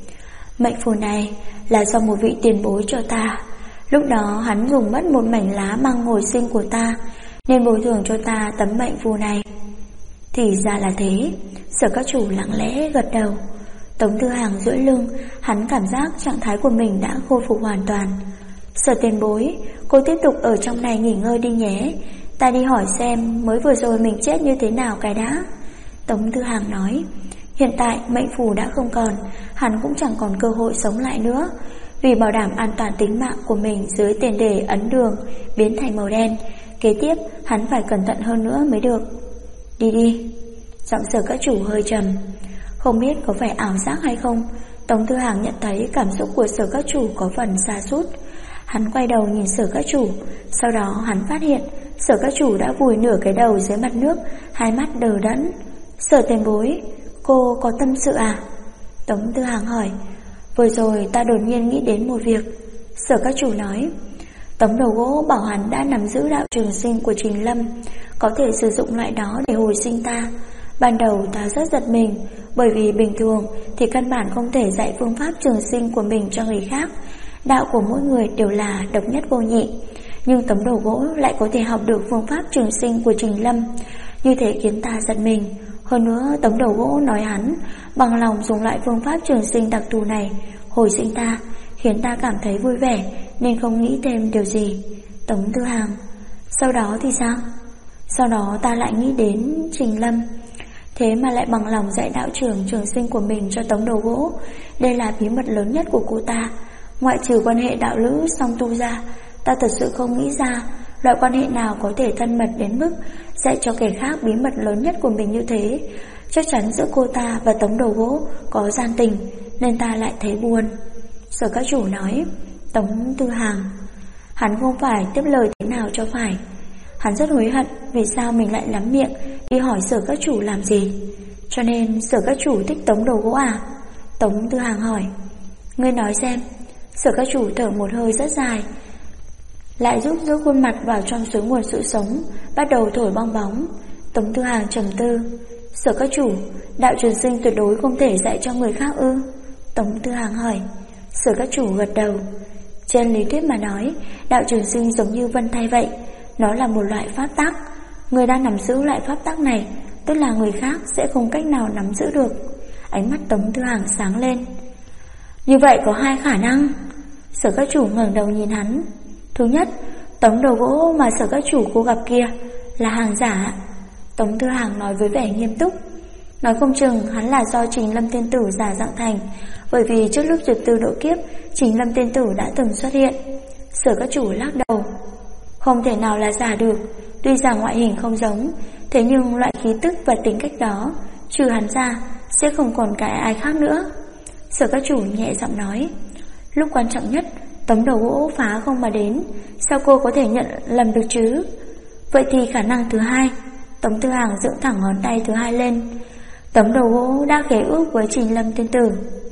Mệnh phù này là do một vị tiền bối cho ta. Lúc đó hắn dùng mất một mảnh lá măng hồi sinh của ta, nên bồi thường cho ta tấm mệnh phù này. Thì ra là thế. Sở Các Chủ lặng lẽ gật đầu. Tống Tư Hằng duỗi lưng, hắn cảm giác trạng thái của mình đã khôi phục hoàn toàn. Sở tiền bối, cô tiếp tục ở trong này nghỉ ngơi đi nhé. Ta đi hỏi xem mới vừa rồi mình chết như thế nào cái đã. Tống Tư Hằng nói. Hiện tại mệnh phù đã không còn, hắn cũng chẳng còn cơ hội sống lại nữa. Vì bảo đảm an toàn tính mạng của mình dưới tiền đề ấn đường biến thành màu đen, kế tiếp hắn phải cẩn thận hơn nữa mới được. Đi đi. Giọng Sở Các Chủ hơi trầm. Không biết có phải ảo giác hay không, Tống Tư Hằng nhận thấy cảm xúc của Sở Các Chủ có phần sa sút. Hắn quay đầu nhìn Sở Các Chủ, sau đó hắn phát hiện Sở Các Chủ đã vùi nửa cái đầu dưới mặt nước, hai mắt đờ đẫn. Sở tiền bối, cô có tâm sự à? Tống Tư Hằng hỏi. Vừa rồi ta đột nhiên nghĩ đến một việc. Sở Các Chủ nói. Tấm đầu gỗ bảo hắn đã nắm giữ đạo trường sinh của Trình Lâm, có thể sử dụng loại đó để hồi sinh ta. Ban đầu ta rất giật mình, bởi vì bình thường thì căn bản không thể dạy phương pháp trường sinh của mình cho người khác. Đạo của mỗi người đều là độc nhất vô nhị, nhưng tấm đầu gỗ lại có thể học được phương pháp trường sinh của Trình Lâm. Như thế khiến ta giật mình. Hơn nữa tấm đầu gỗ nói hắn bằng lòng dùng lại phương pháp trường sinh đặc thù này hồi sinh ta, khiến ta cảm thấy vui vẻ nên không nghĩ thêm điều gì. Tống Tư Hằng. Sau đó thì sao? Sau đó ta lại nghĩ đến Trình Lâm, thế mà lại bằng lòng dạy đạo trưởng trường sinh của mình cho tấm đầu gỗ. Đây là bí mật lớn nhất của cô ta. Ngoại trừ quan hệ đạo lữ song tu ra, ta thật sự không nghĩ ra loại quan hệ nào có thể thân mật đến mức dạy cho kẻ khác bí mật lớn nhất của mình như thế. Chắc chắn giữa cô ta và tấm đầu gỗ có gian tình, nên ta lại thấy buồn. Sở Các Chủ nói. Tống Tư Hằng. Hắn không phải tiếp lời thế nào cho phải. Hắn rất hối hận vì sao mình lại lắm miệng đi hỏi Sở Các Chủ làm gì. Cho nên Sở Các Chủ thích tấm đầu gỗ à? Tống Tư Hằng hỏi. Ngươi nói xem. Sở Các Chủ thở một hơi rất dài, lại rút khuôn mặt vào trong suối nguồn sự sống, bắt đầu thổi bong bóng. Tống Tư Hằng trầm tư. Sở Các Chủ, đạo trường sinh tuyệt đối không thể dạy cho người khác ư? Tống Tư Hằng hỏi. Sở Các Chủ gật đầu. Trên lý thuyết mà nói, đạo trường sinh giống như vân tay vậy, nó là một loại pháp tắc. Người đang nắm giữ loại pháp tắc này, tức là người khác sẽ không cách nào nắm giữ được. Ánh mắt Tống Tư Hằng sáng lên. Như vậy có hai khả năng. Sở Các Chủ ngẩng đầu nhìn hắn. Thứ nhất, tấm đầu gỗ mà Sở Các Chủ cô gặp kia là hàng giả. Tống Tư Hằng nói với vẻ nghiêm túc. Nói không chừng hắn là do Trình Lâm Tiên Tử giả dạng thành, bởi vì trước lúc Duyệt Tư độ kiếp, Trình Lâm Tiên Tử đã từng xuất hiện. Sở các chủ lắc đầu. Không thể nào là giả được. Tuy rằng ngoại hình không giống, thế nhưng loại khí tức và tính cách đó, trừ hắn ra sẽ không còn cái ai khác nữa. Sở các chủ nhẹ giọng nói. Lúc quan trọng nhất, tấm đầu gỗ phá không mà đến, sao cô có thể nhận lầm được chứ? Vậy thì khả năng thứ hai. Tống Tư Hàng dựng thẳng ngón tay thứ hai lên. Tấm đầu gỗ đã khế ước với Trình Lâm tiên tử.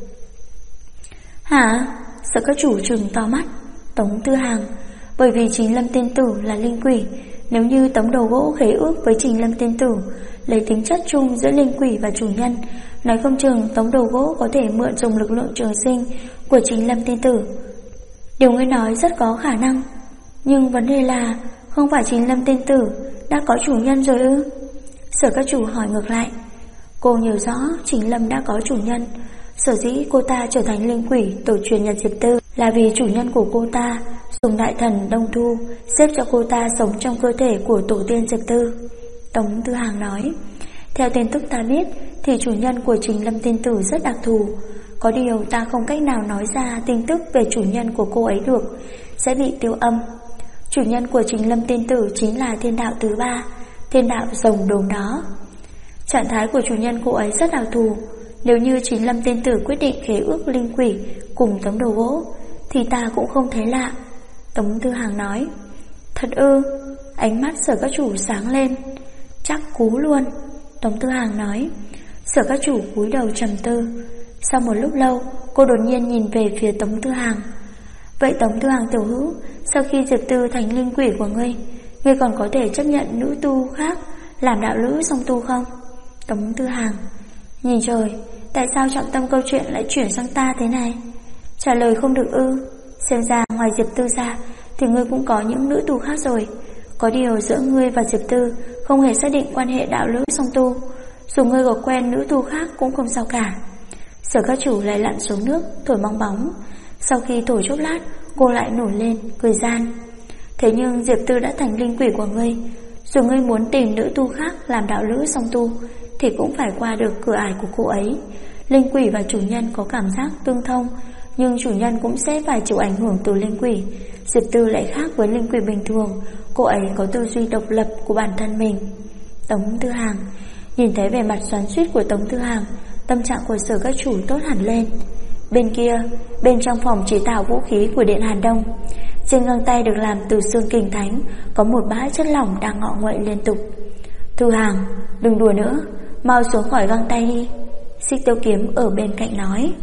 Hả? Sở các chủ trừng to mắt. Tống Tư Hàng, bởi vì Trình Lâm tiên tử là linh quỷ, nếu như tấm đầu gỗ khế ước với Trình Lâm tiên tử lấy tính chất chung giữa linh quỷ và chủ nhân, nói không chừng tấm đầu gỗ có thể mượn dùng lực lượng trường sinh của Trình Lâm tiên tử. Điều ngươi nói rất có khả năng, nhưng vấn đề là không phải Trình Lâm tiên tử đã có chủ nhân rồi ư? Sở các chủ hỏi ngược lại. Cô nhớ rõ Trình Lâm đã có chủ nhân. Sở dĩ cô ta trở thành linh quỷ tổ truyền Nhật Diệp Tư là vì chủ nhân của cô ta dùng đại thần Đông Thu xếp cho cô ta sống trong cơ thể của tổ tiên Diệp Tư. Tống Tư Hàng nói. Theo tin tức ta biết thì chủ nhân của Trình Lâm tiên tử rất đặc thù. Có điều ta không cách nào nói ra tin tức về chủ nhân của cô ấy được, sẽ bị tiêu âm. Chủ nhân của Trình Lâm tiên tử chính là thiên đạo thứ ba, thiên đạo rồng đốm đó. Trạng thái của chủ nhân cô ấy rất đặc thù. Nếu như Trình Lâm tiên tử quyết định khế ước linh quỷ cùng tấm đầu gỗ thì ta cũng không thấy lạ. Tống Tư Hàng nói. Thật ư? Ánh mắt sở các chủ sáng lên. Chắc cú luôn. Tống Tư Hàng nói. Sở các chủ cúi đầu trầm tư. Sau một lúc lâu, cô đột nhiên nhìn về phía Tống Tư Hàng. Vậy Tống Tư Hàng tiểu hữu, sau khi Diệp Tư thành linh quỷ của ngươi còn có thể chấp nhận nữ tu khác làm đạo lữ song tu không? Tống Tư Hàng. Nhìn trời, tại sao trọng tâm câu chuyện lại chuyển sang ta thế này? Trả lời không được ư? Xem ra ngoài Diệp Tư ra thì ngươi cũng có những nữ tu khác rồi. Có điều giữa ngươi và Diệp Tư không hề xác định quan hệ đạo lữ song tu. Dù ngươi có quen nữ tu khác cũng không sao cả. Sở các chủ lại lặn xuống nước thổi bong bóng. Sau khi thổi chốc lát, cô lại nổi lên cười gian. Thế nhưng Diệp Tư đã thành linh quỷ của ngươi, dù ngươi muốn tìm nữ tu khác làm đạo lữ song tu thì cũng phải qua được cửa ải của cô ấy. Linh quỷ và chủ nhân có cảm giác tương thông, nhưng chủ nhân cũng sẽ phải chịu ảnh hưởng từ linh quỷ. Diệp Tư lại khác với linh quỷ bình thường, cô ấy có tư duy độc lập của bản thân mình. Tống Tư Hàng. Nhìn thấy vẻ mặt xoắn xuýt của Tống Tư Hàng, tâm trạng của sở các chủ tốt hẳn lên. Bên kia, bên trong phòng chế tạo vũ khí của Điện Hàn Đông, trên găng tay được làm từ xương kình thánh có một bãi chất lỏng đang ngọ nguậy liên tục. Tư Hàng, đừng đùa nữa, mau xuống khỏi găng tay đi. Xích Tiêu Kiếm ở bên cạnh nói.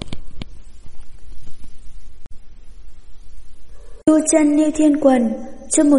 Tu chân như thiên quần, chương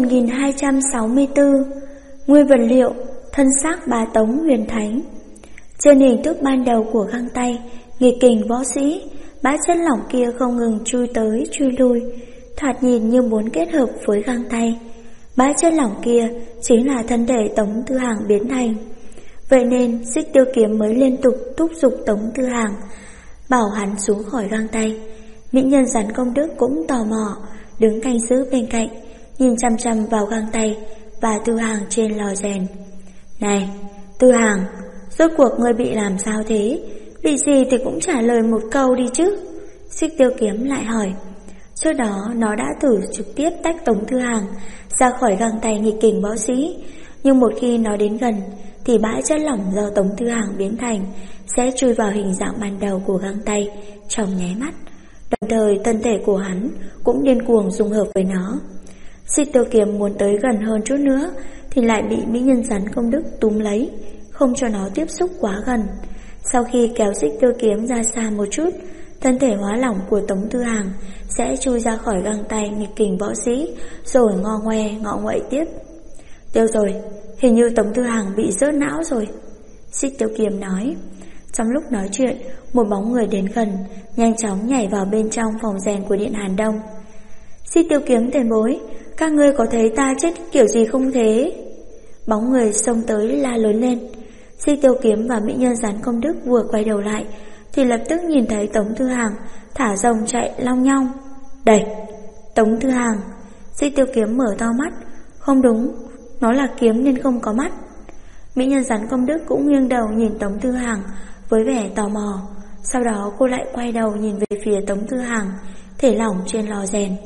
1264. Nguyên vật liệu, thân xác Bá Tống huyền thánh. Trên hình thức ban đầu của găng tay, nghịch kình võ sĩ, bãi chất lỏng kia không ngừng chui tới chui lui, thoạt nhìn như muốn kết hợp với găng tay. Bãi chất lỏng kia chính là thân thể Tống Tư Hàng biến thành. Vậy nên Xích Tiêu Kiếm mới liên tục thúc giục Tống Tư Hàng bảo hắn xuống khỏi găng tay. Mỹ nhân rắn công đức cũng tò mò, đứng canh giữ bên cạnh, nhìn chăm chăm vào găng tay và Tư Hàng trên lò rèn. Này, Tư Hàng, rốt cuộc ngươi bị làm sao thế? Bị gì thì cũng trả lời một câu đi chứ. Xích Tiêu Kiếm lại hỏi. Trước đó nó đã thử trực tiếp tách Tống Tư Hàng ra khỏi găng tay nghịch kình võ sĩ, nhưng một khi nó đến gần thì bãi chất lỏng do Tống Tư Hàng biến thành sẽ chui vào hình dạng ban đầu của găng tay trong nháy mắt. Đồng thời thân thể của hắn cũng điên cuồng dung hợp với nó. Xích Tiêu Kiếm muốn tới gần hơn chút nữa thì lại bị mỹ nhân rắn công đức túm lấy, không cho nó tiếp xúc quá gần. Sau khi kéo Xích Tiêu Kiếm ra xa một chút, thân thể hóa lỏng của Tống Tư Hàng sẽ chui ra khỏi găng tay nghịch kình võ sĩ, rồi ngọ nguậy tiếp. Tiêu rồi, hình như Tống Tư Hàng bị rớt não rồi, Xích Tiêu Kiếm nói. Trong lúc nói chuyện, một bóng người đến gần, nhanh chóng nhảy vào bên trong phòng rèn của Điện Hàn Đông. Xích Tiêu Kiếm tiền bối, các ngươi có thấy ta chết kiểu gì không thế? Bóng người xông tới la lớn lên. Xích Tiêu Kiếm và mỹ nhân rắn công đức vừa quay đầu lại thì lập tức nhìn thấy Tống Tư Hàng thả rồng chạy long nhong. Đẩy! Tống Tư Hàng! Xích Tiêu Kiếm mở to mắt. Không đúng, nó là kiếm nên không có mắt. Mỹ nhân rắn công đức cũng nghiêng đầu nhìn Tống Tư Hàng với vẻ tò mò. Sau đó cô lại quay đầu nhìn về phía Tống Tư Hàng thể lỏng trên lò rèn.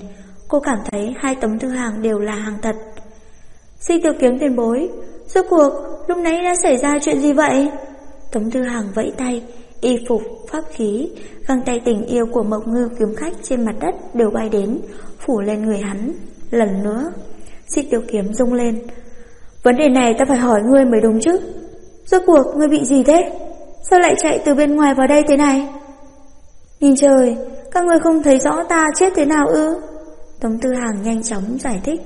Cô cảm thấy hai Tống Thư Hàng đều là hàng thật. Xích Tiêu Kiếm tiền bối, rốt cuộc lúc nãy đã xảy ra chuyện gì vậy? Tống Thư Hàng vẫy tay, y phục, pháp khí, găng tay tình yêu của Mộc Ngưu kiếm khách trên mặt đất đều bay đến, phủ lên người hắn. Lần nữa, Xích Tiêu Kiếm rung lên. Vấn đề này ta phải hỏi ngươi mới đúng chứ. Rốt cuộc ngươi bị gì thế? Sao lại chạy từ bên ngoài vào đây thế này? Nhìn trời, các ngươi không thấy rõ ta chết thế nào ư? Tống Thư Hàng nhanh chóng giải thích.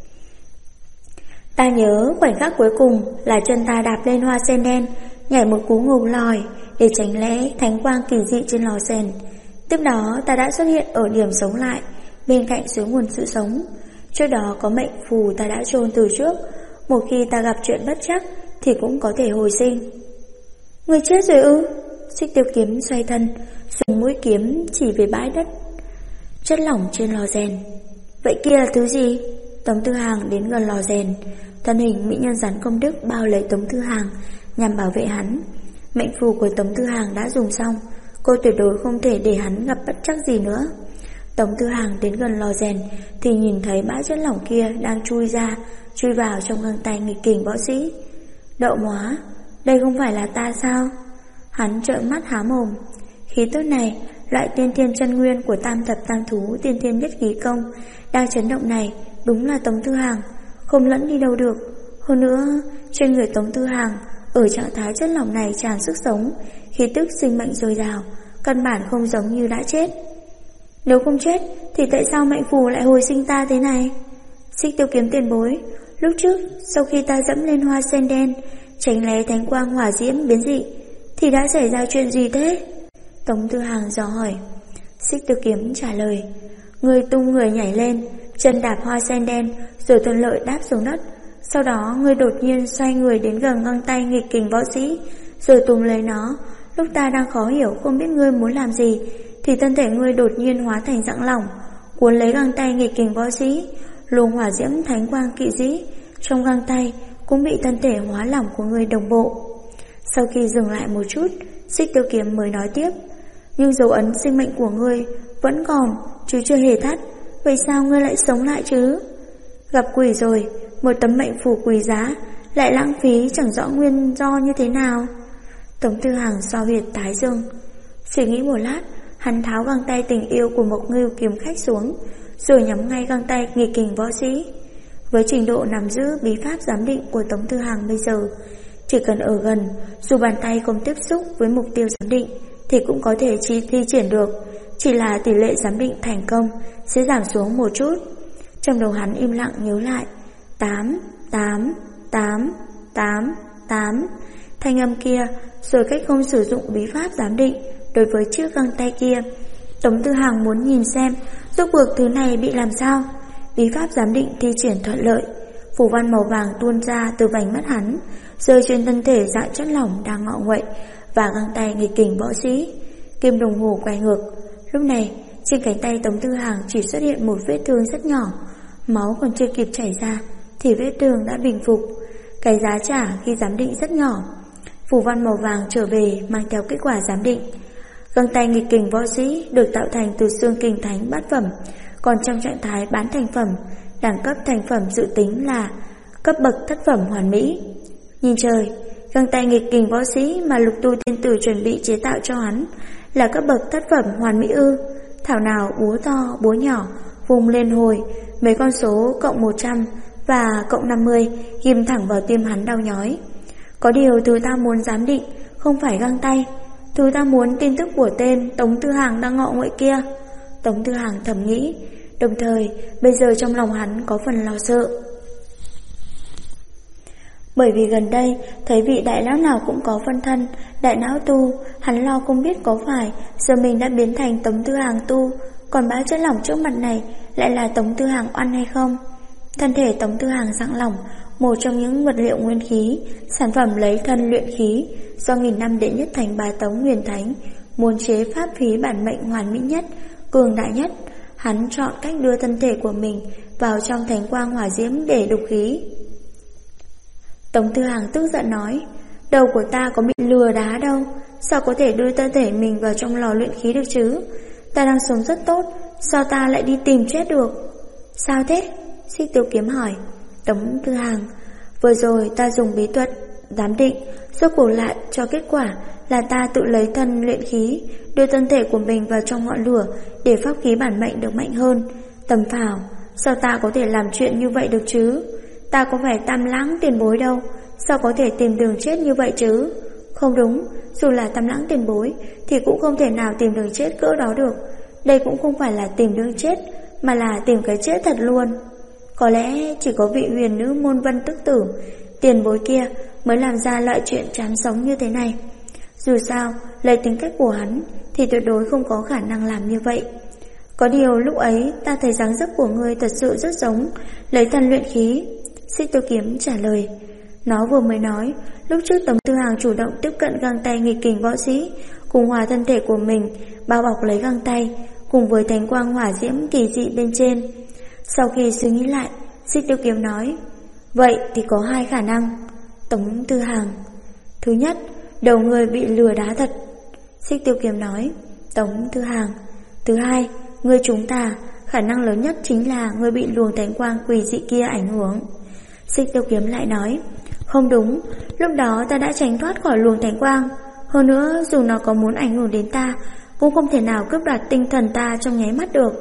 Ta nhớ khoảnh khắc cuối cùng là chân ta đạp lên hoa sen đen, nhảy một cú ngầu lòi để tránh né thánh quang kỳ dị trên lò rèn. Tiếp đó ta đã xuất hiện ở điểm sống lại, bên cạnh suối nguồn sự sống. Trước đó có mệnh phù ta đã chôn từ trước, một khi ta gặp chuyện bất trắc thì cũng có thể hồi sinh. Người chết rồi ư? Xích Tiêu Kiếm xoay thân, dùng mũi kiếm chỉ về bãi đất chất lỏng trên lò rèn. Vậy kia là thứ gì? Tống Thư Hàng đến gần lò rèn, thân hình mỹ nhân rắn công đức bao lấy Tống Thư Hàng nhằm bảo vệ hắn. Mệnh phù của Tống Thư Hàng đã dùng xong, cô tuyệt đối không thể để hắn gặp bất trắc gì nữa. Tống Thư Hàng đến gần lò rèn thì nhìn thấy bãi chất lỏng kia đang chui vào trong găng tay nghịch kình võ sĩ. Đậu móa, đây không phải là ta sao? Hắn trợn mắt há mồm. Khí tức này, loại tiên thiên chân nguyên của tam thập tam thú tiên thiên nhất khí công đang chấn động này, đúng là Tống Thư Hàng, không lẫn đi đâu được. Hơn nữa, trên người Tống Thư Hàng ở trạng thái chất lỏng này tràn sức sống, khí tức sinh mệnh dồi dào, căn bản không giống như đã chết. Nếu không chết thì tại sao mệnh phù lại hồi sinh ta thế này? Xích Tiêu Kiếm tiền bối, lúc trước sau khi ta dẫm lên hoa sen đen tránh né thánh quang hỏa diễm biến dị thì đã xảy ra chuyện gì thế? Tống Thư Hàng dò hỏi. Xích Tiêu Kiếm trả lời. Người tung người nhảy lên, chân đạp hoa sen đen rồi thuận lợi đáp xuống đất. Sau đó người đột nhiên xoay người đến gần găng tay nghịch kình võ sĩ rồi túm lấy nó. Lúc ta đang khó hiểu không biết ngươi muốn làm gì thì thân thể ngươi đột nhiên hóa thành dạng lỏng, cuốn lấy găng tay nghịch kình võ sĩ. Luồng hỏa diễm thánh quang kỵ dĩ trong găng tay cũng bị thân thể hóa lỏng của ngươi đồng bộ. Sau khi dừng lại một chút, Xích Tiêu Kiếm mới nói tiếp. Nhưng dấu ấn sinh mệnh của ngươi vẫn còn, chứ chưa hề thắt. Vậy sao ngươi lại sống lại chứ? Gặp quỷ rồi, một tấm mệnh phù quý giá lại lãng phí chẳng rõ nguyên do như thế nào. Tống Thư Hàng so huyệt tái dương. Suy nghĩ một lát, hắn tháo găng tay tình yêu của Mộc Ngưu kiếm khách xuống, rồi nhắm ngay găng tay nghịch kình võ sĩ. Với trình độ nắm giữ bí pháp giám định của Tống Thư Hàng bây giờ, chỉ cần ở gần, dù bàn tay không tiếp xúc với mục tiêu giám định thì cũng có thể thi triển được, chỉ là tỷ lệ giám định thành công sẽ giảm xuống một chút. Trong đầu hắn im lặng nhớ lại 8, 8, 8, 8, 8 thanh âm kia, rồi cách không sử dụng bí pháp giám định đối với chiếc găng tay kia. Tống Thư Hàng muốn nhìn xem rốt cuộc thứ này bị làm sao. Bí pháp giám định thi triển thuận lợi, phù văn màu vàng tuôn ra từ vành mắt hắn, rơi trên thân thể dạng chất lỏng đang ngọ nguậy và găng tay nghịch kình võ sĩ. Kim đồng hồ quay ngược. Lúc này trên cánh tay Tống Thư Hàng chỉ xuất hiện một vết thương rất nhỏ, máu còn chưa kịp chảy ra thì vết thương đã bình phục. Cái giá trả khi giám định rất nhỏ. Phù văn màu vàng trở về mang theo kết quả giám định. Găng tay nghịch kình võ sĩ được tạo thành từ xương kình thánh bát phẩm, còn trong trạng thái bán thành phẩm, đẳng cấp thành phẩm dự tính là cấp bậc thất phẩm hoàn mỹ. Nhìn trời, găng tay nghịch kình võ sĩ mà Lục Tu tiên tử chuẩn bị chế tạo cho hắn là cấp bậc thất phẩm hoàn mỹ ư? Thảo nào búa to búa nhỏ vùng lên hồi, mấy con số cộng 100 và cộng 50 ghim thẳng vào tim hắn đau nhói. Có điều thứ ta muốn giám định không phải găng tay, thứ ta muốn tin tức của tên Tống Thư Hàng đang ngọ nguậy kia. Tống Thư Hàng thầm nghĩ, đồng thời bây giờ trong lòng hắn có phần lo sợ. Bởi vì gần đây thấy vị đại lão nào cũng có phân thân đại não tu, hắn lo không biết có phải giờ mình đã biến thành Tống Thư Hàng tu, còn bãi chất lỏng trước mặt này lại là Tống Thư Hàng oăn hay không. Thân thể Tống Thư Hàng dạng lỏng, một trong những vật liệu nguyên khí, sản phẩm lấy thân luyện khí do nghìn năm đệ nhất thành Bá Tống Huyền Thánh muốn chế pháp khí bản mệnh hoàn mỹ nhất, cường đại nhất. Hắn chọn cách đưa thân thể của mình vào trong thánh quang hỏa diễm để đục khí. Tống Thư Hàng tức giận nói, đầu của ta có bị lừa đá đâu, sao có thể đưa thân thể mình vào trong lò luyện khí được chứ? Ta đang sống rất tốt, sao ta lại đi tìm chết được? Sao thế? Xích Tiêu Kiếm hỏi. Tống Tư Hàng: vừa rồi ta dùng bí thuật giám định, rốt cuộc lại cho kết quả là ta tự lấy thân luyện khí, đưa thân thể của mình vào trong ngọn lửa để pháp khí bản mệnh được mạnh hơn. Tầm Phào, sao ta có thể làm chuyện như vậy được chứ? Ta có phải Tam Lãng tiền bối đâu, sao có thể tìm đường chết như vậy chứ? Không đúng, dù là Tam Lãng tiền bối thì cũng không thể nào tìm đường chết cỡ đó được. Đây cũng không phải là tìm đường chết, mà là tìm cái chết thật luôn. Có lẽ chỉ có vị huyền nữ Môn Vân Tức Tử tiền bối kia mới làm ra loại chuyện chán sống như thế này. Dù sao, lấy tính cách của hắn thì tuyệt đối không có khả năng làm như vậy. Có điều lúc ấy ta thấy dáng dấp của ngươi thật sự rất giống lấy thân luyện khí. Xích Tiêu Kiếm trả lời. Nó vừa mới nói, lúc trước Tống Tư Hàng chủ động tiếp cận găng tay nghịch kình võ sĩ, cùng hòa thân thể của mình bao bọc lấy găng tay, cùng với thánh quang hỏa diễm kỳ dị bên trên. Sau khi suy nghĩ lại, Xích Tiêu Kiếm nói, vậy thì có hai khả năng. Tống Tư Hàng: thứ nhất, đầu người bị lừa đá thật. Xích Tiêu Kiếm nói. Tống Tư Hàng: thứ hai, người chúng ta, khả năng lớn nhất chính là người bị luồng thánh quang quỷ dị kia ảnh hưởng. Xích Tiêu Kiếm lại nói, không đúng, lúc đó ta đã tránh thoát khỏi luồng thánh quang. Hơn nữa, dù nó có muốn ảnh hưởng đến ta, cũng không thể nào cướp đoạt tinh thần ta trong nháy mắt được.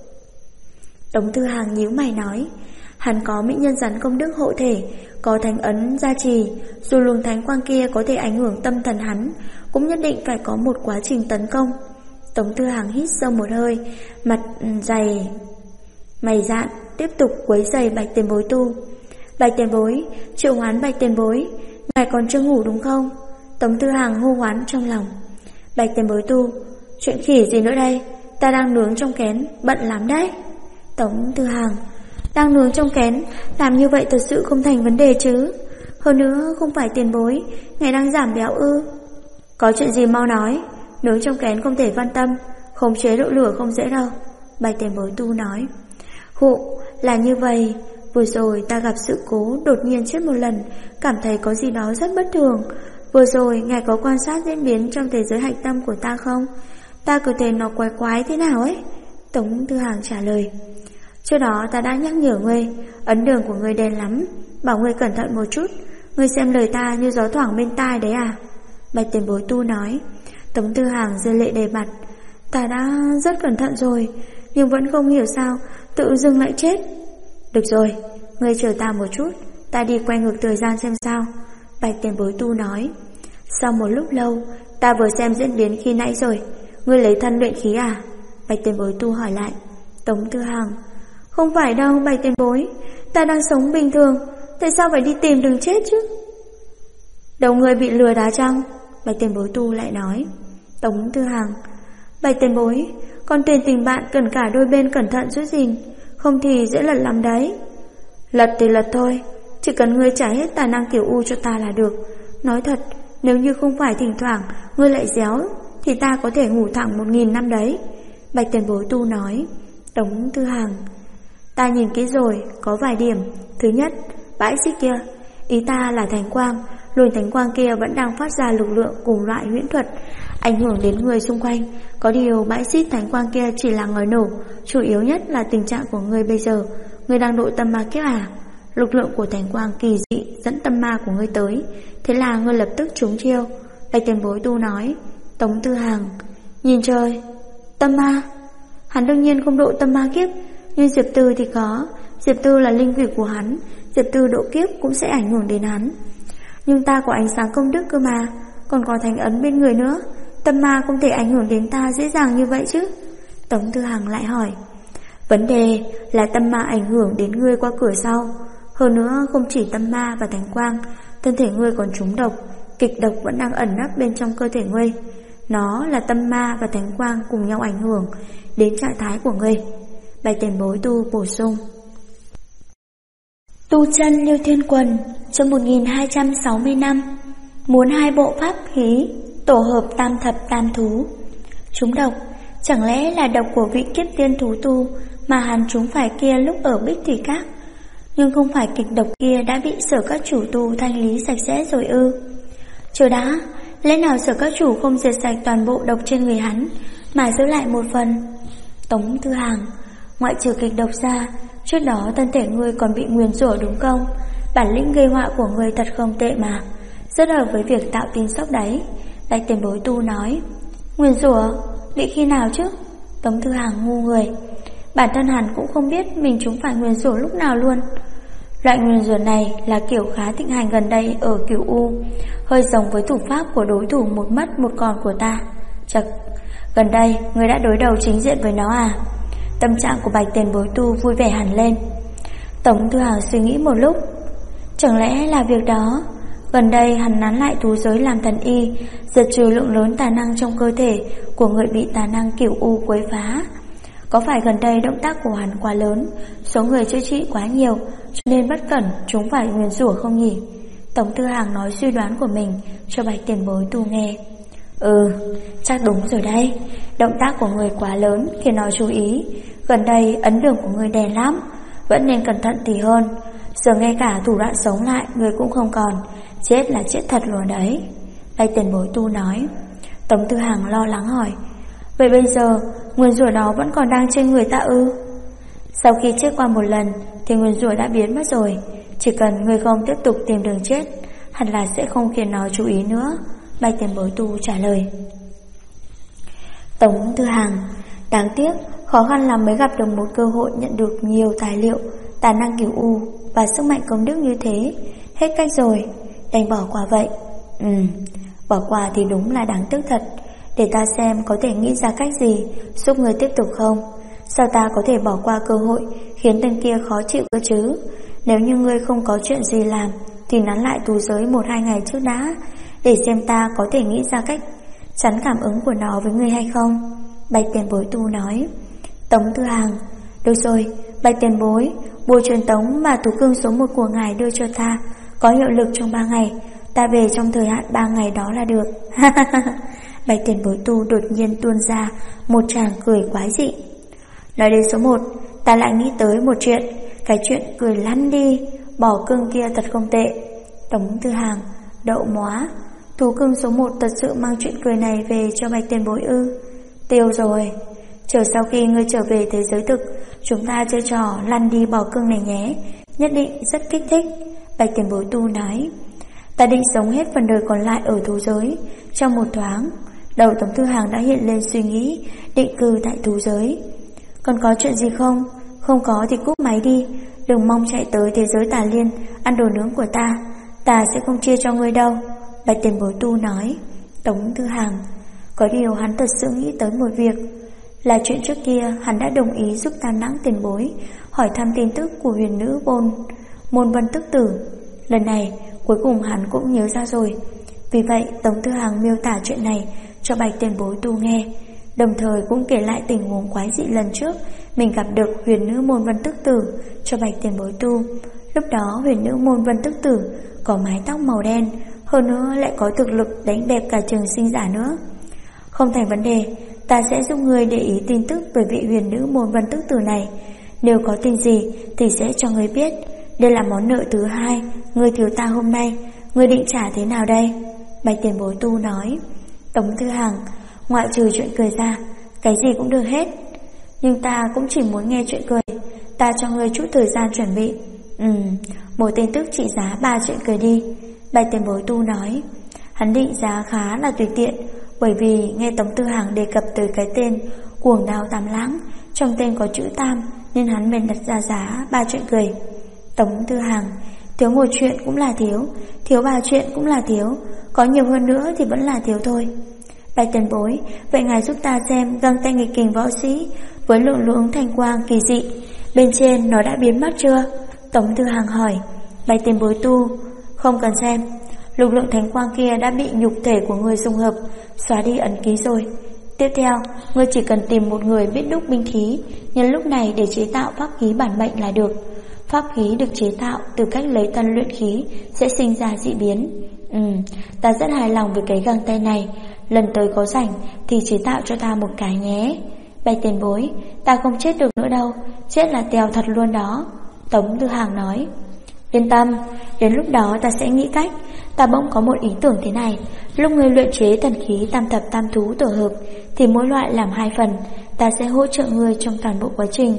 Tống Tư Hàng nhíu mày nói, hắn có mỹ nhân rắn công đức hộ thể, có thánh ấn gia trì, dù luồng thánh quang kia có thể ảnh hưởng tâm thần hắn, cũng nhất định phải có một quá trình tấn công. Tống Tư Hàng hít sâu một hơi, mặt dày mày dạn, tiếp tục quấy rầy Bạch Tiền Bối tu. Bạch Tiền Bối, triệu hoán Bạch Tiền Bối, ngài còn chưa ngủ đúng không? Tống Tư Hàng hô hoán trong lòng. Bạch Tiền Bối tu, chuyện khỉ gì nữa đây, ta đang nướng trong kén, bận lắm đấy. Tống Tư Hàng: đang nướng trong kén, làm như vậy thật sự không thành vấn đề chứ? Hơn nữa, không phải Tiền Bối, ngài đang giảm béo ư? Có chuyện gì mau nói, nướng trong kén không thể phân tâm, khống chế độ lửa không dễ đâu. Bạch Tiền Bối tu nói. Hụ, là như vậy, vừa rồi ta gặp sự cố đột nhiên chết một lần, cảm thấy có gì đó rất bất thường. Vừa rồi ngài có quan sát diễn biến trong thế giới hạch tâm của ta không? Ta cứ thấy nó quái quái thế nào ấy. Tống Tư Hàng trả lời. Trước đó ta đã nhắc nhở ngươi, ấn đường của ngươi đen lắm, bảo ngươi cẩn thận một chút. Ngươi xem lời ta như gió thoảng bên tai đấy à? Bạch Tiền Bối tu nói. Tống Tư Hàng rơi lệ đầy mặt. Ta đã rất cẩn thận rồi, nhưng vẫn không hiểu sao tự dưng lại chết. Được rồi, ngươi chờ ta một chút, ta đi quay ngược thời gian xem sao. Bạch Tiền Bối tu nói. Sau một lúc lâu, ta vừa xem diễn biến khi nãy rồi. Ngươi lấy thân luyện khí à? Bạch Tiền Bối tu hỏi lại. Tống Tư Hàng: không phải đâu Bạch Tiền Bối, ta đang sống bình thường, tại sao phải đi tìm đường chết chứ? Đầu người bị lừa đá chăng? Bạch Tiền Bối tu lại nói. Tống Tư Hàng: Bạch Tiền Bối, con tuyên tình bạn cần cả đôi bên cẩn thận giữ gìn, không thì dễ lật lắm đấy. Lật thì lật thôi, chỉ cần ngươi trả hết tài năng kiểu U cho ta là được. Nói thật, nếu như không phải thỉnh thoảng ngươi lại déo thì ta có thể ngủ thẳng 1000 năm đấy. Bạch Tiền Bối tu nói. Tống Tư Hàng: ta nhìn kỹ rồi, có vài điểm. Thứ nhất, bãi xích kia, ý ta là thánh quang, luồng thánh quang kia vẫn đang phát ra lực lượng cùng loại huyễn thuật, ảnh hưởng đến người xung quanh. Có điều bãi xích thánh quang kia chỉ là ngòi nổ, chủ yếu nhất là tình trạng của ngươi bây giờ. Ngươi đang độ tâm ma kiếp à? Lực lượng của thánh quang kỳ dị dẫn tâm ma của ngươi tới, thế là ngươi lập tức trúng chiêu. Bạch Tiền Bối tu nói. Tống Tư Hàng: nhìn trời, tâm ma? Hắn đương nhiên không độ tâm ma kiếp, nhưng Diệp Tư thì có. Diệp Tư là linh quỷ của hắn, Diệp Tư độ kiếp cũng sẽ ảnh hưởng đến hắn. Nhưng ta có ánh sáng công đức cơ mà, còn có thánh ấn bên người nữa, tâm ma không thể ảnh hưởng đến ta dễ dàng như vậy chứ? Tống Tư Hàng lại hỏi. Vấn đề là tâm ma ảnh hưởng đến ngươi qua cửa sau. Hơn nữa không chỉ tâm ma và thánh quang, thân thể ngươi còn trúng độc, kịch độc vẫn đang ẩn nấp bên trong cơ thể ngươi. Nó là tâm ma và thánh quang cùng nhau ảnh hưởng đến trạng thái của ngươi. Bạch Tiền Bối tu bổ sung. Tu chân Lưu Thiên Quần trong 1260 năm, muốn 2 bộ pháp khí tổ hợp tam thập tam thú. Trúng độc, chẳng lẽ là độc của vị kiếp tiên thú tu mà hắn trúng phải kia lúc ở Bích Thủy Các? Nhưng không phải kịch độc kia đã bị Sở Các Chủ tu thanh lý sạch sẽ rồi ư? Chờ đã, lẽ nào Sở Các Chủ không diệt sạch toàn bộ độc trên người hắn mà giữ lại một phần? Tống Tư Hàng: ngoại trừ kịch độc ra, Trước đó thân thể ngươi còn bị nguyền rủa đúng không? Bản lĩnh gây họa của ngươi thật không tệ mà, rất hợp với việc tạo tin sốc đấy. Bạch tiền bối tu nói. Nguyền rủa? Bị khi nào chứ? Tống Thư Hàng ngu người. Bản thân hắn cũng không biết mình chúng phải nguyền rủa lúc nào luôn. Loại nguyền rủa này là kiểu khá thịnh hành gần đây ở Cửu U, hơi giống với thủ pháp của đối thủ một mất một còn của ta. Chật, gần đây người đã đối đầu chính diện với nó à? Tâm trạng của Bạch tiền bối tu vui vẻ hẳn lên. Tống Thư Hàng suy nghĩ một lúc. Chẳng lẽ là việc đó? Gần đây hắn nán lại thú giới làm thần y, diệt trừ lượng lớn tà năng trong cơ thể của người bị tà năng Cửu U quấy phá. Có phải gần đây động tác của hắn quá lớn, số người chữa trị quá nhiều, cho nên bất cẩn chúng phải nguyền rủa không nhỉ? Tống Thư Hàng nói suy đoán của mình cho Bạch tiền bối tu nghe. Chắc đúng rồi đấy. Động tác của người quá lớn khiến nó chú ý. Gần đây ấn đường của người đè lắm, vẫn nên cẩn thận tí hơn. Giờ ngay cả thủ đoạn sống lại người cũng không còn, chết là chết thật rồi đấy. Bạch tiền bối tu nói. Tống Thư Hàng lo lắng hỏi. Vậy bây giờ nguyền rủa đó vẫn còn đang trên người ta ư? Sau khi chết qua một lần thì nguyền rủa đã biến mất rồi. Chỉ cần người không tiếp tục tìm đường chết, hẳn là sẽ không khiến nó chú ý nữa. Bạch tiền bối tu trả lời. Tống Thư Hàng. Đáng tiếc, khó khăn lắm mới gặp được một cơ hội nhận được nhiều tài liệu tà năng Cửu U và sức mạnh công đức như thế. Hết cách rồi, đành bỏ qua vậy. Bỏ qua thì đúng là đáng tiếc thật. Để ta xem có thể nghĩ ra cách gì giúp người tiếp tục không. Sao ta có thể bỏ qua cơ hội khiến tên kia khó chịu cơ chứ? Nếu như ngươi không có chuyện gì làm thì nán lại tù giới 1-2 ngày trước đã, để xem ta có thể nghĩ ra cách chắn cảm ứng của nó với ngươi hay không. Bạch tiền bối tu nói. Tống Thư Hàng. Được rồi, Bạch tiền bối, bùa truyền tống mà thủ cương số 1 của ngài đưa cho ta có hiệu lực trong 3 ngày. Ta về trong thời hạn 3 ngày đó là được. Bạch tiền bối tu đột nhiên tuôn ra một tràng cười quái dị. Nói đến số 1, ta lại nghĩ tới một chuyện. Cái chuyện cười lăn đi, bỏ cưng kia thật không tệ. Tống Thư Hàng. Đậu móa. Thú cưng số 1 thật sự mang chuyện cười này về cho Bạch tiền bối ư? Tiêu rồi. Chờ sau khi ngươi trở về thế giới thực, chúng ta chơi trò lăn đi bỏ cưng này nhé. Nhất định rất kích thích. Bạch tiền bối tu nói. Ta định sống hết phần đời còn lại ở thú giới. Trong một thoáng, đầu Tống Thư Hàng đã hiện lên suy nghĩ định cư tại thú giới. Còn có chuyện gì không? Không có thì cúp máy đi. Đừng mong chạy tới thế giới tà liên ăn đồ nướng của ta. Ta sẽ không chia cho ngươi đâu. Bạch tiền bối tu nói. Tống Thư Hàng. Có điều hắn thật sự nghĩ tới một việc, là chuyện trước kia hắn đã đồng ý giúp Tam Lãng tiền bối hỏi thăm tin tức của huyền nữ Môn Vân Tức Tử. Lần này cuối cùng hắn cũng nhớ ra rồi. Vì vậy Tống Thư Hàng miêu tả chuyện này cho Bạch tiền bối tu nghe, đồng thời cũng kể lại tình huống quái dị lần trước mình gặp được huyền nữ Môn Vân Tức Tử cho Bạch tiền bối tu. Lúc đó huyền nữ Môn Vân Tức Tử có mái tóc màu đen, hơn nữa lại có thực lực đánh bẹp cả Trường Sinh Giả nữa. Không thành vấn đề, ta sẽ giúp ngươi để ý tin tức về vị huyền nữ Môn Vân Tức Tử này. Nếu có tin gì thì sẽ cho ngươi biết. Đây là món nợ thứ 2 ngươi thiếu ta hôm nay, ngươi định trả thế nào đây? Bạch tiền bối tu nói. Tống Thư Hàng. Ngoại trừ chuyện cười ra, cái gì cũng được hết. Nhưng ta cũng chỉ muốn nghe chuyện cười. Ta cho ngươi chút thời gian chuẩn bị. Một tin tức trị giá 3 chuyện cười đi. Bạch tiền bối tu nói. Hắn định giá khá là tùy tiện, bởi vì nghe Tống Thư Hàng đề cập tới cái tên Cuồng Đao Tam Lãng, trong tên có chữ Tam, nên hắn bèn đặt ra giá 3 chuyện cười. Tống Thư Hàng. Thiếu một chuyện cũng là thiếu, thiếu 3 chuyện cũng là thiếu, có nhiều hơn nữa thì vẫn là thiếu thôi. Bạch tiền bối, vậy ngài giúp ta xem găng tay nghịch kình võ sĩ với lượng lượng thanh quang kỳ dị bên trên nó đã biến mất chưa? Tống Thư Hàng hỏi. Bạch tiền bối tu. Không cần xem, lực lượng thánh quang kia đã bị nhục thể của người dung hợp, xóa đi ấn ký rồi. Tiếp theo, ngươi chỉ cần tìm một người biết đúc binh khí, nhân lúc này để chế tạo pháp khí bản mệnh là được. Pháp khí được chế tạo từ cách lấy tân luyện khí sẽ sinh ra dị biến. Ta rất hài lòng với cái găng tay này. Lần tới có rảnh thì chế tạo cho ta một cái nhé. Bạch tiền bối, ta không chết được nữa đâu, chết là tèo thật luôn đó. Tống Thư Hàng nói. Yên tâm, đến lúc đó ta sẽ nghĩ cách. Ta bỗng có một ý tưởng thế này. Lúc ngươi luyện chế thần khí tam thập tam thú tổ hợp thì mỗi loại làm 2 phần. Ta sẽ hỗ trợ ngươi trong toàn bộ quá trình.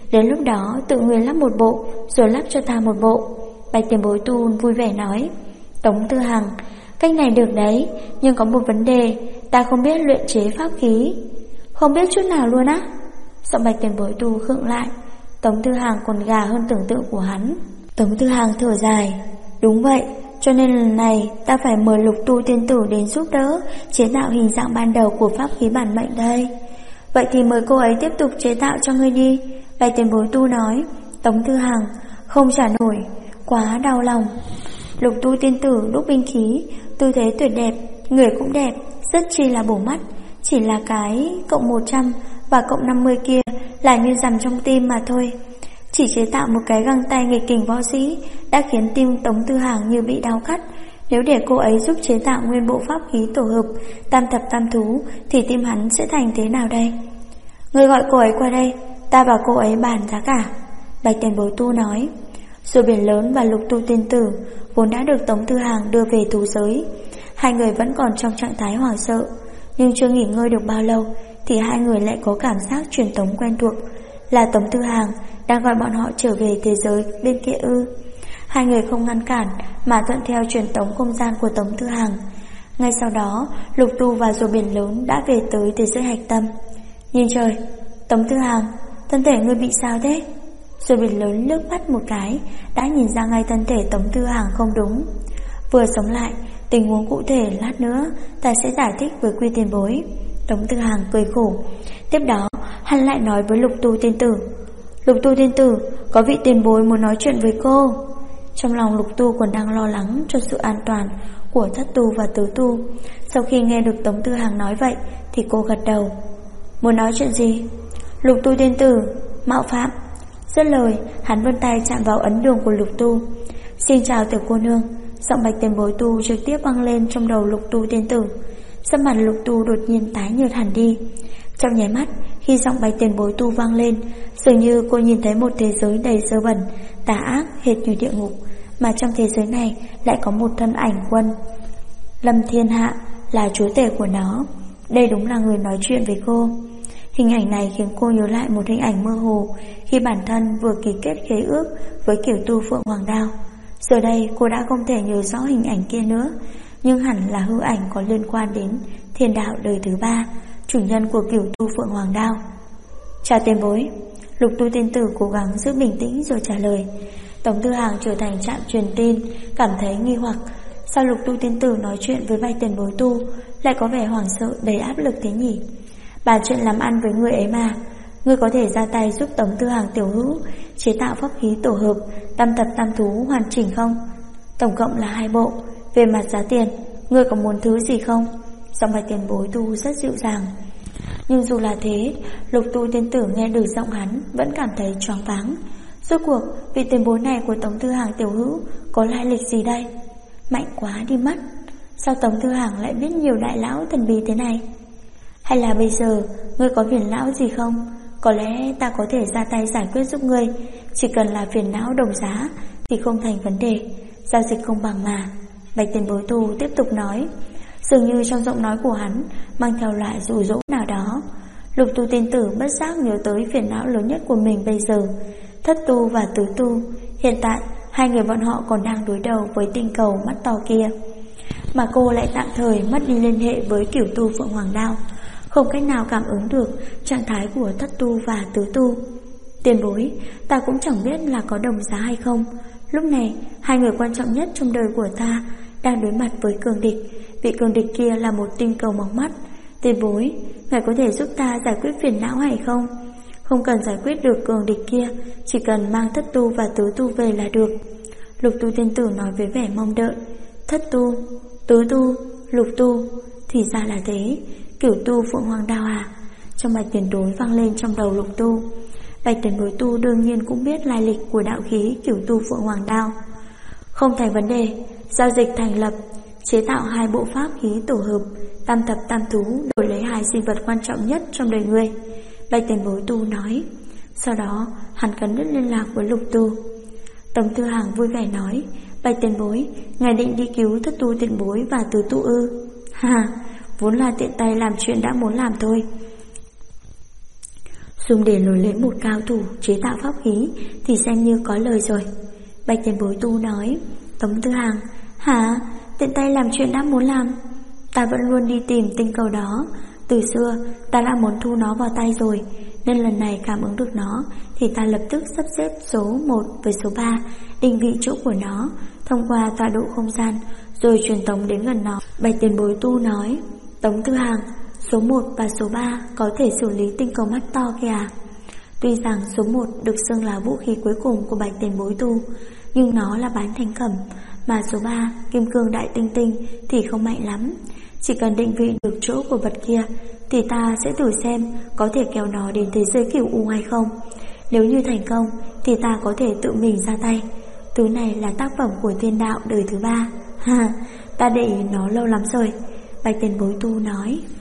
Đến lúc đó tự người lắp một bộ, rồi lắp cho ta một bộ. Bạch tiền bối tu vui vẻ nói. Tống Tư Hằng, cách này được đấy, nhưng có một vấn đề, ta không biết luyện chế pháp khí. Không biết chút nào luôn á? Giọng Bạch tiền bối tu khựng lại. Tống Tư Hằng còn gà hơn tưởng tượng của hắn. Tống Tư Hằng thở dài. Đúng vậy, cho nên lần này ta phải mời Lục Tu tiên tử đến giúp đỡ chế tạo hình dạng ban đầu của pháp khí bản mệnh đây. Vậy thì mời cô ấy tiếp tục chế tạo cho ngươi đi, Bạch tiền bối tu nói. Tống Tư Hằng, không trả nổi, quá đau lòng. Lục Tu tiên tử đúc binh khí, tư thế tuyệt đẹp, người cũng đẹp, rất chi là bổ mắt. Chỉ là cái cộng 100 và cộng 50 kia là như dằm trong tim mà thôi. Chỉ chế tạo một cái găng tay nghịch kình võ sĩ đã khiến tim Tống Tư Hằng như bị đau cắt. Nếu để cô ấy giúp chế tạo nguyên bộ pháp khí tổ hợp tam thập tam thú thì tim hắn sẽ thành thế nào đây? Người gọi cô ấy qua đây, ta và cô ấy bàn giá cả, Bạch tiền bối tu nói. Rùa biển lớn và Lục Tu tiên tử vốn đã được Tống Tư Hằng đưa về thú giới. Hai người vẫn còn trong trạng thái hoảng sợ, nhưng chưa nghỉ ngơi được bao lâu thì hai người lại có cảm giác truyền tống quen thuộc, là Tống Tư Hằng đang gọi bọn họ trở về thế giới bên kia ư? Hai người không ngăn cản mà thuận theo truyền tống không gian của Tống Tư Hằng. Ngay sau đó, Lục Tu và rùa biển lớn đã về tới thế giới hạch tâm. Nhìn trời, Tống Tư Hằng, thân thể ngươi bị sao thế? Rùa biển lớn lướt mắt một cái đã nhìn ra ngay thân thể Tống Tư Hằng không đúng. Vừa sống lại, tình huống cụ thể lát nữa ta sẽ giải thích với Quy tiền bối. Tống Tư Hằng cười khổ. Tiếp đó hắn lại nói với Lục Tu tiên tử. Lục Tu tiên tử, có vị tiền bối muốn nói chuyện với cô. Trong lòng Lục Tu còn đang lo lắng cho sự an toàn của thất tu và tứ tu. Sau khi nghe được Tống Tư Hằng nói vậy thì cô gật đầu. Muốn nói chuyện gì? Lục Tu tiên tử, mạo phạm. Dứt lời, hắn vươn tay chạm vào ấn đường của Lục Tu. Xin chào tiểu cô nương. Giọng Bạch tiền bối tu trực tiếp vang lên trong đầu Lục Tu tiên tử. Sắc mặt Lục Tu đột nhiên tái nhợt hẳn đi. Trong nháy mắt, khi giọng Bạch tiền bối tu vang lên, dường như cô nhìn thấy một thế giới đầy dơ bẩn, tà ác hệt như địa ngục, mà trong thế giới này lại có một thân ảnh quân Lâm Thiên Hạ là chúa tể của nó. Đây đúng là người nói chuyện với cô. Hình ảnh này khiến cô nhớ lại một hình ảnh mơ hồ khi bản thân vừa ký kết khế ước với Kiểu Tu Phượng Hoàng Đao. Giờ đây cô đã không thể nhớ rõ hình ảnh kia nữa, nhưng hẳn là hư ảnh có liên quan đến thiên đạo đời thứ ba, chủ nhân của Kiểu Tu Phượng Hoàng Đao. Chào tiền bối. Lục Tu tiên tử cố gắng giữ bình tĩnh rồi trả lời. Tống Tư Hằng trở thành trạm truyền tin, cảm thấy nghi hoặc. Sao Lục Tu tiên tử nói chuyện với Bạch tiền bối tu lại có vẻ hoảng sợ đầy áp lực thế nhỉ? Bàn chuyện làm ăn với người ấy mà. Ngươi có thể ra tay giúp Tống Tư Hằng tiểu hữu chế tạo pháp khí tổ hợp tam thập tam thú hoàn chỉnh không? Tổng cộng là 2 bộ. Về mặt giá tiền, ngươi có muốn thứ gì không? Giọng Bạch tiền bối tu rất dịu dàng. Nhưng dù là thế, Lục Tu tiên tử nghe được giọng hắn vẫn cảm thấy choáng váng. Rốt cuộc vị tiền bối này của Tống Tư Hằng tiểu hữu có lai lịch gì đây? Mạnh quá đi mất. Sao Tống Tư Hằng lại biết nhiều đại lão thần bí thế này? Hay là bây giờ ngươi có phiền não gì không? Có lẽ ta có thể ra tay giải quyết giúp ngươi. Chỉ cần là phiền não đồng giá thì không thành vấn đề. Giao dịch công bằng mà. Bạch tiền bối tu tiếp tục nói. Dường như trong giọng nói của hắn mang theo loại dụ dỗ nào đó. Lục Tu tiên tử bất giác nhớ tới phiền não lớn nhất của mình bây giờ, thất tu và tứ tu. Hiện tại hai người bọn họ còn đang đối đầu với tinh cầu mắt to kia, mà cô lại tạm thời mất đi liên hệ với Kiểu Tu Phượng Hoàng Đao, không cách nào cảm ứng được trạng thái của thất tu và tứ tu. Tiền bối, ta cũng chẳng biết là có đồng giá hay không. Lúc này hai người quan trọng nhất trong đời của ta đang đối mặt với cường địch. Vị cường địch kia là một tinh cầu mỏng mắt. Tiền bối, ngài có thể giúp ta giải quyết phiền não hay không? Không cần giải quyết được cường địch kia, chỉ cần mang thất tu và tứ tu về là được. Lục Tu tiên tử nói với vẻ mong đợi. Thất tu, tứ tu, lục tu, thì ra là thế. Kiểu Tu Phượng Hoàng Đao à? Trong Bạch tiền đối vang lên trong đầu Lục Tu. Bạch tiền bối tu đương nhiên cũng biết lai lịch của đạo khí Kiểu Tu Phượng Hoàng Đao. Không thành vấn đề. Giao dịch thành lập. Chế tạo 2 bộ pháp khí tổ hợp tam thập tam thú đổi lấy 2 sinh vật quan trọng nhất trong đời ngươi, Bạch tiền bối tu nói. Sau đó hắn cắt đứt liên lạc với Lục Tu. Tống Tư Hằng vui vẻ nói. Bạch tiền bối, ngài định đi cứu thất tu tiền bối và tứ tu ư? Ha, vốn là tiện tay làm chuyện đã muốn làm thôi. dùng để nổi lên một cao thủ chế tạo pháp khí thì xem như có lời rồi. Bạch Tiền Bối tu nói. Tống Tư Hàng: hả? Tiện tay làm chuyện đã muốn làm. Ta vẫn luôn đi tìm tinh cầu đó. Từ xưa ta đã muốn thu nó vào tay rồi, nên lần này cảm ứng được nó thì ta lập tức sắp xếp số 1 với số 3 định vị chỗ của nó thông qua tọa độ không gian, rồi truyền tống đến gần nó. Bạch Tiền Bối tu nói. Tống Tư Hàng: số 1 và số 3 có thể xử lý tinh cầu mắt to kìa. Tuy rằng số 1 được xưng là vũ khí cuối cùng của Bạch Tiền Bối tu, nhưng nó là bán thành phẩm, mà số 3 kim cương đại tinh tinh thì không mạnh lắm. Chỉ cần định vị được chỗ của vật kia thì ta sẽ thử xem có thể kéo nó đến thế giới cửu u hay không. Nếu như thành công thì ta có thể tự mình ra tay. Thứ này là tác phẩm của thiên đạo đời thứ 3. Ha, ta để ý nó lâu lắm rồi. Bạch Tiền Bối tu nói.